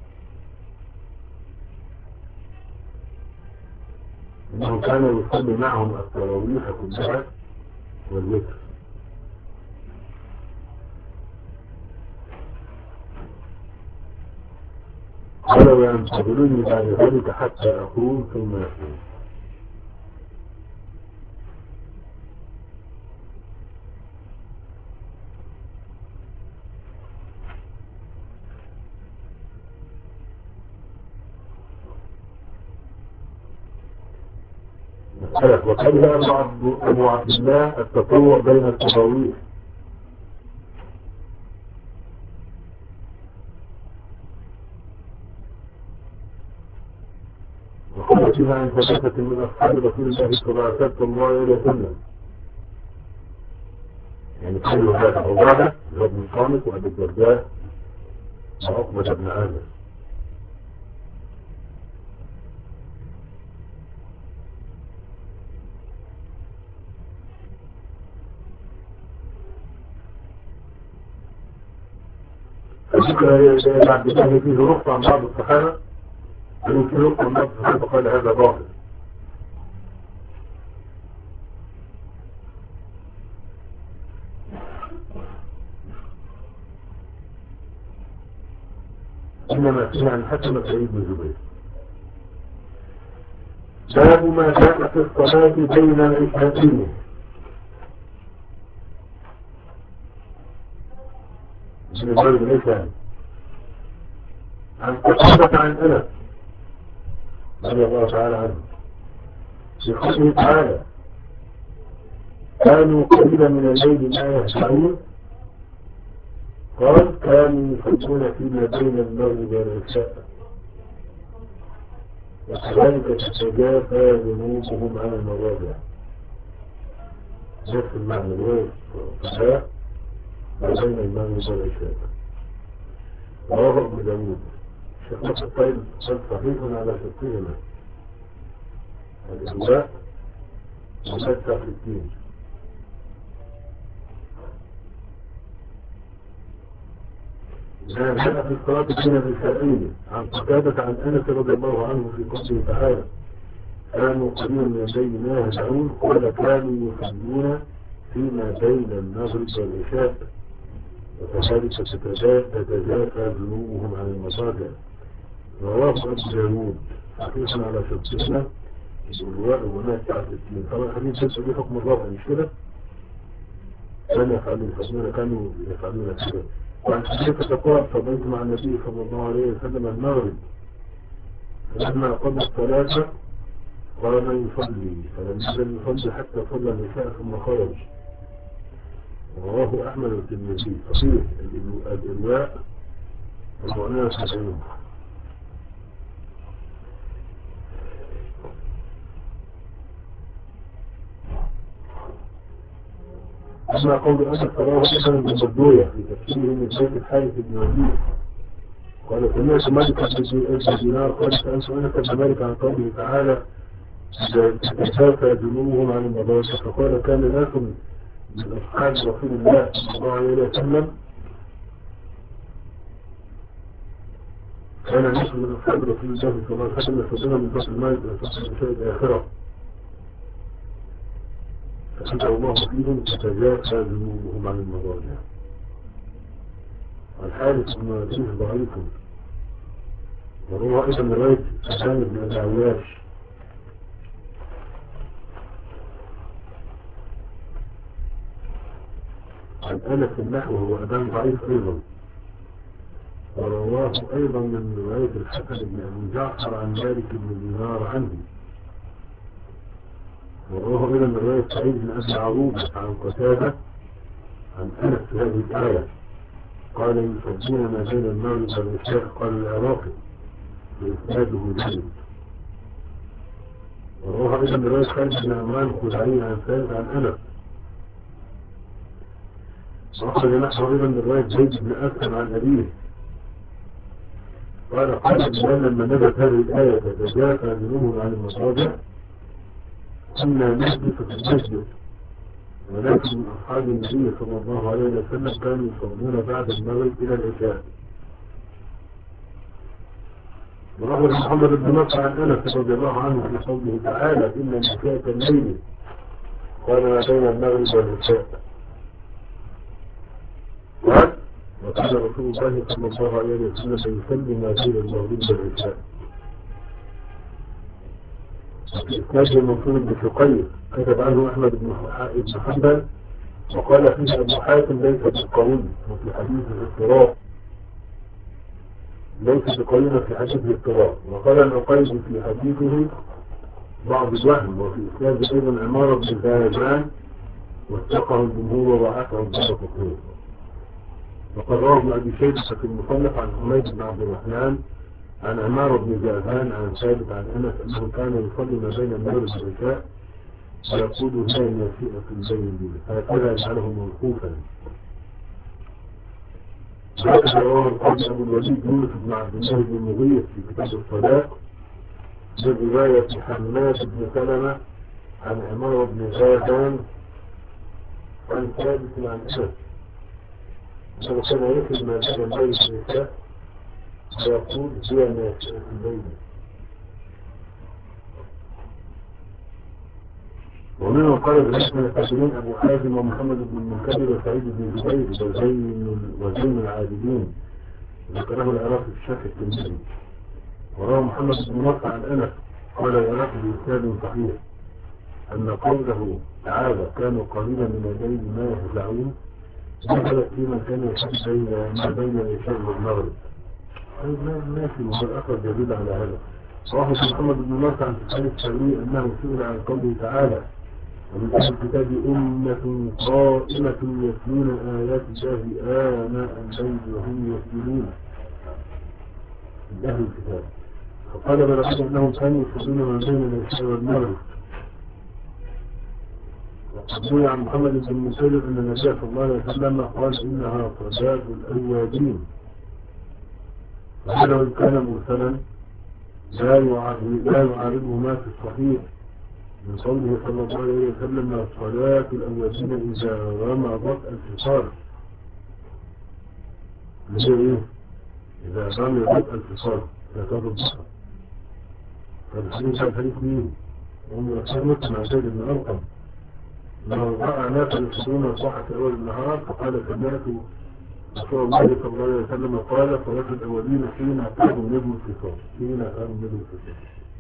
إنه كان يصلي معهم التراويح كلها والوتر. قال وينتظروني بعد ذلك حتى أقوم ثم أقوم. وكره أبو عبد الله التطوع بين التراويح، وقال فيها عن ثلاثة من أصحاب رسول الله صلى الله عليه وسلم، يعني كانوا هذا عبادة وابن الصامت وأبي الدرداء وعقبة بن عامر. فذكر عبد الله فيه رخصة عن بعض الصحابة، قالوا فيه رخصة عن بعض الصحابة فقال هذا باطل. إنما فيه عن حكم سعيد بن جبير. باب ما جاء في الصلاة بين العشاءين. من المغرب ليس يعني عن قتادة عن أنس رضي الله تعالى عنه في قوله تعالى كانوا قليلا من الليل ما يهجعون قال كانوا يصلون فيما بين المغرب والعشاء وكذلك تتجافى جنوبهم عن المضاجع نفس المعنى الوارد والصلاة ما بين المغرب والعشاء رواه ابن داود الشيخ نصر الطيب قال صحيح على شرطهما الإجواء ومتع في الدين كان جاء في الصلاة بين الرسائين عن قتادة عن أنس رضي الله عنه في قوله تعالى كانوا قليلا من الليل ما يهجعون قال كانوا يصلون فيما بين المغرب والعشاء وكذلك تتجافى جنوبهم عن المضاجع رواه ابو داود حقيقا على شرطهما الإجواء ومتع في الدين طبعا الحديث ليس له حكم الرفع مش كده؟ كانوا يفعلون يفعلون كانوا يفعلون كده وعن كيف تقول صليت مع النبي صلى الله عليه وسلم المغرب فلما قضى الصلاة قام يصلي فلم يزل يصلي حتى صلى النساء ثم خرج رواه أحمد والترمذي صحيح الإلواء المعنى والسبعين أما قول أنس رواه أحمد بن مردوية في تفسيره من بيت الحارث بن وليد قال سمعت مالك بن دينار قال سألت أنس بن مالك عن قوله تعالى تتجافى جنوبهم عن المضاجع فقال كان ناس من أصحاب رسول الله صلى الله عليه وسلم كان ناس من أصحاب رسول الله صلى الله عليه وسلم يصدون من فصل المال إلى فصل الشيء الآخرة فأنزل الله فيهم تتجافى جنوبهم عن المضاجع الحارث بن وزيف ضعيف وهو أيضا رواية حسان بن أبي عياش عن أنس النحو هو أدام ضعيف أيضا ورواه أيضا من رواية الحسن بن أبي جعفر عن مالك بن دينار عنه ورواه أيضا من رواية سعيد بن أبي عروبة عن قتادة عن أنس في هذه الآية قال يصلون ما بين المغرب والعشاء قال العراقي بإسناده جيد ورواه أيضا من رواية خالد بن عمران الخزاعي عن ثابت عن أنس وأخرج نحو أيضا من رواية زيد بن أسلم عن أبيه قال قال بلال لما نزلت هذه الآية تتجافى جنوبهم عن المضاجع كنا نحدث في المسجد ولكن من أصحاب النبي صلى الله عليه وسلم كانوا يصلون بعد المغرب إلى العشاء وروى محمد بن نصر عن أنس رضي الله عنه في قوله تعالى إن نساء الليل قال ما بين المغرب والعشاء قال وكان رسول الله صلى الله عليه وسلم يصلي ما بين المغرب والعشاء إسناد المنصور بن شقيق كتب عنه أحمد بن حنبل وقال فيه أبو حاتم ليس بالقوي وفي حديث الاضطراب ليس بقوي في حديث الاضطراب وقال العقيد في حديثه بعض الوهم وفي إسناد أيضا عمارة بن زاجان واتقه الجمهور وضعفه الدارقطني وقد روى ابن أبي شيبة في المصنف عن حميد بن عبد الرحمن عن عمارة بن زاجان عن ثابت عن أنس أنه كان يصلي ما بين المغرب والعشاء ويقول هي الناسئة في الليل هكذا يجعله موقوفا هكذا رواه القاضي أبو الوليد يونس بن عبد الله بن المغيث في كتاب الصلاة من رواية حماد بن سلمة عن عمارة بن زاجان عن ثابت عن أنس أنه كان يخرج ما بين المغرب والعشاء ويقول هي الناسئة في الليل ومنهم قال بالاسم الفاسدين أبو حازم ومحمد بن المنكدر وسعيد بن جبير وزين وزين العابدين ذكره العراقي في الشرح التنزيلي وروى محمد بن نصر عن أنس قال العراقي بإسناد صحيح أن قوله تعالى كانوا قليلا من الليل ما يهجعون دخلت في مكان يحب بين ما بين العشاء والمغرب. طيب ماشي، والأثر يدل على هذا. واحد محمد بن ناصر عن سفيان الثوري أنه سئل عن قوله تعالى: ومن أهل الكتاب أمة قائمة يتلون آيات الله آناء الليل وهم يسجدون. من أهل الكتاب فقال بلغت أنهم كانوا يصلون ما بين العشاء والمغرب. روي عن محمد بن مسلم أن النبي صلى الله عليه وسلم قال: إنها صلاة الأوابين. وهذا وإن كان مرسلا لا يعارضه ما في الصحيح من قوله صلى الله عليه وسلم: صلاة الأوابين إذا رمضت الفطار. هي إيه؟ إذا رمضت الفطار فيعتبر بصر. فالحديث الحديث مين؟ هم يحسنون مع زيد بن أرقم أنه رأى ناس يصلون الضحى في أول النهار فقال: سمعت رسول الله صلى الله عليه وسلم قال: صلاة الأولين حين كانوا نجم الفطار. حين كانوا نجم الفطار.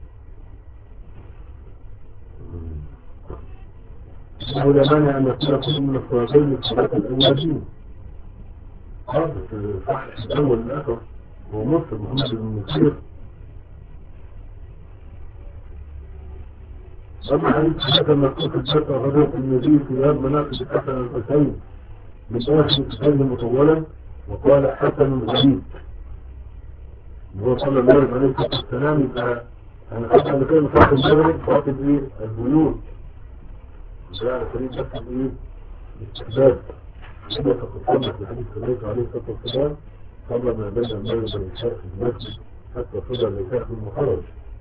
إنه لا مانع أن يكون كل من الصلاتين صلاة الأولين. هذا صح الأول الآخر هو مسلم محمد بن مسير. أما حديث هذا المكتوب في الشرطة غزوة النبي في يوم مناقب الحسن الحسين من آخر الكتاب مطولا وقال: حسن غريب. هو صلى الله عليه وسلم يبقى أنا خدت قبل كده مصاحب المغرب فاطب إيه؟ البيوت. جاء على سبيل بس إيه؟ الاستحباب. كده فقد صلى في حديث النبي عليه الصلاة والسلام: صلى ما بين المغرب والعشاء في المسجد حتى صلى العشاء في المخرج.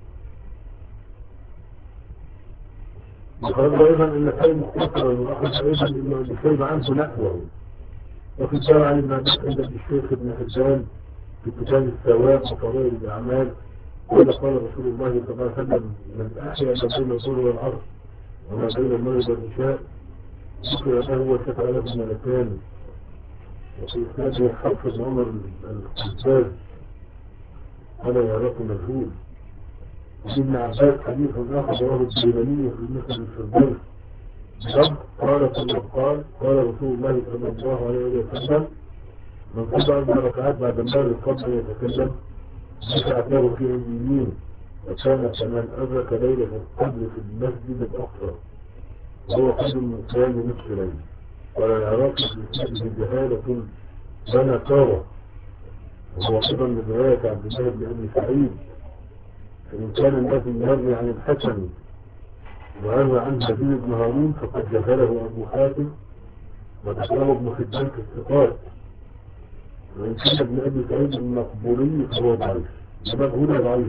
وقال أيضا إن كان مختصرا وأخذ أيضا إنه الشيب عنه نحوه. وفي الشارع عن ابن عباس عند الشيخ ابن حجان في كتاب الثواب وفضائل الأعمال قال: قال رسول الله صلى الله عليه وسلم: من أحيا ما بين الظهر والعصر وما بين المغرب والعشاء ذكر له وشفع له ملكان. وفي إسناده حفظ عمر الخباز قال: يراك مجهول. ابن عباس حديث آخر رواه الجيلاني في مثل الفردوس بضبط قال صلى قال قال رسول الله صلى الله عليه وسلم: من صلى أربع ركعات بعد المغرب قبل يتكلم ركعت له فيه اليمين وكان كمن أدرك ليلة القدر في المسجد الأقصى وهو قدر من قيام نصف ليل. ولا يراك في المسجد جهالة بنى كارة. وهو أيضا من رواية عبد الله بن أبي سعيد: فإن كان الذي يروي عن الحسن وروى عن جبير بن هارون فقد جهله أبو حاتم ودخله ابن حبان في الثقات. وإن كان ابن أبي سعيد المقبوري فهو ضعيف. مجهول ضعيف.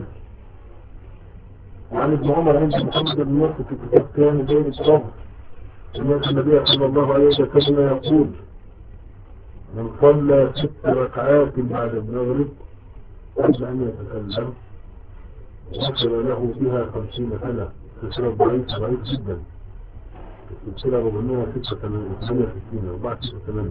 وعن ابن عمر عند محمد بن نصر في كتاب كامل بين الصبر أن النبي صلى الله عليه وسلم يقول: من صلى ست ركعات بعد المغرب قبل أن يتكلم وصل له بها خمسين سنة. سلسلة ضعيف ضعيف جدا. السلسلة ربما ستة ثمانية ستين أربعة ستة ثمانية.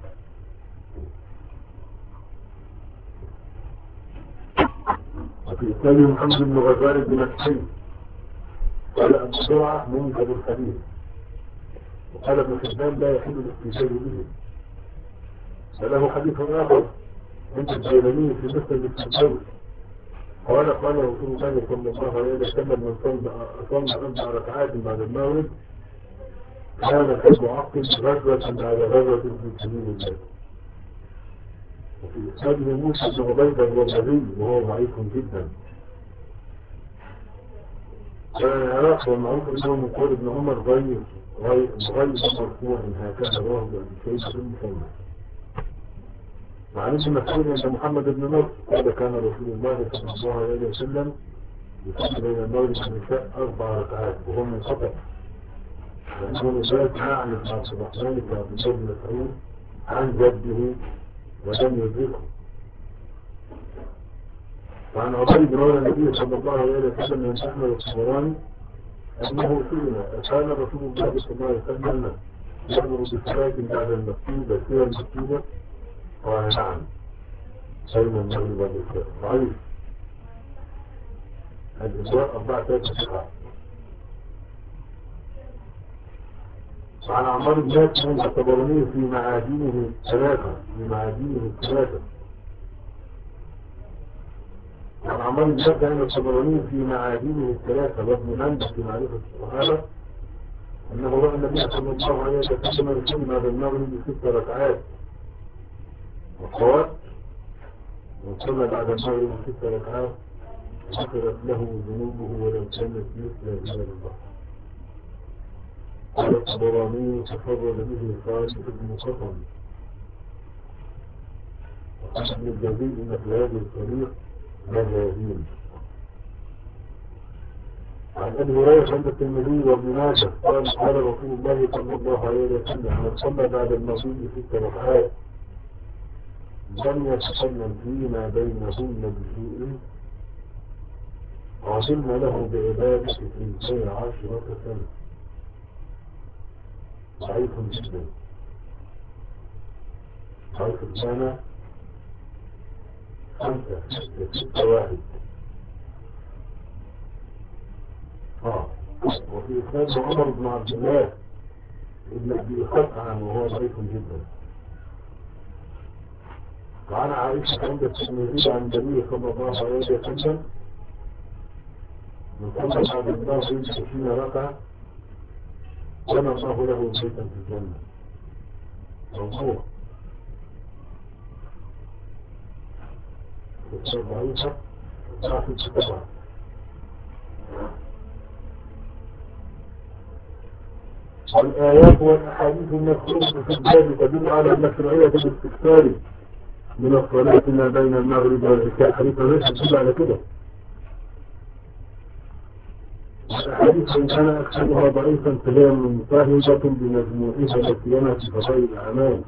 وفي إسلام محمد بن غزال بن مسعود قال: أبو زرعة منكر الحديث. وقال ابن حبان: لا يحل الاحتجاج به. فله حديث آخر عند الجيلاني في مثل الفردوس قال: قال رسول الله صلى الله عليه وسلم: من صلى أربع ركعات بعد المغرب كان كمعقل غزوة بعد غزوة في سبيل الله. وفي إسناد موسى بن عبيدة الرباعي وهو ضعيف جدا. كان العراق والمعروف أنه من قول ابن عمر غير غير غير مرفوع هكذا رواه ابن سعيد بن مسلم. وعن ابن مسعود أن محمد بن نصر قال: كان رسول الله صلى الله عليه وسلم يصلي بين المغرب والعشاء أربع ركعات وهو منقطع. وأنه ذات أعلم مع عبد الرحمن بن عبد الله بن مسعود عن جده ولم يدركه. وعن عبيد بن عمر النبي صلى الله عليه وسلم من أحمد الصبراني أنه سئل: كان رسول الله صلى الله عليه وسلم يأمر بصلاة بعد المكتوبة سوى المكتوبة؟ قال: نعم. بين المغرب والعشاء. ضعيف. الإجراء أربعة ثلاثة سبعة. عن عمار بن ياسر الطبراني في معادنه ثلاثة في معادنه ثلاثة عن عمار بن ياسر الطبراني في معادنه الثلاثة وابن مندى في معرفة الصحابة أنه رأى النبي صلى الله عليه وسلم يصلي بعد المغرب ست ركعات وقال وصلى بعد المغرب ست ركعات غفرت له ذنوبه ولو كانت مثل جبل البحر. قال الطبراني تفرد به خالد بن قطن وقال ابن الجوزي ان في هذه الطريق مجاهيل. عن ابي هريره عند الترمذي وابن ماجه قال قال رسول الله صلى الله عليه وسلم من صلى بعد المغرب ست ركعات لم يتكلم فيما بينهن بسوء عظمنا له بعبادة اثنتي عشرة سنة. ضعيف جدا ضعيف الجامع خمسة ستة ستة واحد اه وفي إسناد عمر بن عبد الله ابن أبي خطعم وهو ضعيف جدا. وعن عائشة عند الترمذي عن النبي صلى الله عليه وسلم من صلى بعد المغرب ستين ركعة بنى الله له بيتا في الجنة. موضوع الشيء ضعيفة ضعف الكتابة. والآيات والأحاديث المذكورة في الباب تدل على المشروعية بالاستكثار من الصلاة ما بين المغرب والعشاء. حديث ليس تدل على كده. الأحاديث إن كان أكثرها ضعيفا فهي منتهجة بمجموعها التي لنا في فضائل الأعمال.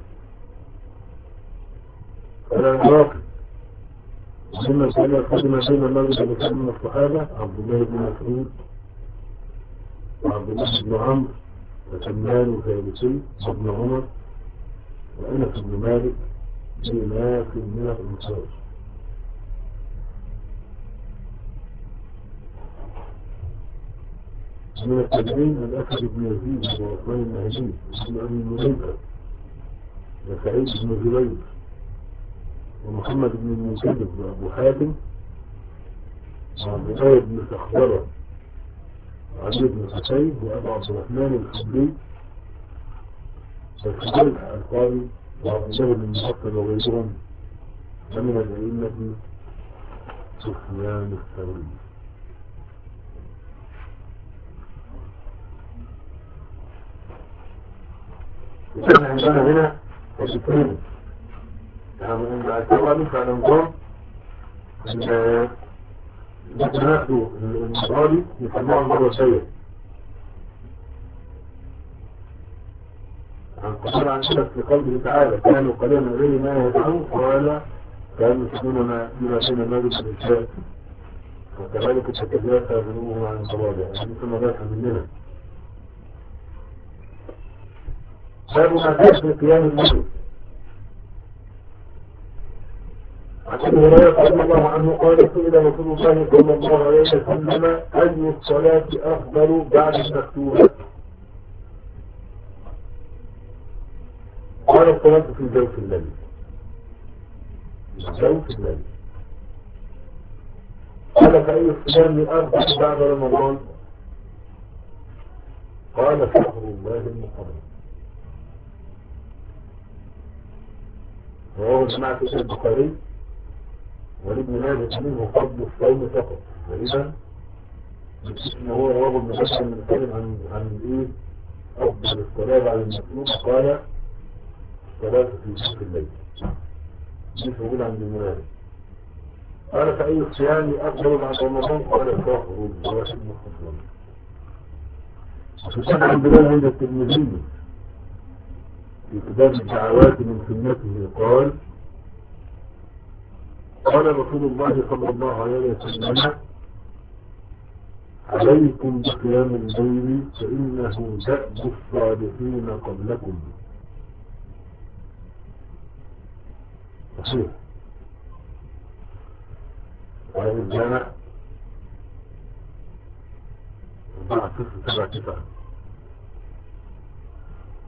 على العراقي مما كان يقدم بين المغرب والعشاء من الصحابة عبد الله بن مسعود وعبد الله بن عمرو وسلمان وفارسي وابن عمر وأنس بن مالك بما في من الأنصار. من التابعين الأسد بن يزيد وعثمان النهدي وابن أبي مليكة وسعيد بن جبير ومحمد بن المنكدر وأبو حاتم وعبد الله بن سخبرة وعلي بن حسين وأبو عبد الرحمن الخبري والخبير القاضي وعبد الله بن المعطل وغيرهم ومن الأئمة سفيان الثوري. وكان عندنا هنا وشكرين يعني أن أعتقد على نظام ناخدوا المصاري يسموها مرة سيئة عن قصر عن شرف في قوله تعالى كانوا قليلا غير ما يدعون قال كانوا يسمون ما فيما بين المغرب والعشاء وكذلك تتجافى ذنوبهم عن الضوابع يعني ثم ذاك مننا. باب ما كان في قيام المغرب. عن ابي هريره رضي الله عنه قال سئل رسول الله صلى الله عليه وسلم اي الصلاه افضل بعد المكتوبه؟ قال الصلاه في جوف الليل. جوف الليل. قال فاي الصيام افضل بعد رمضان؟ قال شهر الله المحرم. رواه جماعة البخاري ولابن ماجه منه فضل الصوم فقط. وإذا ان هو رواه ابن ماجه من الكلام عن عن الايه افضل الصلاه بعد المكتوب قال الصلاه في جوف الليل. مش موجود عند ابن ماجه. قال فاي الصيام افضل بعد رمضان؟ قال شهر الله المحرم. وكان عند الله عند الترمذي في كتاب الدعوات من سنته قال قال رسول الله صلى الله عليه وسلم عليكم بقيام الليل فإنه دأب الصالحين قبلكم. صحيح. وهذا الجامع أربعة ستة سبعة تسعة.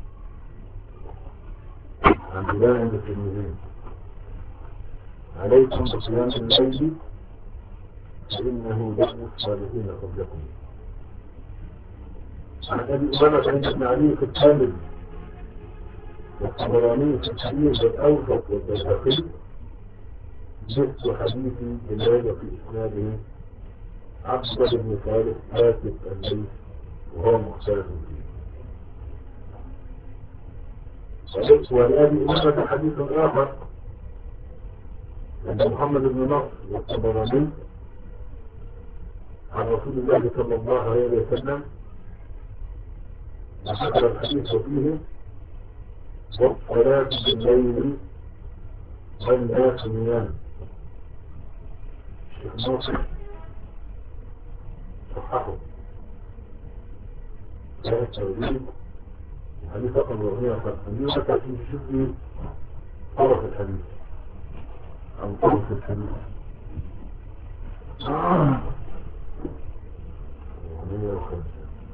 البداية عند التلميذين عليكم بصيام الليل فإنه دأب الصالحين قبلكم. عن أبي أمامة عند ابن علي في الكامل والطبراني في الكبير والأوسط والبيهقي جئت حديث بلال في إسناده عبد بن صالح كاتب الليث وهو مختلف فيه. ولأبي أمامة حديث آخر عند محمد بن نصر والطبراني عن رسول الله صلى الله عليه وسلم وذكر الحديث فيه والصلاة بالليل والناس نيام. الشيخ ناصر صححه لا التوحيد الحديث رقم أربعمائة وخمسين وتأتي شوفي طرف الحديث أو طرف الحديث أربعمائة وخمسين.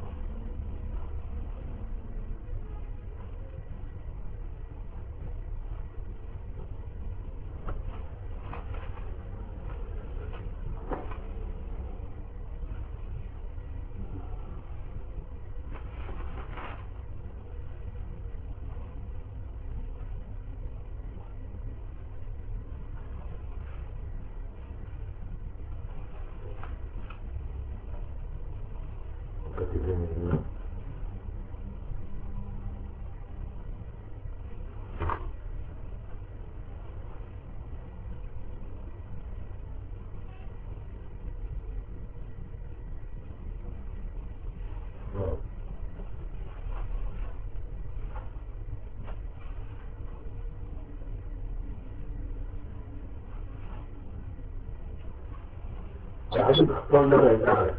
عشان اختار لنا الأعلى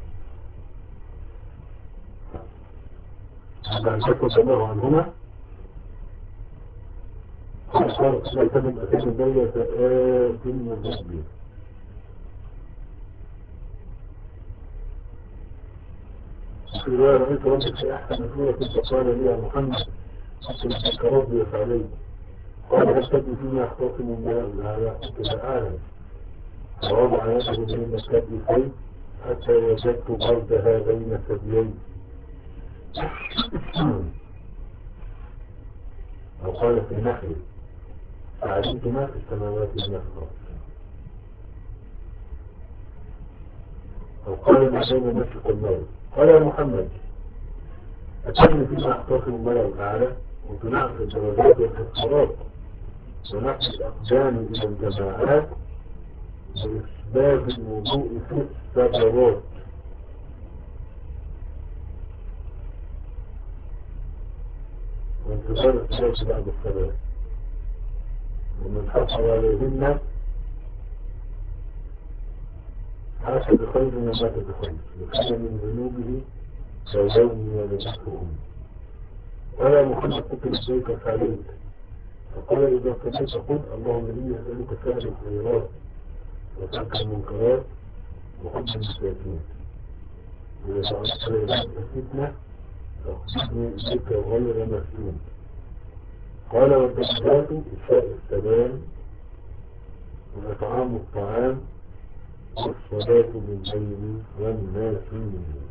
عشان شكوا سماه عنهما فأصار لا يتم الأساس الدولة فآت المجدد. في رواية رأيت ربك في أحسن سورة فقال لي يا محمد أسألك ربي يفعلي قال أشتد فيما أختصم الله على قلت أعلم فوضع يده بين الكتفين حتى وجدت بردها بين الثديين أو قال في نحري فعلمت ما في السماوات من الأرض أو قال ما بين مشرق المغرب. قال يا محمد أتعني فيما أختصم الله الأعلى وتنعم في الدرجات والاختراط ونحن الأقدام إلى الجماعات بإسباب الوضوء في السبوات وانتظار الصلاة بعد الصلاة ومن حصل عليهن عاش بخير ومات بخير وكان من ذنوبه كيوم ولدته. ولا محمد قلت لبيك فعليك فقال إذا كنت قل اللهم إني أسألك فعل الخيرات وترك المنكرات وحب المساكين وإذا سألت لك الفتنة فاقصدني إليك غير مفتون. قال والدجاجات إفشاء السلام وإطعام الطعام والصلاة بالليل والناس نيام.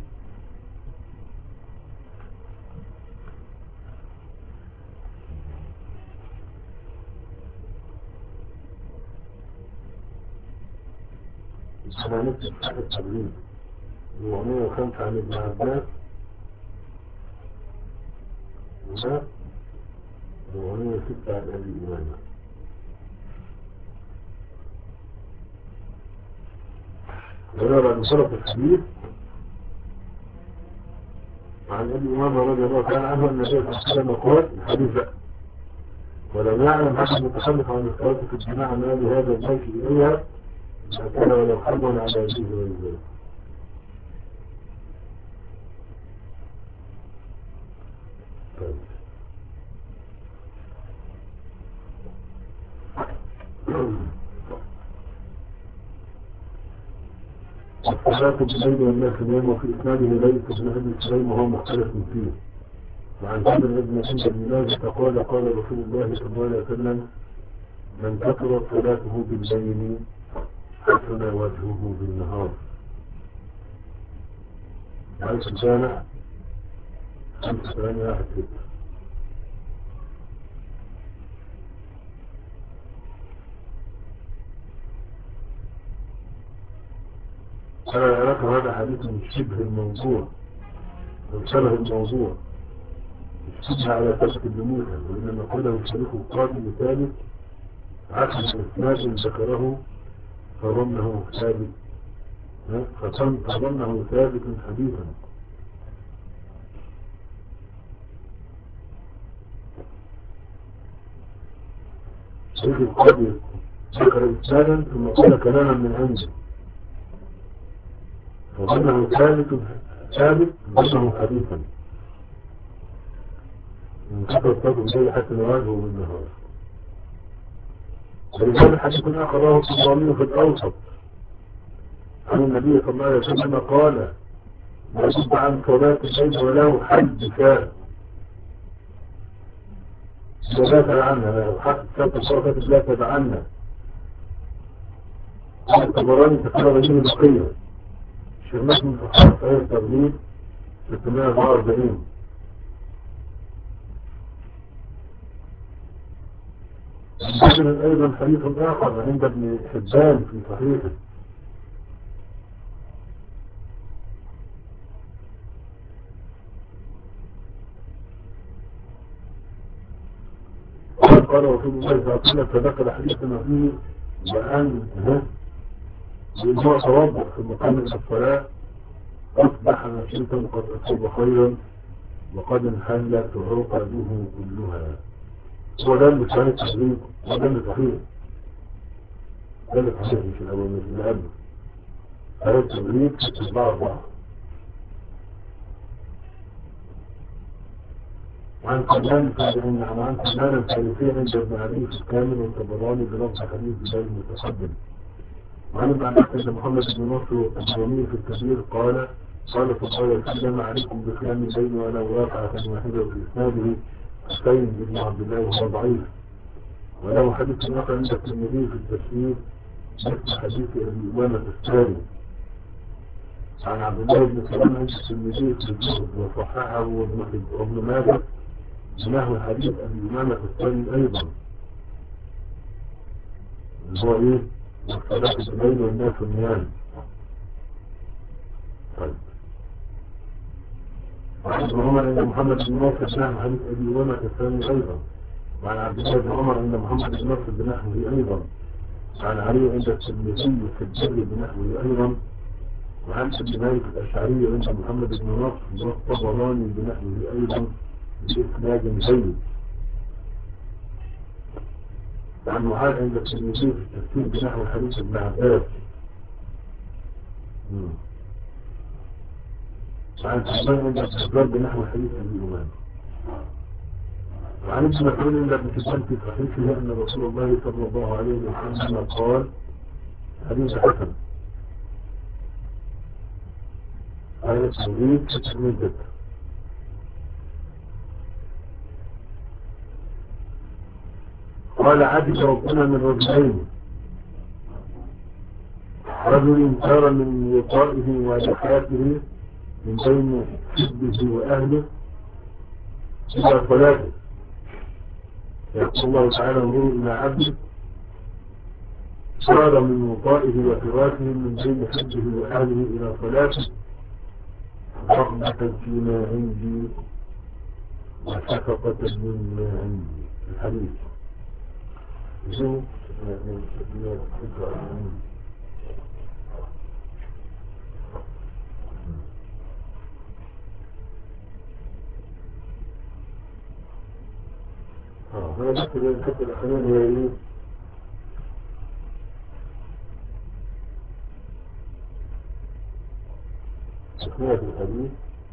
سنة الصحة التبليغ أربعمائة وخمسة عن ابن عباس وده أربعمائة وستة عن أبي أمامة. ونرى بصرف الحديث عن أبي أمامة رضي الله تعالى عنه النبي صلى الله عليه وسلم قال الحديث بقى ولم يعلم أحد متخلف عن الصلاة في الجماعة مال هذا البيت إليها كان ولو حرما على يديه ويزيه. الصلاة بالليل والناس نيام وفي إسناده ليس بن أبي سليم وهو مختلف فيه وعن جابر بن عند المنازل قال قال رسول الله صلى الله عليه وسلم من كثرت صلاته بالليل حسن وجهه بالنهار. عايز الجامع خمسة ثمانية واحد ستة. أنا أراك هذا حديث من شبه الموضوع وشبه الموضوع شبه على ثبت اللموذة، وإنما قاله الشريف القاضي الثالث عكس الإسناد ذكره فظنه ثابت فظنه ثابت حديثا. الشريف القاضي ذكر إسنادا ثم قال كلاما من عنده فظنه ثابت ثابت ظنه حديثا من كثرة الصلاة بالليل حتى نواجهه بالنهار. ولذلك حديث آخر رواه الطبراني في الأوسط عن النبي صلى الله عليه وسلم قال ما يصد عن صلاة الليل وله حد شاء لا تدع عنها، لو حد صلاة الصلاة لا تدع عنها. الطبراني تكرر به بقية شرمات من صحابة صحيح الترغيب ستمائة وأربعة وأربعين. وجد أيضا حديث آخر عند ابن حبان في صحيحه قال رسول الله صلى الله عليه وسلم فذكر حديثنا فيه وأن بالماء توضأ في مقام الصلاة أصبح نشيطا قد أصاب خيرا وقد انحلت عقده كلها. هو ده اللي كان التحريك وده اللي صحيح ده اللي صحيح مش الأول مش اللي قبل. هذا التحريك تتبع بعض. وعن سلمان الفارسي عن سلمان الفارسي عند ابن علي في الكامل والطبراني بلفظ حديث بداية المتقدم. وعن ابن عباس محمد بن نصر والطبراني في الكبير قال قال صلى الله عليه وسلم عليكم بقيام الليل ولو ركعة واحدة في إسناده حسين بن عبد الله وهو ضعيف. وله حديث آخر عند الترمذي في التفسير مثل حديث أبي أمامة الثاني عن عبد الله بن سلام عند الترمذي في الزهد وصححه وابن ماجه نحو حديث أبي أمامة الثاني أيضا هو إيه؟ والصلاة الليل والناس نيام. طيب وعن ابن عمر عند محمد بن ناصر نحو حديث أبي أمامة الثاني أيضا. وعن عبد الله بن عمر عند محمد بن ناصر بنحوه أيضا. وعن علي عند الترمذي في الجر بنحوه أيضا. وعن ابن مالك الأشعري عند محمد بن ناصر والطبراني بنحوه أيضا بإسناد جيد. وعن معاذ عند الترمذي في التفسير بنحو حديث ابن عباس. وعن سلمان عند الحجاج بنحو حديث أبي أمامة. وعن ابن مسعود عند ابن حبان في صحيحه أن رسول الله صلى الله عليه وسلم قال حديث حسن آية تريد تتمدد. قال عجب ربنا من رجلين رجل سار من وطائه ولحياته من بين حزبه وأهله إلى صلاته. يقول الله تعالى انظروا إلى عبد سار من وطائه وفراشه من بين حزبه وأهله إلى صلاته رغبة فيما عندي وشفقة مما عندي. الحديث شو اه هذا بس الحته الاخرانيه هي ايه؟ تسمية الحديث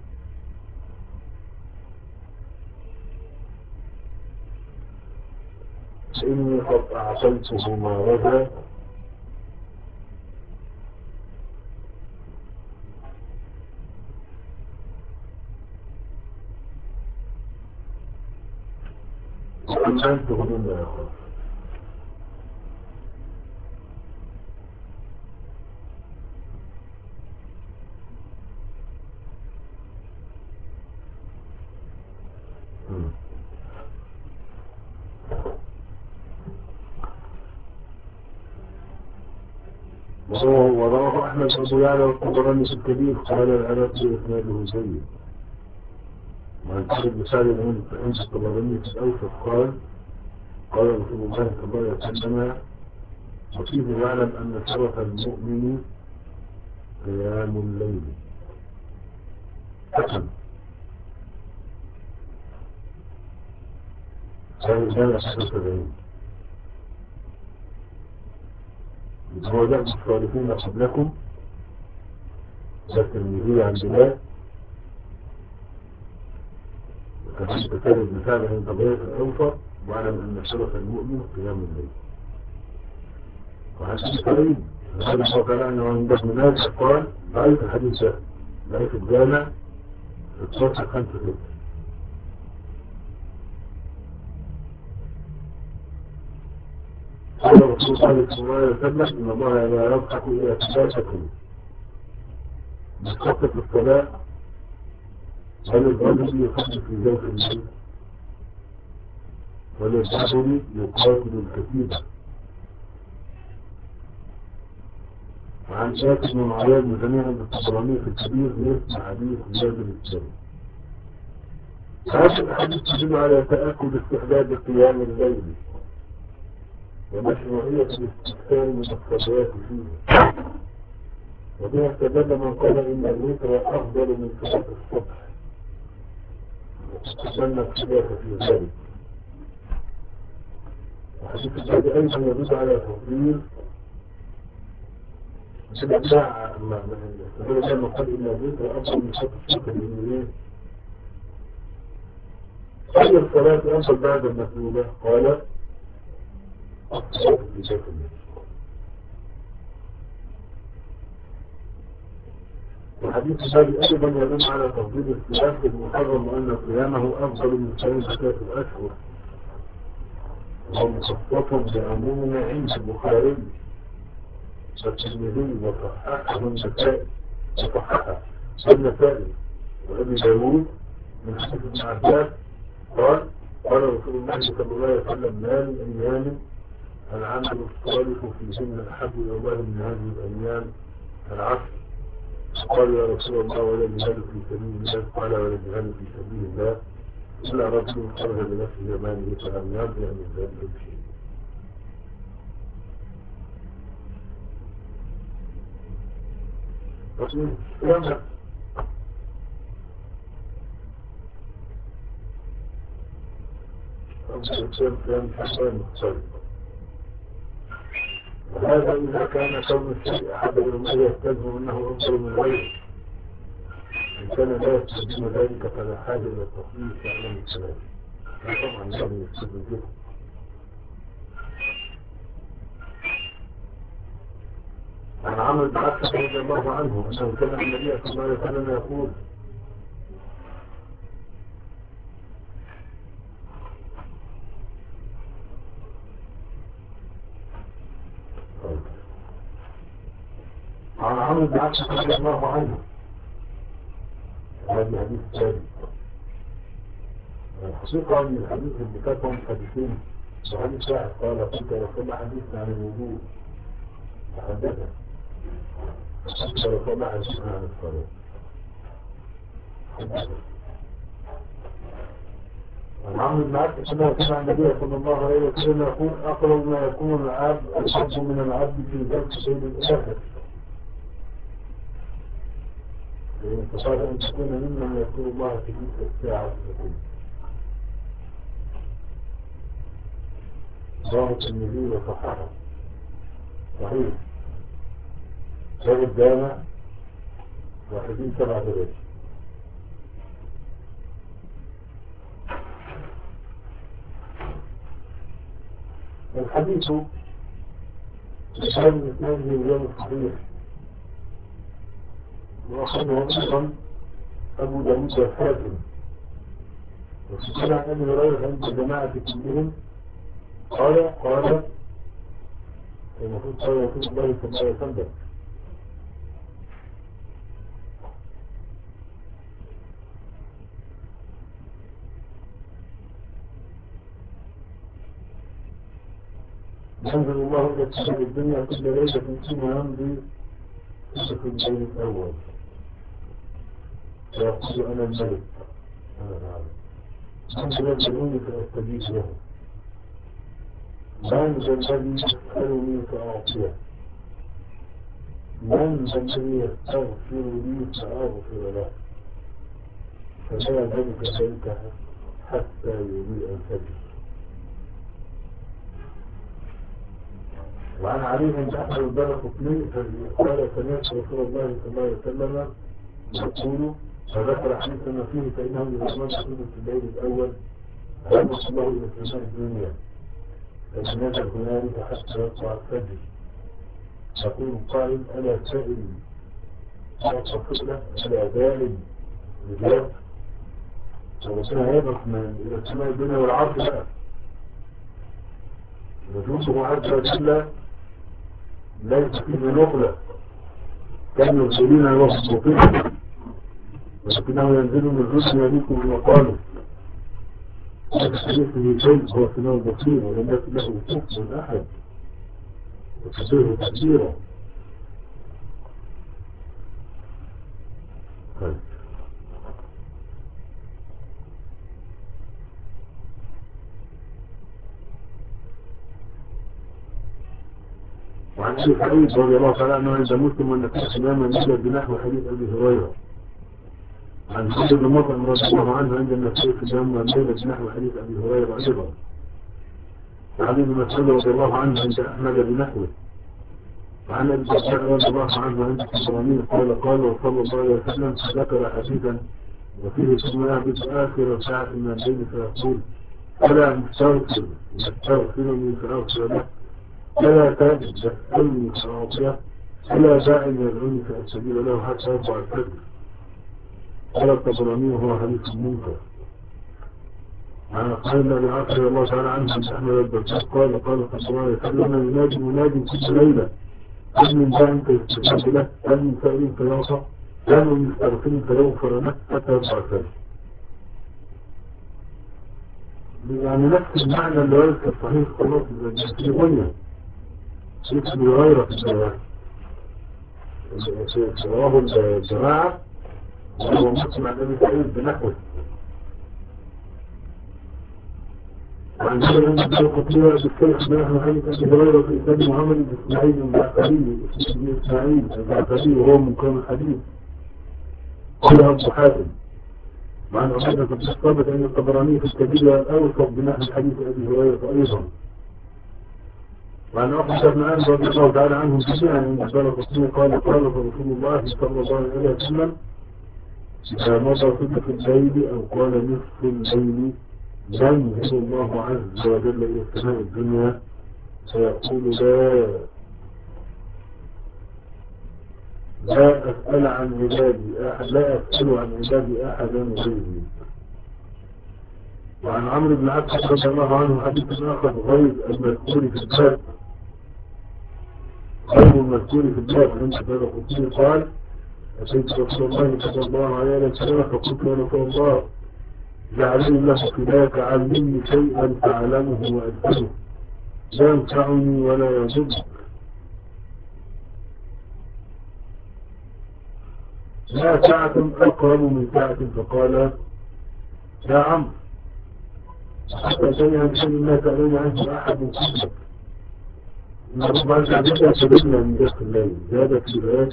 إني قد أعطيته ما رجى وأما أنت غنون لا يخاف. ورواه أحمد أبو يعلى والطبراني في الكبير قال العراق إسناده سيء. وعن سعد بن سالم عند الطبراني في الأوسط قال قال رسول الله صلى الله عليه وسلم وفيه يعلم أن شرف المؤمن قيام الليل. حكم هذا كان حدث بعيد. هو ده الصالحين قبلكم ذكر النبي عن بلاد وكمان تكرر مثال عند طبيعة الأوفر واعلم أن شرف المؤمن قيام الليل. وحديث قريب هذا هو كلام عند ابن ماجه قال رأيت الحديث رأيت الجامع في الصفحة خمسة ستة. قال الرسول صلى الله عليه وسلم إن الله لا يضحك إلى ثلاثة بخطة الصلاة وللرجل يخطط في ذات الليل وللرجل يقاتل الكتيبة. وعن شاكر بن معاذ جميعا بالطبراني في الكبير مثل حديث زياد بن الثاني. هذا الحديث يدل على تأكد استحباب قيام الليل ومشروعية الاستكثار من الصلوات فيه. وبها استدل من قال إن الوتر أفضل من صلاة الصبح وتسمى الخلاف في ذلك. وحديث البعض أيضا يدل على تفضيل سبع استدل من قال إن الوتر أفضل من صلاة الصبح لأنه أي الصلاة أفضل بعد المسؤولة قال الصلاة في ذات الليل. وحديث الباب أيضا يدل على تفضيل الصيام المحرم وأن صيامه أفضل من صيام ثلاثة أشهر وهو مخصص بعموم عند البخاري والترمذي وصححه النسائي وصححه النسائي وابن داوود من حديث ابن عباس قال قال رسول الله صلى الله عليه وسلم ما من أيام العمل الصالح فيهن أحب إلى الله من هذه الأيام العشر. قال يا رسول الله ولا جهاد في سبيل الله قال ولا جهاد في سبيل الله إلا رجل خرج بنفسه وماله فلم يرجع من ذلك شيء. رسول الله الإنسان كان حسان مختلف. وهذا إذا كان كون الشيء أحد ما يستلزم أنه أفضل من غيره. إن كان لا يستلزم ذلك فلا حاجة إلى التصنيف يعلم الكلام. طبعا لازم يستلزم ذلك. عن عمرو بن عاص رضي الله عنه أنه كان النبي صلى الله عليه وسلم يقول عن عمرو بن عاص رضي الله عنه هذا الحديث الثاني. الحقيقة أن الحديث اللي كتبهم حديثين وحديث واحد قال قلت رسول حديثنا عن الوضوء فحدثنا قلت رسول حديثنا عن الصلاة حدثنا. عن عمرو بن عاص أنه كان عن النبي صلى الله عليه وسلم يقول أقرب ما يكون العبد أحب من العبد في ذلك الشيء الآخر. فقال أن تكون ممن يذكر الله في تلك الساعة التي ضابط النبي وصححه صحيح جاب الجامع واحدين سبعة درجة. الحديث يشهد الاثنين بالجامع الصحيح وأخذه أيضا أبو داود الحاكم وفي كده عن أبي هريرة عند الجماعة كلهم قال قال المفروض قال رسول الله صلى الله عليه وسلم ينزل الله إلى السماء الدنيا كل ليلة ثم يمضي في الليل الأول ويقول أنا الملك أنا العالم من يدعوني فأستجيب له من ذا الذي يسألني فأعطيه من ذا الذي يستغفر لي فأغفر له فلا ذلك ذلك حتى يضيء الفجر. وعن علي بن أحمد الدارقطني قال سمعت رسول الله صلى الله عليه وسلم يقول فذكر حديثا فيه فإنه إذا ما تكون في الليل الأول أمس الله إلى السماء الدنيا فنزل هنالك حتى يطلع الفجر يقول قائل ألا سائل ألا تفضل ألا دائم رجال ورسولها يبقى إلى السماء الدنيا والعرض بقى وجوده عز وجل ليس فيه نقلة كانوا يرسلون الوقت وطيب ولكنه ينزل من الرسل يليكم بمقاله ويحدث به شيء هو سماء البصير ولم يكن له كفر أحد وكبيره كثيرا. وعن أبي سعيد رضي الله تعالى عنه عند مسلم والنسائي إماما نزل بنحو حديث أبي هريرة. عن زيد بن مطعم رضي الله عنه عند النسائي في الجامع نزل بنحو حديث أبي هريرة أيضا. وعن ابن مسعود رضي الله عنه عند أحمد بنحوه. وعن أبي الدرداء رضي الله عنه عند الطبراني قال قال صلى الله عليه وسلم ذكر حديثا وفيه ثم يهبط آخر ساعة من الليل فيقول ألا مستغفر يستغفرني فأغفر له ألا تجد تسألني فأعطيه ألا داعي يدعوني فأستجيب له حتى يطلع الفجر. قال الطبراني وهو حديث منكر. عن قال أبي عاصم رضي الله تعالى عنه عن أحمد الدرداء قال قال صلى الله عليه وسلم ينادي منادي كل ليلة هل من داع فيستجاب له هل من سائل فيعطى هل من مستغفر فيغفر له حتى يطلع الفجر. يعني نفس المعنى اللي ورد في الصحيح خلاص في غنية شيخ بغيرة في رواه الجماعة وهو مسلم عن أبي سعيد بنحوه. وعن هذا أن الدارقطني بالشيخ بنحو حديث أبي هريرة في إسناد محمد بن إسماعيل الجعفري بن إسماعيل الجعفري وهو من قوم الحديث قاله أبو حاتم. وعن عبيدة بن الصامت أن الطبراني في الكبير الأوسط بنحو حديث أبي هريرة أيضا. وعن أحمد بن عامر رضي الله تعالى عنهم جميعا أن الدارقطني قال قال رسول الله صلى الله عليه وسلم إذا مضى ثلث الليل أو قال نصف الليل ينزل الله عز وجل إلى السماء الدنيا فيقول لا لا أسأل عن عبادي أحد لا أسأل عن عبادي أحدا غيري. وعن عمرو بن عبد رضي الله عنه حديث آخر غير المذكور في الباب غير المذكور في الباب عند الدارقطني قال أتيت رسول الله صلى الله عليه وسلم فقلت يا رسول الله جعلني الله فداك علمني شيئا فأعلمه وأدخله لا ينفعني ولا يضر لا ساعة أقرب من ساعة فقال يا عمرو حتى شيئا شيء ما سألني عنه أحد قبلك إن رب عز وجل سببنا من داخل الليل زاد في روايات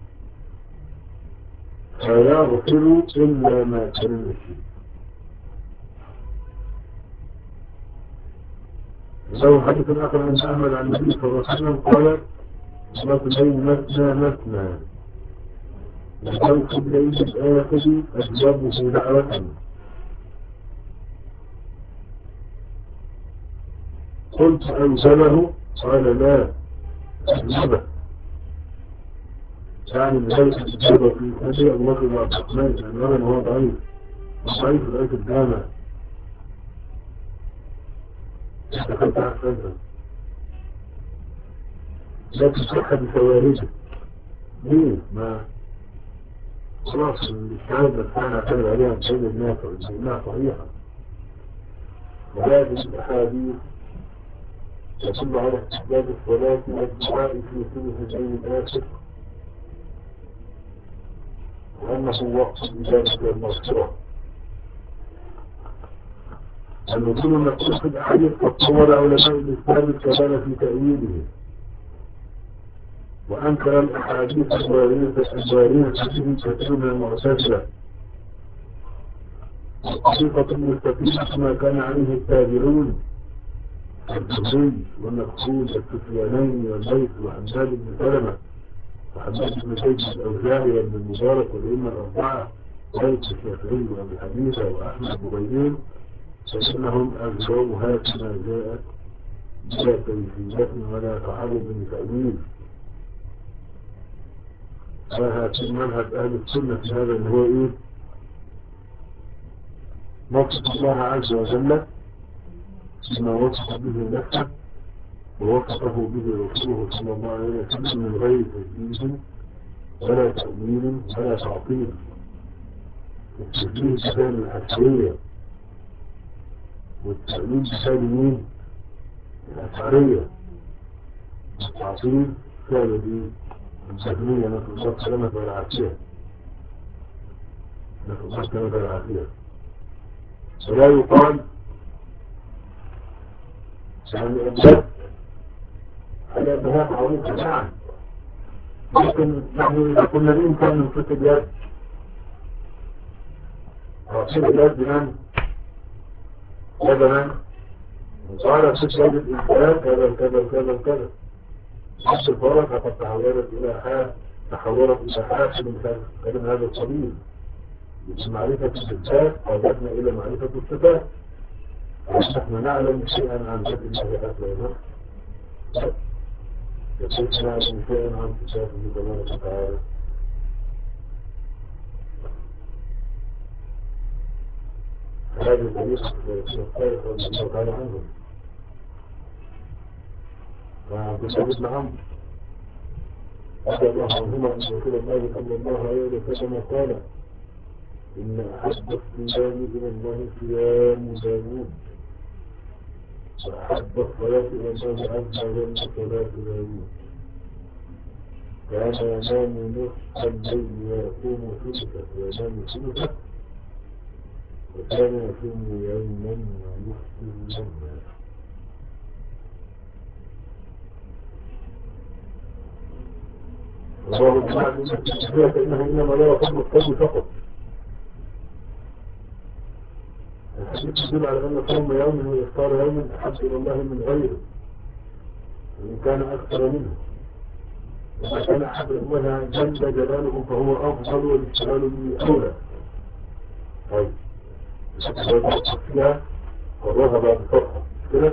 فيغفر إلا ما كان فيه. له حديث آخر عن أحمد عن النبي صلى الله عليه وسلم قال صلاة الليل مثنى مثنى وخلق الليل الآخر أجابه دعوة. قلت أنزله قال لا أجابه يعني بذلك الإجابة في هذه الله بن عبد الرحمن لأن هو ضعيف ضعيف رأيت الجامع دخلت أحسنها لكن صحة بسوارده ليه؟ ما خلاص الاجتهاد نفسها نعتمد عليها بين الناس وإنها صحيحة وهذه الأحاديث تدل على استحباب الصلاة والدعاء في ثلث الليل الآخر وأنه وقت الإجابة والمغفرة. النزول نقول في الأحاديث قد طور علماء الإسلام الكلام في تأويله وأنكر الأحاديث الواردة به كثير من المعتزلة. الطريقة المستقيمة ما كان عليه التابعون الزهري والمقصود السفيانين والليث وحماد بن سلمة وحماد بن زيد الأوزاعي وابن المبارك والأئمة الأربعة مالك الشافعي وأبي حنيفة وأحمد بن فإنهم أجروها كما جاءت بلا كيفية ولا تعرض لتأويل. فهذا منهج أهل السنة هذا اللي هو إيه؟ نصف الله عز وجل بما وصف به نفسه ووصفه به رسوله صلى الله عليه وسلم من غير تجديد ولا تأويل ولا تعطيل. التجديد كان الأشعرية والتأويل كان مين؟ الأشعرية. التعطيل كان دي الجهمية نسأل الله السلامة والعافية نسأل الله السلامة والعافية. ولا يقال يعني أبدأ على أبهات عروض نعم، لكن نحن إذا كنا بإمكان من فتح اليد رأسين اليد بمن؟ يدنا وقال فتح يد الإنسان كذا كذا كذا كذا نفس الفرق فقد تحولت إلى حال تحولت إلى حاكم من هذا القبيل. من معرفة الصفات قادتنا إلى معرفة الصفات ونحن نعلم شيئا عن ذات الله عز وجل يقول نعلم شيئا عن صفاته تبارك وتعالى. هذه الطريقة الخير رضي الله تعالى عنهم وعبد الله بن عمرو رضي الله عنهما أن رسول الله صلى الله عليه وسلم قال إن أحب الصيام إلى الله صيام داوود وأحب الصلاة إلى الله عز وجل صلاة داوود كان ينام نصف الليل ويقوم ثلثه وينام ثلثه وكان يصوم يوما ويفطر يوما. الله تعالى يقول فإنه إنما لا يقوم الصوم فقط. الحديث يدل على أن صوم يوم وإفطار يوم أحب إلى الله من غيره وإن كان أكثر منه وإذا كان أحب الله جل جلاله فهو أفضل والاشتغال به أولى. طيب الشكل قررها بعد فترة كده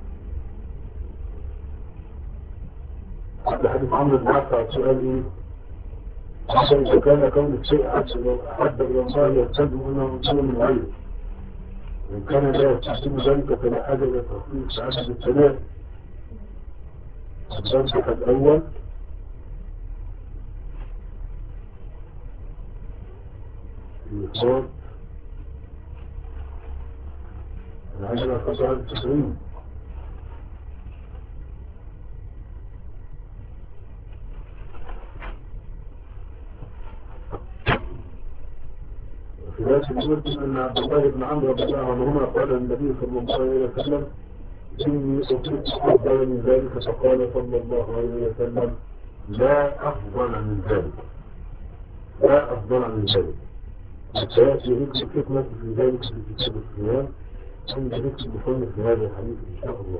حتى حديث عمرو بن عاص على السؤال إيه؟ عشان إذا كان كون الشيء أحب إلى الله يرتد أنه يكون من غيره وإن كان لا يستحسن ذلك فلا حاجة إلى تخصيص عدد الثلاث. التنسيق الأول الإخراج العجلة الخاصة التسعين في ذات الوقت أن عبد الله بن عمرو رضي الله عنهما قال النبي صلى الله عليه وسلم إني أطلق أفضل من ذلك فقال صلى الله عليه وسلم لا أفضل من ذلك لا أفضل من ذلك. سيأتي ذكر الحكمة في ذلك في كتاب الصيام عند ذكر المصنف في هذا الحديث إن شاء الله.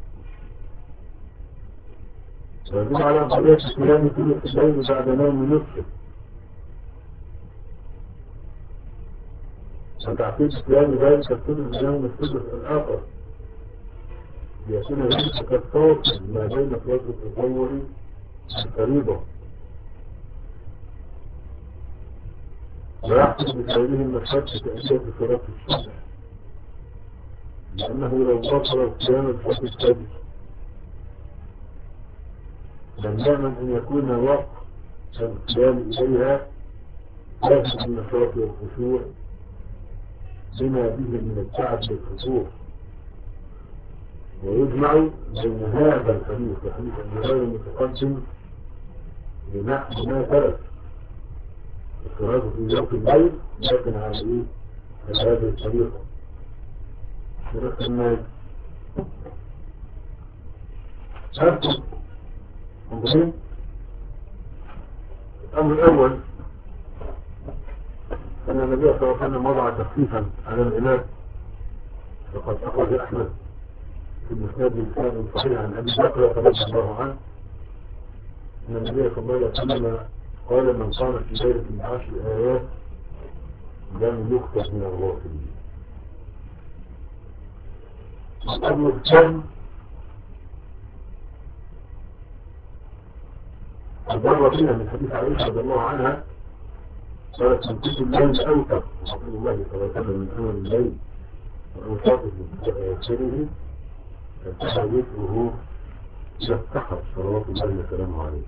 ويدل على قضية الصيام كل الليل بعد نوم نصفه وتعقيد الصيام ذلك الثلث يوم الثلث الآخر ليكون ذلك كالصوت ما بين صلاة التطوع والفريضة ويحصل بقوله المشهد في تأشيرة صلاة الصبح لأنه لو بطل القيام الحق السادس دائما أن يكون وقت القيام إليها لازم النشاط والخشوع بما به من التعب والخشوع، ويجمع بين هذا الحديث وحديث الجبال المتقدم بنحو ما ثلاث الصلاة في ذات الليل، لكن على ايه؟ على هذه الطريقة شرط الناس شرط مهم. الأمر الأول أن النبي صلى الله عليه وسلم وضع تخفيفا على الإمام، وقد أخرج أحمد في المسند الإسلام صحيح عن أبي بكر رضي الله عنه أن النبي صلى الله عليه وسلم قال من قام في ليلة من عشر آيات لم يكتب من الغافلين. الأمر الثاني الضرر فيها من حديث عائشة رضي الله عنها قالت تنقص الليل أوتر رسول الله صلى الله عليه وسلم من أول الليل وأوتاته من سره فانتهى وجهه إلى السحر صلوات الله وسلامه عليه.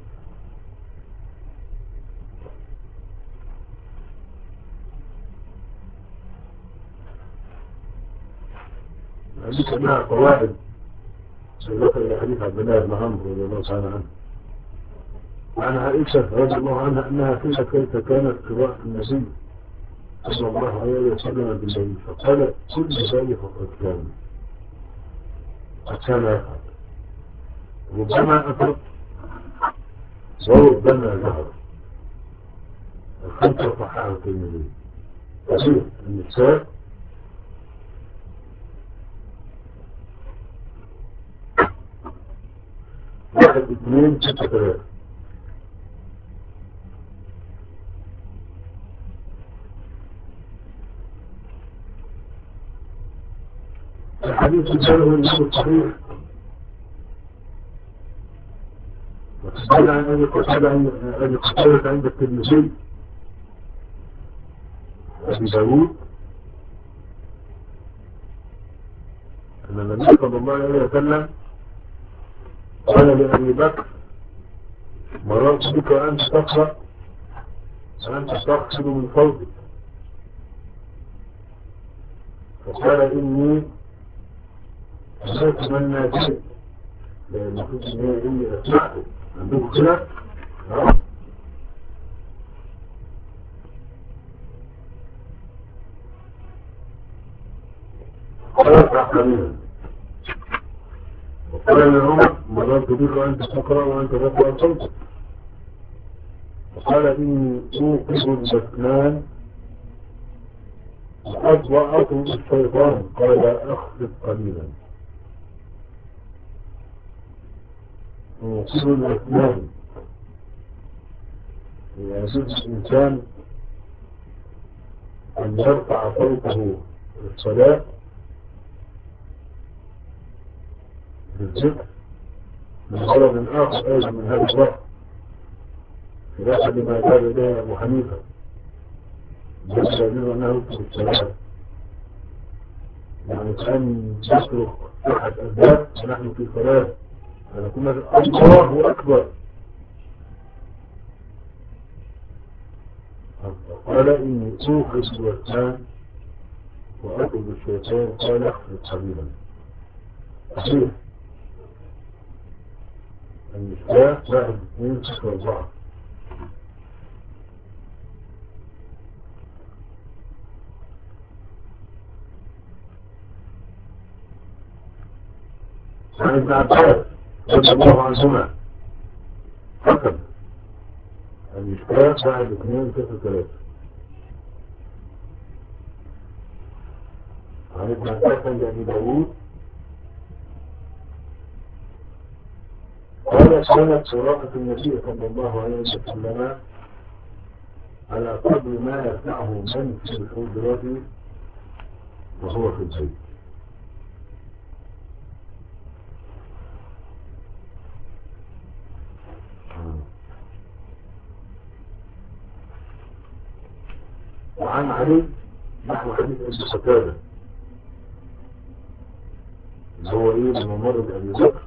هذه كلها قواعد سيدنا إلى حديث عبد الله بن عمرو رضي الله تعالى عنه وعن عائشة رضي الله عنها أنها قيلت كيف كانت قراءة النبي صلى الله عليه وسلم بالليل فقالت كل ذلك قد كان قد كان يفعل ربما أتت وربما ظهر الخمسة صححه الترمذي. صحيح النساء واحد اثنين ستة ثلاثة الحديث الجانب النبي الصحيح وتسأل عن أبي قتادة عند الترمذي أبي داود أن النبي صلى الله عليه وسلم قال لأبي بكر مررت بك وأنت تقرأ وأنت تغسل من فوقك فقال إني أسألت من ناديت لأن كنت إني أسمعته عندك كده قال قليلا وقال لعمر مررت بك وأنت تقرأ وأنت تقرأ صوتك فقال إني أوقظ البسمان وأضوأته الشيطان قال أخفض قليلا. أوقظ البسمان يجب الإنسان أن يرفع صوته في الصلاة بالذكر من غرض آخر أيضا من هذا الوقت خلافا لما ذهب إليه أبو حنيفة بس يجب أنه يكتب الصلاة يعني كان يصرخ أحد أسباب ونحن في صلاة فنكون الله أكبر قال إني أوقظ الوثان وأطلب الشيطان قال اخفض قليلا. صحيح المشكلة واحد اثنين ستة أربعة عن ابن عباس رضي الله عنهما حكم المشكلة واحد اثنين ستة ثلاثة عن ابن عباس عند أبي داود قال كانت قراءة النبي صلى الله عليه وسلم على قدر ما يسمعه من في الحجرات وهو في البيت. وعن علي نحو حديث أبي قتادة اللي هو ايه لما مر بأبي بكر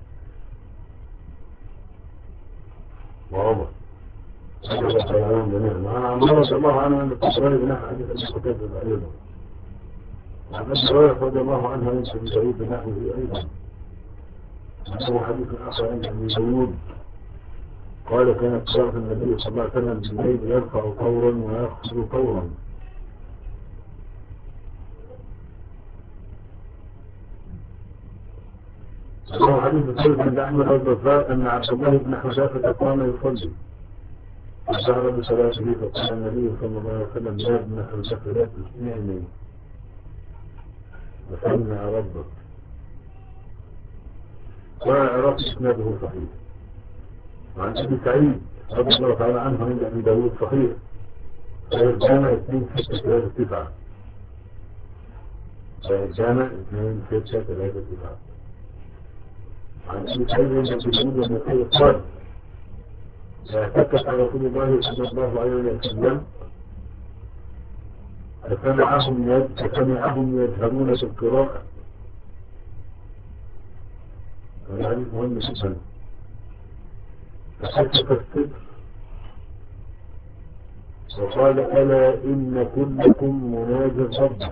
وعمر رضي الله عنهم جميعا. وعن عمر رضي الله عنه ان الطبراني بنحو حديث ابي قتادة ايضا. وعن ابي هريرة رضي الله عنه ان ابي داود بنحوه ايضا. وهو حديث اخر عند ابي داود قال كانت صلاة النبي صلى الله عليه وسلم بالليل يرفع طورا ويخفض طورا. وهو حديث الثالث عند احمد والبزار ان عبد الله بن حذافة قام يصلي فشعر بصلاته فقال النبي صلى الله عليه وسلم يا ابن حذافة لا تسمعني وسمع ربك. وعرف اسناده صحيح. وعن ابي سعيد رضي الله تعالى عنه عند ابي داود صحيح فالجامع اثنين ستة ثلاثة تسعة فالجامع اثنين ستة ثلاثة تسعة. عن ابي سعيد عند ابي داود والنسائي قال اعتكف رسول الله صلى الله عليه وسلم فسمعهم فسمعهم يجهرون في القراءة. هذا حديث مهم جدا. فحدث الستر وقال ألا إن كلكم مناجز ربه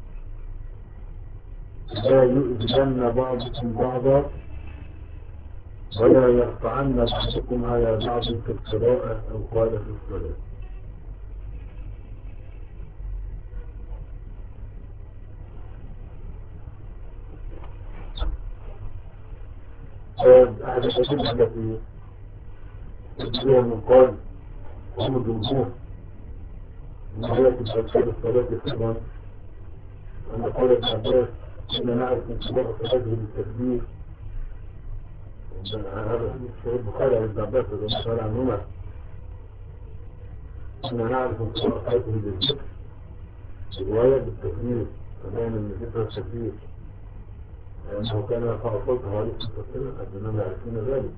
لا يؤذن بعضكم بعضا ولا يقطعن بعضكم على بعض في القراءة أو قال في الصلاة. أحد الأدلة التي تجريها من قال هم الجمهور من آيات الأذكار الصلاة طبعا أن قال ابن عباس إننا نعرف من صلاة صلاته بالتكبير. هذا في البخاري عن ابن عباس رضي الله تعالى عنهما إننا نعرف من صلاة صلاته بالذكر رواية بالتكبير فبين من ذكر التكبير لأنه كان يرفع صوته عليه الصلاة والسلام أنهم يعرفون ذلك.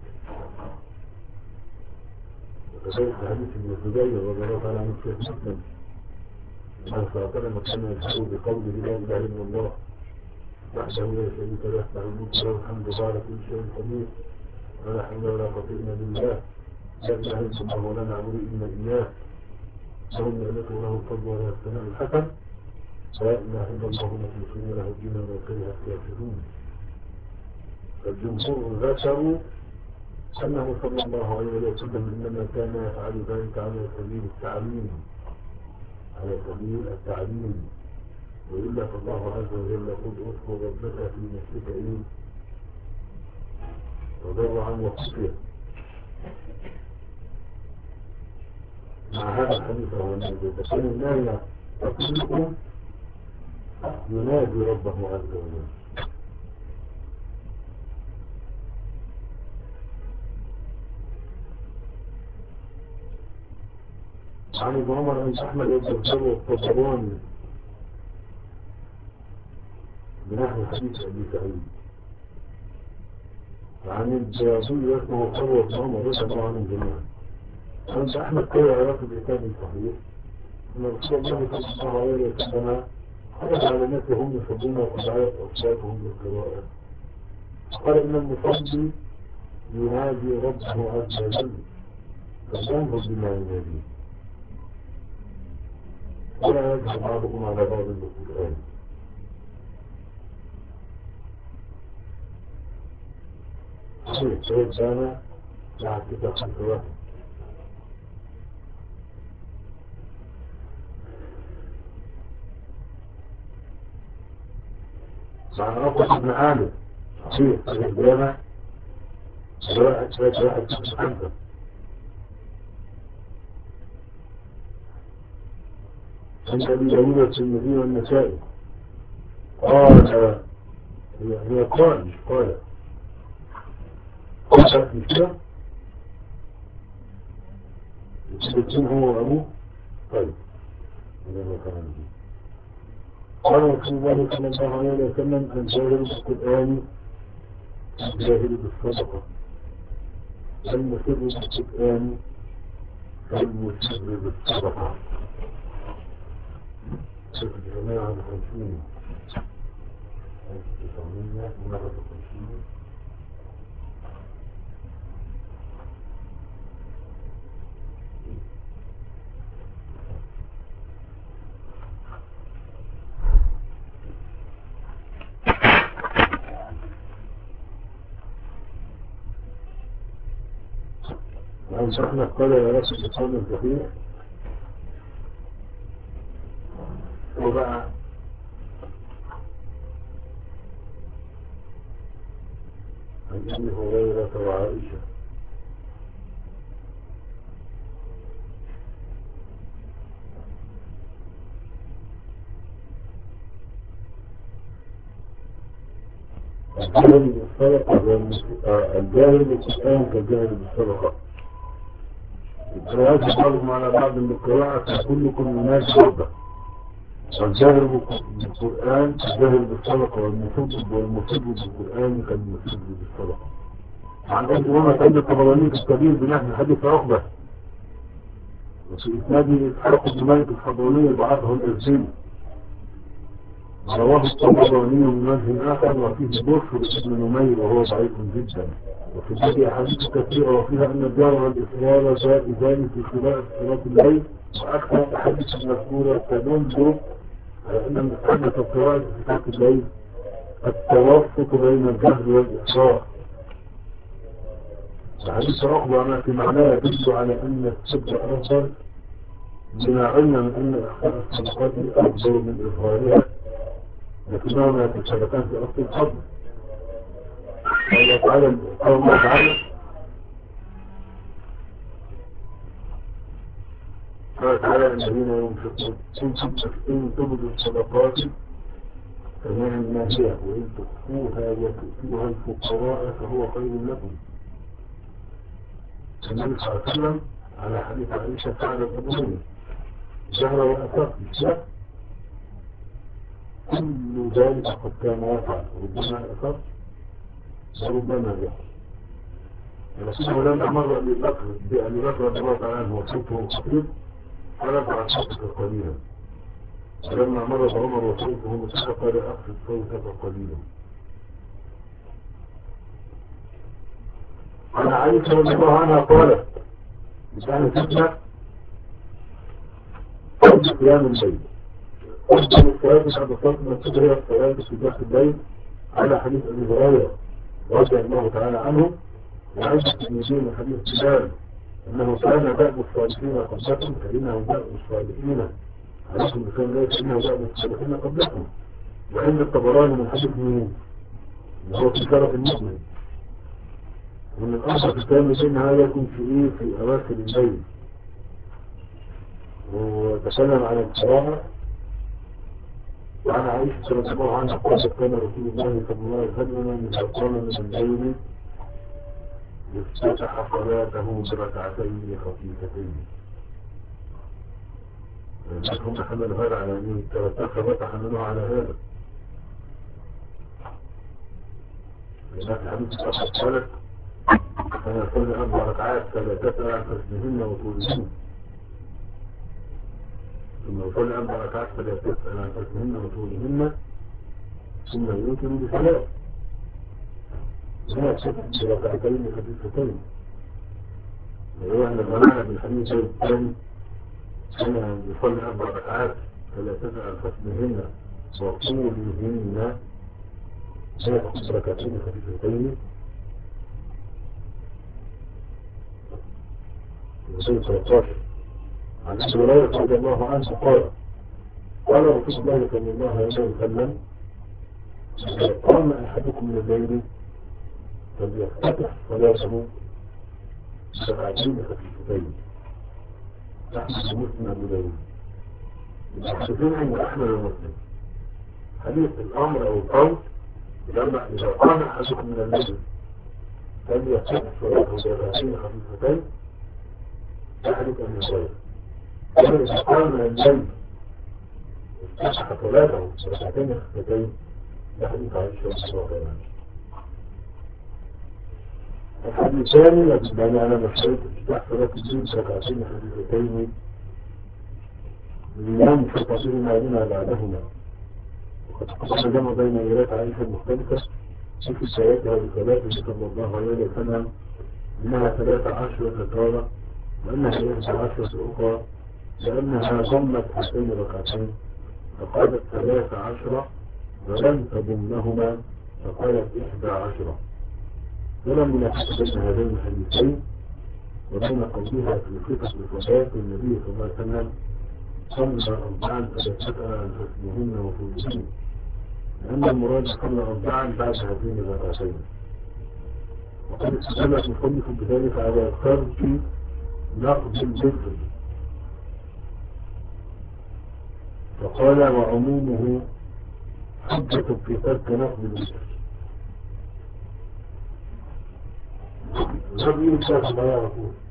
وكذلك حديث ابن الزبير رضي الله تعالى عنه في مسلم أنه صلى الله عليه وسلم كان يدعو بقوله لا إله إلا الله وحده لا شريك له له الملك وله الحمد وعلى كل شيء قدير ولا حول ولا قوة إلا بالله لا إله إلا الله ولا نعبد إلا إياه له النعمة وله الفضل وله الثناء الحسن لا إله إلا الله مخلصين له الدين ولو كره الكافرون. فالجمهور ذكروا أنه صلى الله عليه وسلم إنما كان يفعل ذلك على سبيل التعليم على سبيل التعليم وإلا فالله عز وجل يقول اذكر ربك في نفسك إيه وضرعا وخفيا. مع هذا الحديث هو النبي فكان الناية تقولكم ينادي ربه عز وجل. عن ابن عمر عن أحمد بن الحر والطبراني بنحو حديث أبي سعيد. عن الجاسوس اسمه قوة بن عمر رضي الله عنه جميعا. عند أحمد قوي علاقة بإسناد صحيح أن رسول الله صلى الله عليه وسلم خرج على الناس وهم يصلون وقد أصواتهم بالقراءة قال إن المصلي ينادي ربه عز وجل فلينظر بما يناديه ولا يجهل بعضكم على بعض بالقرآن. صحيح سيد جامع مع كتاب خمس واحد. عن عقبة بن عامر صحيح سيد جامع واحد سيد واحد ست خمسة. عند أبي داود والترمذي والنسائي قال هي قال مش قال قال في كده يتبتين هو وأبوه. طيب قال رسول الله صلى الله عليه وسلم الجاهل بالقرآن الجاهل بالصدقة المسر بالقرآن المسر بالصدقة. شوف الجماعة الخمسين ألف وتسعمية وواحد وخمسين. وأن شرحنا قال يا رسول الإسلام الكثير وبقى عن أبي هريرة وعائشة الجاهل بالصدقة الجاهل بالقرآن كالجاهل بالصدقة. القراءات بعضهم على بعض من القراءة كلكم الناس ربه، والجاهل بالقرآن كالجاهل بالصدقة، والمفيد والمفيد بالقرآن كالمفيد بالصدقة. عن أبي هريرة عند الطبراني الكبير بنحو حديث عقبة، وفي إسناده إسحاق بن مالك الحضرمي ضعفه الأزدي، رواه الطبراني من وجه آخر وفيه بشر بن نمير وهو ضعيف جدا. وفي هذه أحاديث كثيرة وفيها أن الجار والإصرار جائزان في خلال صلاة الليل، وأكثر الأحاديث المذكورة تدل على أن مسألة القراءة في صلاة الليل التوسط بين الجهر والإصرار. حديث عقبة ما في معناه يدل على أن الصدق أفضل، بما علم من أن إخفاء الصدقات أفضل من إظهارها، لكنهما يتشاركان في أصل الفضل. الله تعالى قال الله تعالى قال تعالى الذين ينفقون إن تبدوا الصدقات فنعم ما هي، وإن تخفوها وتؤتوها الفقراء فهو خير لكم. النبي صلى الله عليه وسلم على حديث عائشة فعل الأبوين جهر وأثر لا كل ذلك قد كان يفعل، ربما أثر وربما يفعل. ولكنه لما مر أبي بكر بأبي بكر رضي الله تعالى عنه وصوته خفيف فرفع صوتك قليلا، ولما مر عمر وصوته مسكت قال أخفض صوتك قليلا. عن عائشة رضي الله عنها قالت كان فتنة قبل قيام الليل، قبل الصلاة بعد صلاة المسجد هي الصلاة في جوف الليل، على حديث أبي هريرة رضي الله تعالى عنه. وعائشة من حديث بلال أنه كان دأب الصالحين قبلكم فإنه دأب الصالحين عليكم بكم ليس إنه دأب الصالحين قبلكم. وعند الطبراني من حديث مين وهو في شرف المؤمن ومن الأمر في كامل إن هذا يكون في إيه في أواخر الليل. وتكلم عن القراءة وعن عائشة رضي الله عنها قالت كان رسول الله صلى الله عليه وسلم إذا قام من الليل افتتح صلاته بركعتين خفيفتين. هم حملوا هذا على مين؟ ثلاثة حملوها على هذا. لذلك الحديث الأخر قالت أنا أصلي أربع ركعات فلا تسأل عن حسنهن وطولهن، ثم أصلي أربع ركعات فلا تسأل عن حسنهن وطولهن، ثم يوتر بصلاة هنا ست بركعتين خفيفتين. وإحنا منعنا في الحديث الثاني أنا يصلي أربع ركعات فلا تسأل عن حسنهن وطولهن، هنا ست بركعتين خفيفتين. وسنة ثلاثة عشر عن أبي هريرة رضي الله عنه قال قال رسول الله صلى الله عليه وسلم إذا قام أحدكم من الليل فليفتتح صلاته بركعتين خفيفتين. أحمد مسلم أبو داود الحديثين عند أحمد ومسلم. حديث الأمر أو القول لما إذا قام أحدكم من الليل فليفتتح صلاته بركعتين خفيفتين تحدث أن يصير. ومن إسقام من الليل افتتح صلاته بركعتين خفيفتين تحدث عائشة رضي الله عنها. الحديث الثاني يتبين على مشروط افتتاح صلاة الليل بركعتين خفيفتين لينفق بهما لما بعدهما، وقد جمع بين روايات عائشة المختلفة في حكايتها بثلاثة صلى الله عليه وسلم إنها ثلاث عشرة تارة وأنها إحدى عشرة أخرى لأنها ضمت هاتين الركعتين فقالت ثلاث عشرة ولم تضمنهما فقالت إحدى عشرة. ولم ينافس بين هذين الحديثين وبين قولها في صفة صلاة النبي صلى الله عليه وسلم صلى أربعا فلتسأل عن حسنهن وفضلهن لأن المراد صلى أربعا بعد هذين الركعتين. وقد استدل المصنف بذلك على ترك نقض الذكر فقال وعمومه حجة في ترك نقض الذكر. الرب يمكن ما يعرفون